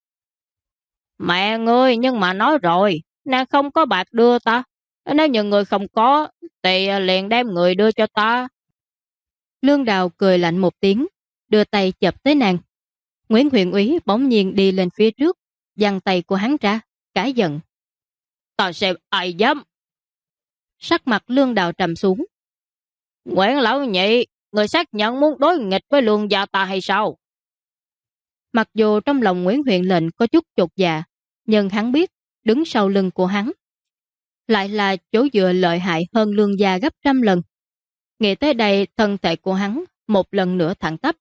Mẹ ngươi, nhưng mà nói rồi, nàng không có bạc đưa ta. Nếu như người không có, thì liền đem người đưa cho ta. Lương Đào cười lạnh một tiếng, đưa tay chập tới nàng. Nguyễn huyện úy bỗng nhiên đi lên phía trước, giằng tay của hắn ra, cả giận. Ta xem ai dám. Sắc mặt Lương Đào trầm xuống. Nguyễn lão nhị, người xác nhận muốn đối nghịch với Lương gia ta hay sao? Mặc dù trong lòng Nguyễn huyện lệnh có chút chột dạ, nhưng hắn biết đứng sau lưng của hắn lại là chỗ dựa lợi hại hơn Lương gia gấp trăm lần. Nghĩ tới đây, thân thể của hắn một lần nữa thẳng tắp.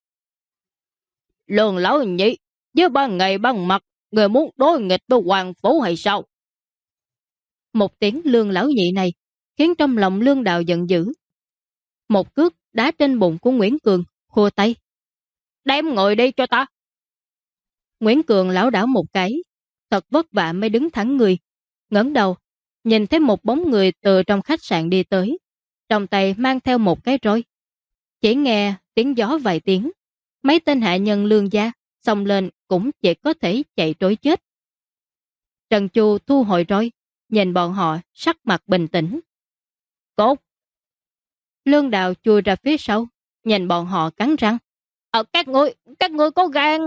Lương lão nhị, với ban ngày ban mặt, người muốn đối nghịch với hoàng phủ hay sao? Một tiếng Lương lão nhị này khiến trong lòng Lương Đào giận dữ. Một cước đá trên bụng của Nguyễn Cường, khua tay. Đem ngồi đi cho ta. Nguyễn Cường lảo đảo một cái, thật vất vả mới đứng thẳng người, ngẩng đầu, nhìn thấy một bóng người từ trong khách sạn đi tới, trong tay mang theo một cái roi. Chỉ nghe tiếng gió vài tiếng, mấy tên hạ nhân Lương gia xông lên cũng chỉ có thể chạy trối chết. Trần Chu thu hồi roi, nhìn bọn họ sắc mặt bình tĩnh. Cốt! Lương Đào chui ra phía sau, nhìn bọn họ cắn răng. Các ngươi có gan!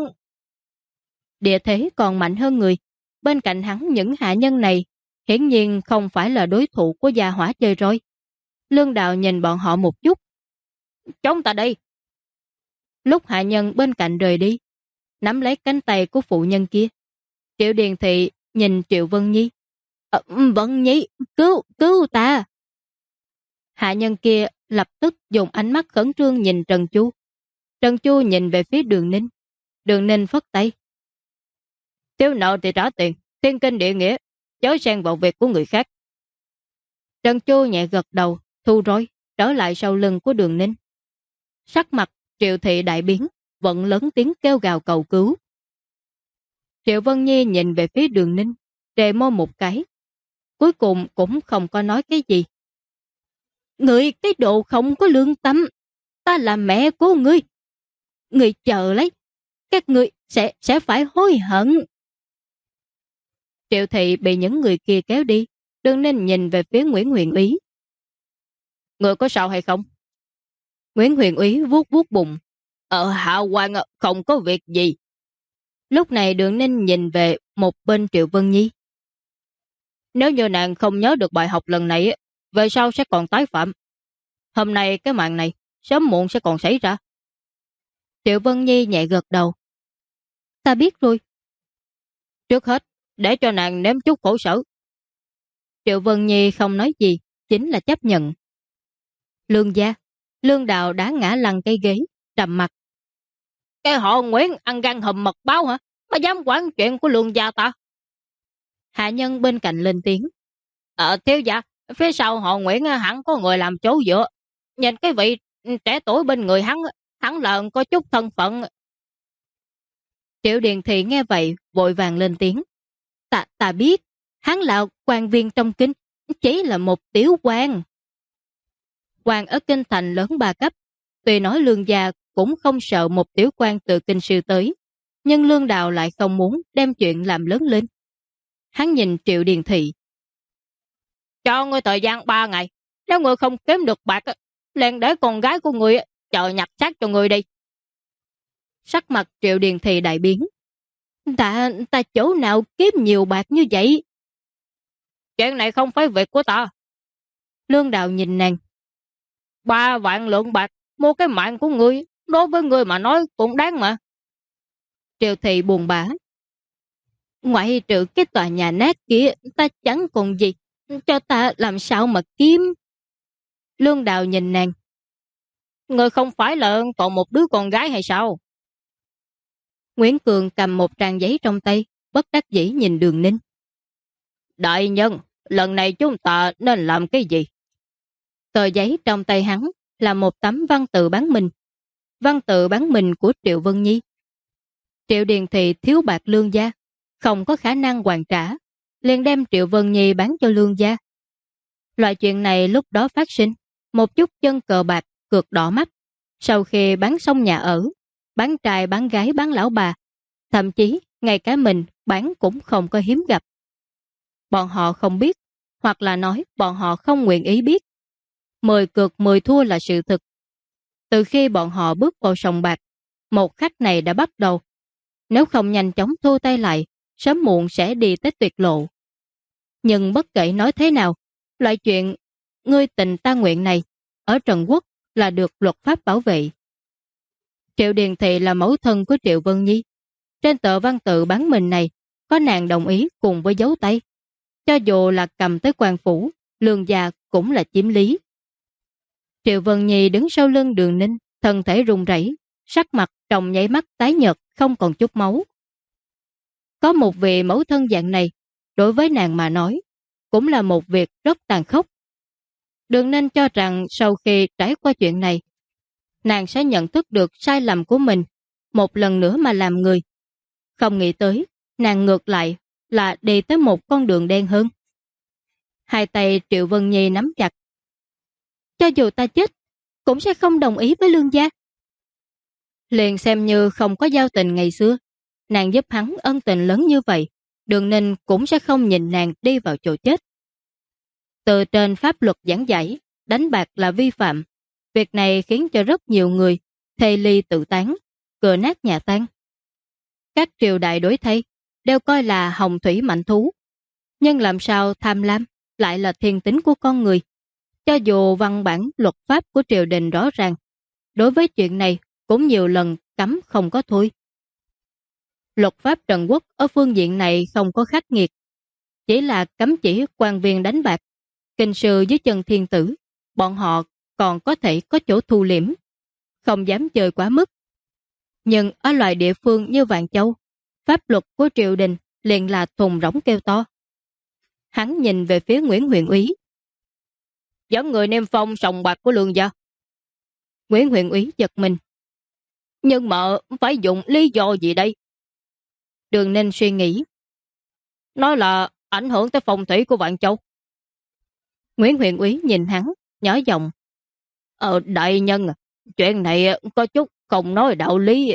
Địa thế còn mạnh hơn người, bên cạnh hắn những hạ nhân này hiển nhiên không phải là đối thủ của gia hỏa chơi roi. Lương Đào nhìn bọn họ một chút. Chống ta đây! Lúc hạ nhân bên cạnh rời đi, nắm lấy cánh tay của phụ nhân kia. Triệu Điền Thị nhìn Triệu Vân Nhi. Vân Nhi, cứu ta! Hạ nhân kia lập tức dùng ánh mắt khẩn trương nhìn Trần Chu. Trần Chu nhìn về phía Đường Ninh. Đường Ninh phất tay. Thiếu nợ thì trả tiền, thiên kinh địa nghĩa, chớ xen vào việc của người khác. Trần Chu nhẹ gật đầu, thu roi, trở lại sau lưng của Đường Ninh. Sắc mặt Triệu Thị đại biến, vẫn lớn tiếng kêu gào cầu cứu. Triệu Vân Nhi nhìn về phía Đường Ninh, trề môi một cái. Cuối cùng cũng không có nói cái gì. Ngươi cái độ không có lương tâm, ta là mẹ của ngươi. Ngươi chờ lấy, các ngươi sẽ phải hối hận. Triệu Thị bị những người kia kéo đi, Đường Ninh nhìn về phía Nguyễn Huyền Ý. Ngươi có sao hay không? Nguyễn Huyền Ý vuốt vuốt bụng. Hạ quan không có việc gì. Lúc này Đường Ninh nhìn về một bên Triệu Vân Nhi. Nếu như nàng không nhớ được bài học lần này, về sau sẽ còn tái phạm. Hôm nay cái mạng này sớm muộn sẽ còn xảy ra. Triệu Vân Nhi nhẹ gật đầu. Ta biết rồi. Trước hết, để cho nàng nếm chút khổ sở. Triệu Vân Nhi không nói gì, chính là chấp nhận. Lương gia, Lương Đào đá ngã lăn cây ghế, trầm mặt. Cái họ Nguyễn ăn gan hùm mật báo hả? Mà dám quản chuyện của Lương gia ta? Hạ nhân bên cạnh lên tiếng. Thiếu gia, phía sau họ Nguyễn hẳn có người làm chỗ dựa. Nhìn cái vị trẻ tuổi bên người hắn là có chút thân phận. Triệu Điền Thị nghe vậy, vội vàng lên tiếng. Ta biết, hắn là quan viên trong kinh, chỉ là một tiểu quan. Quan ở kinh thành lớn 3 cấp, tuy nói Lương gia cũng không sợ một tiểu quan từ kinh sư tới, nhưng Lương Đào lại không muốn đem chuyện làm lớn lên. Hắn nhìn Triệu Điền Thị. Cho ngươi thời gian 3 ngày, nếu ngươi không kiếm được bạc, liền để con gái của ngươi chờ nhặt xác cho ngươi đi. Sắc mặt Triệu Điền Thị đại biến. Ta chỗ nào kiếm nhiều bạc như vậy? Chuyện này không phải việc của ta. Lương Đào nhìn nàng. 3 vạn lượng bạc mua cái mạng của ngươi, đối với ngươi mà nói cũng đáng mà. Triệu Thị buồn bã. Ngoại trừ cái tòa nhà nát kia, ta chẳng còn gì, cho ta làm sao mà kiếm? Lương Đào nhìn nàng. Ngươi không phải là còn một đứa con gái hay sao? Nguyễn Cường cầm một trang giấy trong tay, bất đắc dĩ nhìn Đường Ninh. Đại nhân, lần này chúng ta nên làm cái gì? Tờ giấy trong tay hắn là một tấm văn tự bán mình. Văn tự bán mình của Triệu Vân Nhi. Triệu Điền Thị thiếu bạc Lương gia, không có khả năng hoàn trả, liền đem Triệu Vân Nhi bán cho Lương gia. Loại chuyện này lúc đó phát sinh, một chút chân cờ bạc, cược đỏ mắt. Sau khi bán xong nhà ở, bán trai bán gái bán lão bà, thậm chí ngay cả mình bán cũng không có hiếm gặp. Bọn họ không biết, hoặc là nói bọn họ không nguyện ý biết. 10 cược 10 thua là sự thực. Từ khi bọn họ bước vào sòng bạc, một khắc này đã bắt đầu. Nếu không nhanh chóng thu tay lại, sớm muộn sẽ đi tới tuyệt lộ. Nhưng bất kể nói thế nào, loại chuyện ngươi tình ta nguyện này ở Trần Quốc là được luật pháp bảo vệ. Triệu Điền Thị là mẫu thân của Triệu Vân Nhi. Trên tờ văn tự bán mình này có nàng đồng ý cùng với dấu tay. Cho dù là cầm tới quan phủ, Lương gia cũng là chiếm lý. Triệu Vân Nhi đứng sau lưng Đường Ninh, thân thể run rẩy, sắc mặt trong nháy mắt tái nhợt, không còn chút máu. Có một vị mẫu thân dạng này, đối với nàng mà nói, cũng là một việc rất tàn khốc. Đường Ninh cho rằng sau khi trải qua chuyện này, nàng sẽ nhận thức được sai lầm của mình, một lần nữa mà làm người. Không nghĩ tới, nàng ngược lại là đi tới một con đường đen hơn. Hai tay Triệu Vân Nhi nắm chặt. Cho dù ta chết, cũng sẽ không đồng ý với Lương gia. Liền xem như không có giao tình ngày xưa, nàng giúp hắn ân tình lớn như vậy, Đường Ninh cũng sẽ không nhìn nàng đi vào chỗ chết. Từ trên pháp luật giảng giải, đánh bạc là vi phạm. Việc này khiến cho rất nhiều người thề ly tự tán, cửa nát nhà tan. Các triều đại đối thay đều coi là hồng thủy mạnh thú. Nhưng làm sao tham lam lại là thiên tính của con người? Cho dù văn bản luật pháp của triều đình rõ ràng, đối với chuyện này cũng nhiều lần cấm không có thôi. Luật pháp Trần Quốc ở phương diện này không có khắc nghiệt, chỉ là cấm chỉ quan viên đánh bạc. Kinh sư dưới chân thiên tử, bọn họ còn có thể có chỗ thu liễm, không dám chơi quá mức. Nhưng ở loại địa phương như Vạn Châu, pháp luật của triều đình liền là thùng rỗng kêu to. Hắn nhìn về phía Nguyễn Huyện Úy. Dẫn người niêm phong sòng bạc của Lương gia. Nguyễn Huyện Úy giật mình. Nhưng mà phải dùng lý do gì đây? Đường Ninh suy nghĩ. Nói là ảnh hưởng tới phong thủy của Vạn Châu. Nguyễn Huyện Úy nhìn hắn, nhỏ giọng. Đại nhân, chuyện này có chút không nói đạo lý.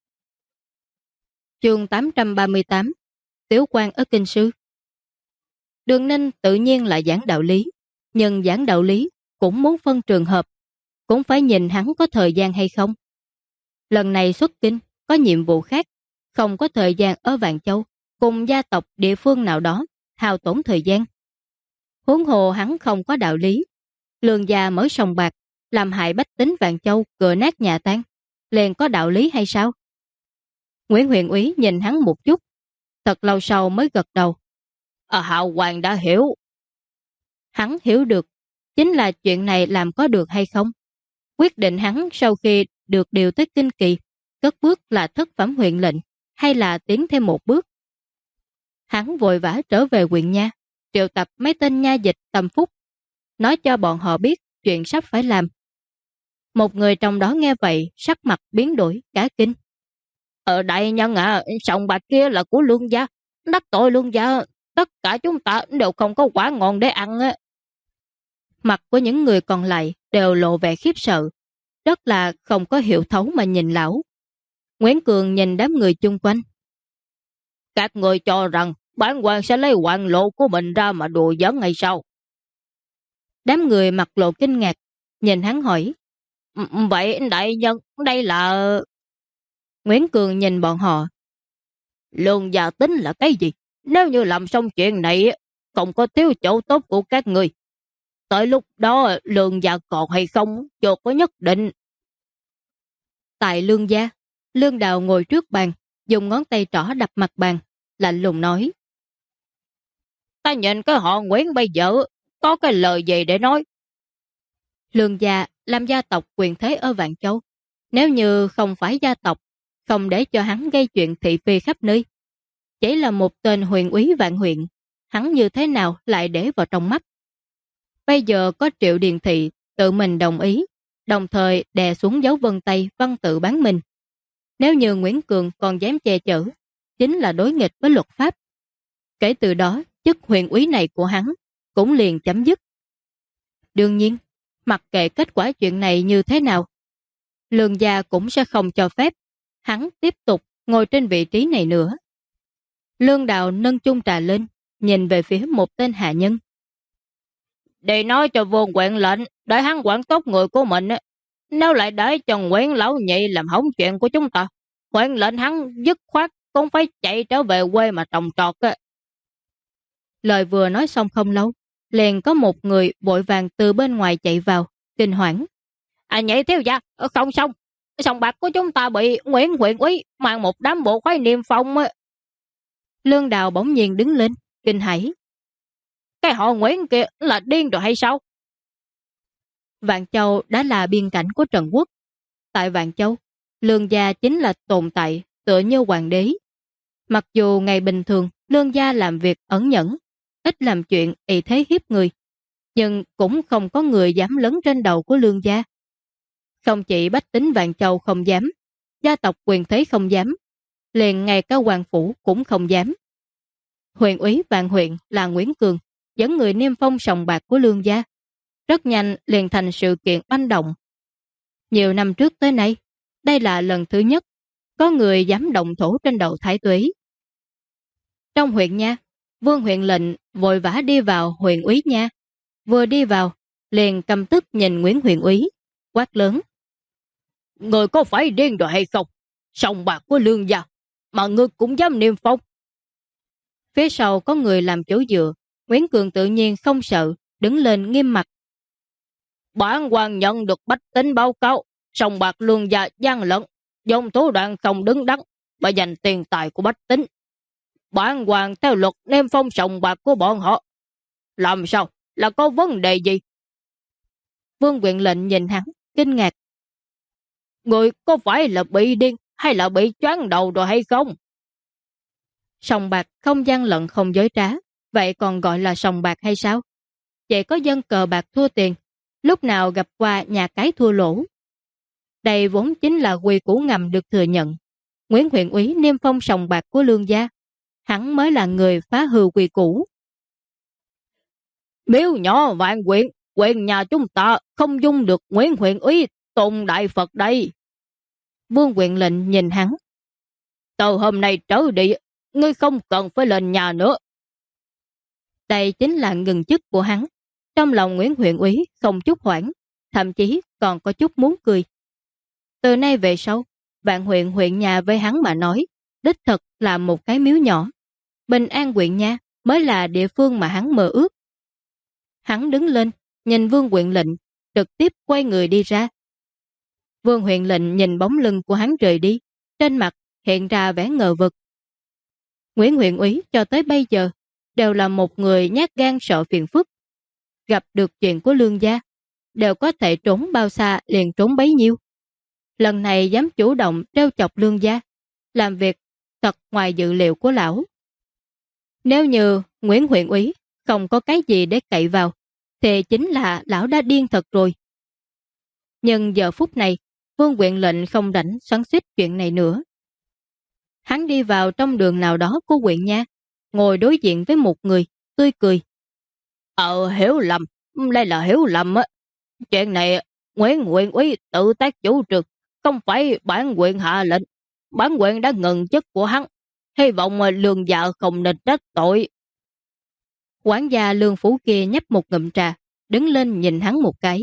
Chương 838, Tiếu quan ở Kinh sư. Đường Ninh tự nhiên là giảng đạo lý, nhưng giảng đạo lý cũng muốn phân trường hợp, cũng phải nhìn hắn có thời gian hay không. Lần này xuất kinh, có nhiệm vụ khác, không có thời gian ở Vạn Châu, cùng gia tộc địa phương nào đó, hao tổn thời gian. Huống hồ hắn không có đạo lý. Lương gia mở sòng bạc, làm hại bách tính Vạn Châu, cửa nát nhà tan, liền có đạo lý hay sao? Nguyễn Huyện Úy nhìn hắn một chút, thật lâu sau mới gật đầu. Hạo Hoàng đã hiểu. Hắn hiểu được, chính là chuyện này làm có được hay không. Quyết định hắn sau khi được điều tới Kinh Kỳ, cất bước là thất phẩm huyện lệnh, hay là tiến thêm một bước. Hắn vội vã trở về huyện nha, triệu tập mấy tên nha dịch tâm phúc, nói cho bọn họ biết chuyện sắp phải làm. Một người trong đó nghe vậy, sắc mặt biến đổi, cả kinh. Đại nhân sòng bạc kia là của Lương gia, đắc tội Lương gia, tất cả chúng ta đều không có quả ngon để ăn. Mặt của những người còn lại đều lộ vẻ khiếp sợ, rất là không có hiểu thấu mà nhìn lão. Nguyễn Cường nhìn đám người chung quanh. Các người cho rằng bản quan sẽ lấy quan lộ của mình ra mà đùa giỡn hay sao? Đám người mặt lộ kinh ngạc, nhìn hắn hỏi. Vậy đại nhân, đây là... Nguyễn Cường nhìn bọn họ. Lương gia tính là cái gì? Nếu như làm xong chuyện này, không có thiếu chỗ tốt của các người. Tới lúc đó Lương gia còn hay không, chưa có nhất định. Tại Lương gia, Lương Đào ngồi trước bàn, dùng ngón tay trỏ đập mặt bàn, lạnh lùng nói. Ta nhìn cái họ Nguyễn bây giờ, có cái lời gì để nói? Lương gia làm gia tộc quyền thế ở Vạn Châu. Nếu như không phải gia tộc, không để cho hắn gây chuyện thị phi khắp nơi. Chỉ là một tên huyện úy Vạn huyện, hắn như thế nào lại để vào trong mắt. Bây giờ có Triệu Điền Thị tự mình đồng ý, đồng thời đè xuống dấu vân tay văn tự bán mình. Nếu như Nguyễn Cường còn dám che chở, chính là đối nghịch với luật pháp. Kể từ đó, chức huyện úy này của hắn cũng liền chấm dứt. Đương nhiên, mặc kệ kết quả chuyện này như thế nào, Lương gia cũng sẽ không cho phép hắn tiếp tục ngồi trên vị trí này nữa. Lương Đào nâng chung trà lên, nhìn về phía một tên hạ nhân. Để nói cho Vương huyện lệnh, để hắn quản tốt người của mình. Nếu lại để cho Nguyễn lão nhị làm hỏng chuyện của chúng ta, huyện lệnh hắn dứt khoát cũng phải chạy trở về quê mà trồng trọt. Lời vừa nói xong không lâu, liền có một người vội vàng từ bên ngoài chạy vào, kinh hoảng. Nhị thiếu gia, không xong. Sòng bạc của chúng ta bị Nguyễn huyện úy mang một đám bộ khoái niêm phong. Lương Đào bỗng nhiên đứng lên, kinh hãi. Cái họ Nguyễn kia là điên rồi hay sao? Vạn Châu đã là biên cảnh của Trần Quốc. Tại Vạn Châu, Lương gia chính là tồn tại tựa như hoàng đế. Mặc dù ngày bình thường Lương gia làm việc ẩn nhẫn, ít làm chuyện ỷ thế hiếp người, nhưng cũng không có người dám lấn trên đầu của Lương gia. Không chỉ bách tính Vạn Châu không dám, gia tộc quyền thế không dám, liền ngay cả hoàng phủ cũng không dám. Huyện úy Vạn huyện là Nguyễn Cường, dẫn người niêm phong sòng bạc của Lương gia. Rất nhanh liền thành sự kiện oanh động. Nhiều năm trước tới nay, đây là lần thứ nhất có người dám động thủ trên đầu thái túy. Trong huyện nha, Vương huyện lệnh vội vã đi vào huyện úy nha. Vừa đi vào, liền căm tức nhìn Nguyễn huyện úy, quát lớn. Người có phải điên rồi hay không? Sòng bạc của Lương gia, mà ngươi cũng dám niêm phong. Phía sau có người làm chỗ dựa, Nguyễn Cường tự nhiên không sợ, đứng lên nghiêm mặt. Bản quan nhận được bách tính báo cáo, sòng bạc Lương gia gian lận, dùng thủ đoạn không đứng đắn và giành tiền tài của bách tính. Bản quan theo luật niêm phong sòng bạc của bọn họ. Làm sao? Là có vấn đề gì? Vương huyện lệnh nhìn hắn, kinh ngạc. Người có phải là bị điên hay là bị choáng đầu rồi hay không? Sòng bạc không gian lận không dối trá, vậy còn gọi là sòng bạc hay sao? Chỉ có dân cờ bạc thua tiền, lúc nào gặp qua nhà cái thua lỗ. Đây vốn chính là quy củ ngầm được thừa nhận. Nguyễn huyện úy niêm phong sòng bạc của Lương gia, hắn mới là người phá hư quy củ. Miếu nhỏ Vạn huyện, huyện nhà chúng ta không dung được Nguyễn huyện úy tôn đại Phật đây. Vương huyện lệnh nhìn hắn. Từ hôm nay trở đi, ngươi không cần phải lên nhà nữa. Đây chính là ngừng chức của hắn. Trong lòng Nguyễn huyện úy không chút hoảng, thậm chí còn có chút muốn cười. Từ nay về sau, Vạn huyện nhà với hắn mà nói, đích thực là một cái miếu nhỏ. Bình An huyện nha mới là địa phương mà hắn mơ ước. Hắn đứng lên, nhìn Vương huyện lệnh, trực tiếp quay người đi ra. Vương huyện lệnh nhìn bóng lưng của hắn rời đi, trên mặt hiện ra vẻ ngờ vực. Nguyễn huyện úy cho tới bây giờ đều là một người nhát gan sợ phiền phức. Gặp được chuyện của Lương gia, đều có thể trốn bao xa liền trốn bấy nhiêu. Lần này dám chủ động trêu chọc Lương gia, làm việc thật ngoài dự liệu của lão. Nếu như Nguyễn huyện úy không có cái gì để cậy vào, thì chính là lão đã điên thật rồi. Nhưng giờ phút này, Vương huyện lệnh không rảnh xoắn xuýt chuyện này nữa. Hắn đi vào trong đường nào đó của huyện nha, ngồi đối diện với một người, tươi cười. Hiểu lầm, đây là hiểu lầm á. Chuyện này Nguyễn huyện úy tự tác chủ trương, không phải bản huyện hạ lệnh. Bản huyện đã ngừng chức của hắn, hy vọng Lương gia không nên trách tội. Quản gia Lương phủ kia nhấp một ngụm trà, đứng lên nhìn hắn một cái.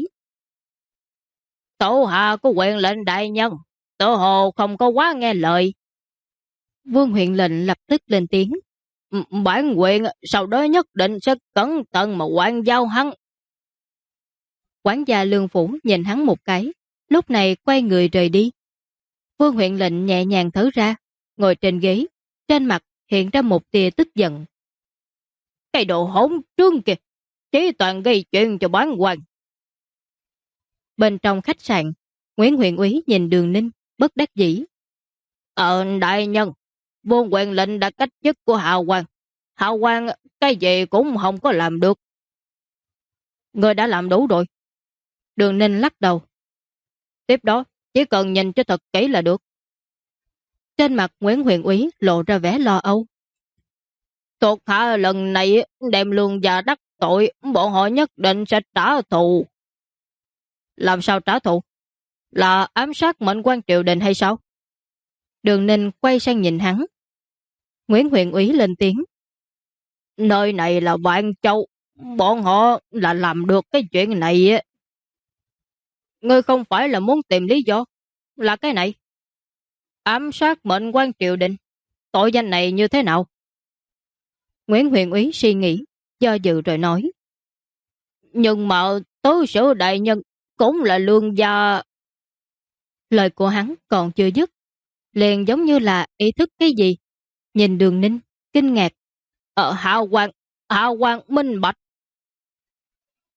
Tổ hạ của huyện lệnh đại nhân, tự hồ không có quá nghe lời. Vương huyện lệnh lập tức lên tiếng. Bản huyện sau đó nhất định sẽ cẩn thận mà quản giao hắn. Quản gia Lương phủ nhìn hắn một cái, lúc này quay người rời đi. Vương huyện lệnh nhẹ nhàng thở ra, ngồi trên ghế, trên mặt hiện ra một tia tức giận. Cái đồ hỗn trương kìa, chỉ toàn gây chuyện cho bản quan. Bên trong khách sạn, Nguyễn huyện úy nhìn Đường Ninh, bất đắc dĩ. Đại nhân, Vương huyện lệnh đã cách chức của Hào Quang. Hào Quang cái gì cũng không có làm được. Người đã làm đủ rồi. Đường Ninh lắc đầu. Tiếp đó, chỉ cần nhìn cho thật kỹ là được. Trên mặt Nguyễn huyện úy lộ ra vẻ lo âu. Thuộc hạ lần này đem Lương gia đắc tội, bọn họ nhất định sẽ trả thù. Làm sao trả thù? Là ám sát mệnh quan triều đình hay sao? Đường Ninh quay sang nhìn hắn. Nguyễn huyện úy lên tiếng. Nơi này là Vạn Châu, bọn họ là làm được cái chuyện này. Ngươi không phải là muốn tìm lý do, là cái này. Ám sát mệnh quan triều đình, tội danh này như thế nào? Nguyễn huyện úy suy nghĩ, do dự rồi nói. Nhưng mà tứ sử đại nhân cũng là Lương gia. Lời của hắn còn chưa dứt, liền giống như là ý thức cái gì. Nhìn Đường Ninh, kinh ngạc. Hào Quang minh bạch,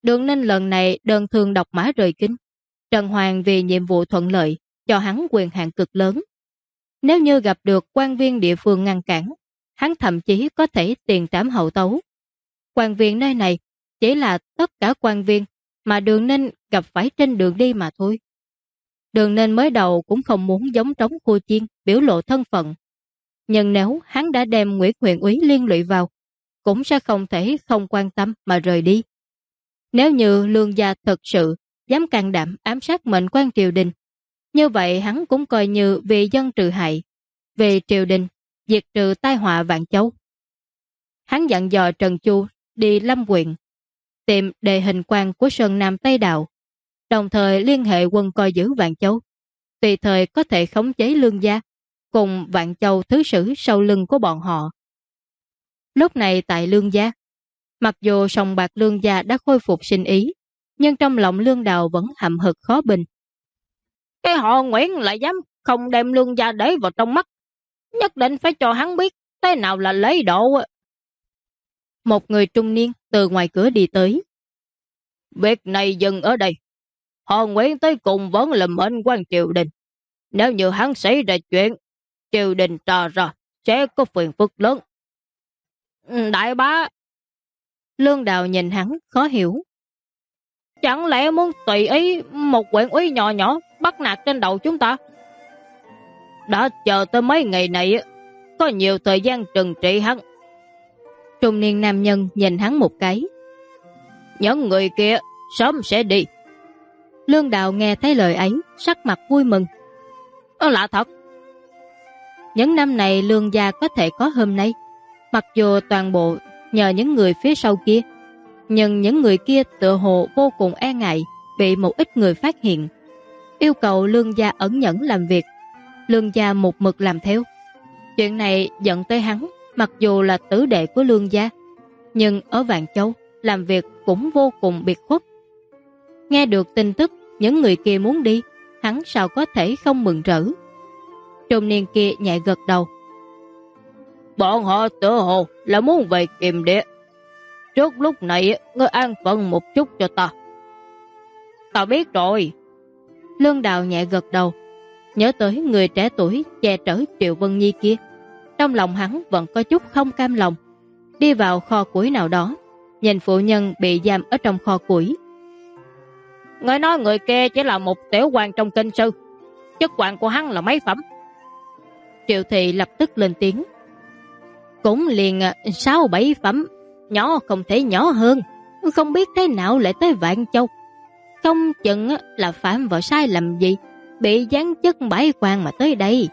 Đường Ninh lần này đơn thương độc mã rời kinh. Trần Hoàng vì nhiệm vụ thuận lợi, cho hắn quyền hạn cực lớn. Nếu như gặp được quan viên địa phương ngăn cản, hắn thậm chí có thể tiền trảm hậu tấu. Quan viên nơi này chỉ là tất cả quan viên mà Đường Ninh gặp phải trên đường đi mà thôi. Đường Ninh mới đầu cũng không muốn giống trống khua chiên biểu lộ thân phận. Nhưng nếu hắn đã đem Nguyễn Huyện Úy liên lụy vào, cũng sẽ không thể không quan tâm mà rời đi. Nếu như Lương gia thật sự dám can đảm ám sát mệnh quan triều đình, như vậy hắn cũng coi như vì dân trừ hại, về triều đình, diệt trừ tai họa vạn châu. Hắn dặn dò Trần Chu đi Lâm Quyện, tìm đề hình quan của Sơn Nam Tây Đạo, đồng thời liên hệ quân coi giữ Vạn Châu, tùy thời có thể khống chế Lương gia, cùng Vạn Châu thứ sử sau lưng của bọn họ. Lúc này tại Lương gia, mặc dù sòng bạc Lương gia đã khôi phục sinh ý, nhưng trong lòng Lương Đào vẫn hậm hực khó bình. Cái họ Nguyễn lại dám không đem Lương gia để vào trong mắt, nhất định phải cho hắn biết thế nào là lấy độ. Một người trung niên từ ngoài cửa đi tới. Việc này dừng ở đây. Họ Nguyễn tới cùng vẫn là mệnh quan triều đình. Nếu như hắn xảy ra chuyện, triều đình trò ra sẽ có phiền phức lớn. Đại bá. Lương Đào nhìn hắn khó hiểu. Chẳng lẽ muốn tùy ý một huyện úy nhỏ nhỏ bắt nạt trên đầu chúng ta? Đã chờ tới mấy ngày này, có nhiều thời gian trừng trị hắn. Trung niên nam nhân nhìn hắn một cái. Những người kia sớm sẽ đi. Lương Đào nghe thấy lời ấy, sắc mặt vui mừng. Lạ thật. Những năm này Lương gia có thể có hôm nay, mặc dù toàn bộ nhờ những người phía sau kia, nhưng những người kia tựa hồ vô cùng e ngại bị một ít người phát hiện, yêu cầu Lương gia ẩn nhẫn làm việc. Lương gia một mực làm theo. Chuyện này giận tới hắn, mặc dù là tử đệ của Lương gia, nhưng ở Vạn Châu làm việc cũng vô cùng biệt khuất. Nghe được tin tức những người kia muốn đi, hắn sao có thể không mừng rỡ. Trung niên kia nhẹ gật đầu. Bọn họ tự hồ là muốn về Kiềm Địa. Trước lúc này ngươi an phận một chút cho ta. Ta biết rồi. Lương Đào nhẹ gật đầu, nhớ tới người trẻ tuổi che chở Triệu Vân Nhi kia. Trong lòng hắn vẫn có chút không cam lòng. Đi vào kho củi nào đó, nhìn phụ nhân bị giam ở trong kho củi. Người nói người kia chỉ là một tiểu quan trong kinh sư, chức quan của hắn là mấy phẩm? Triệu Thị lập tức lên tiếng. Cũng liền 6-7 phẩm, nhỏ không thể nhỏ hơn, không biết thế nào lại tới Vạn Châu. Không chừng là phạm vào sai lầm gì, bị giáng chức bãi quan mà tới đây.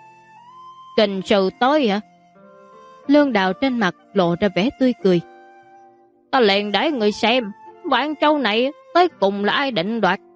Kinh sư tới hả? Lương Đào trên mặt lộ ra vẻ tươi cười. Ta liền để người xem Vạn Châu này tới cùng là ai định đoạt.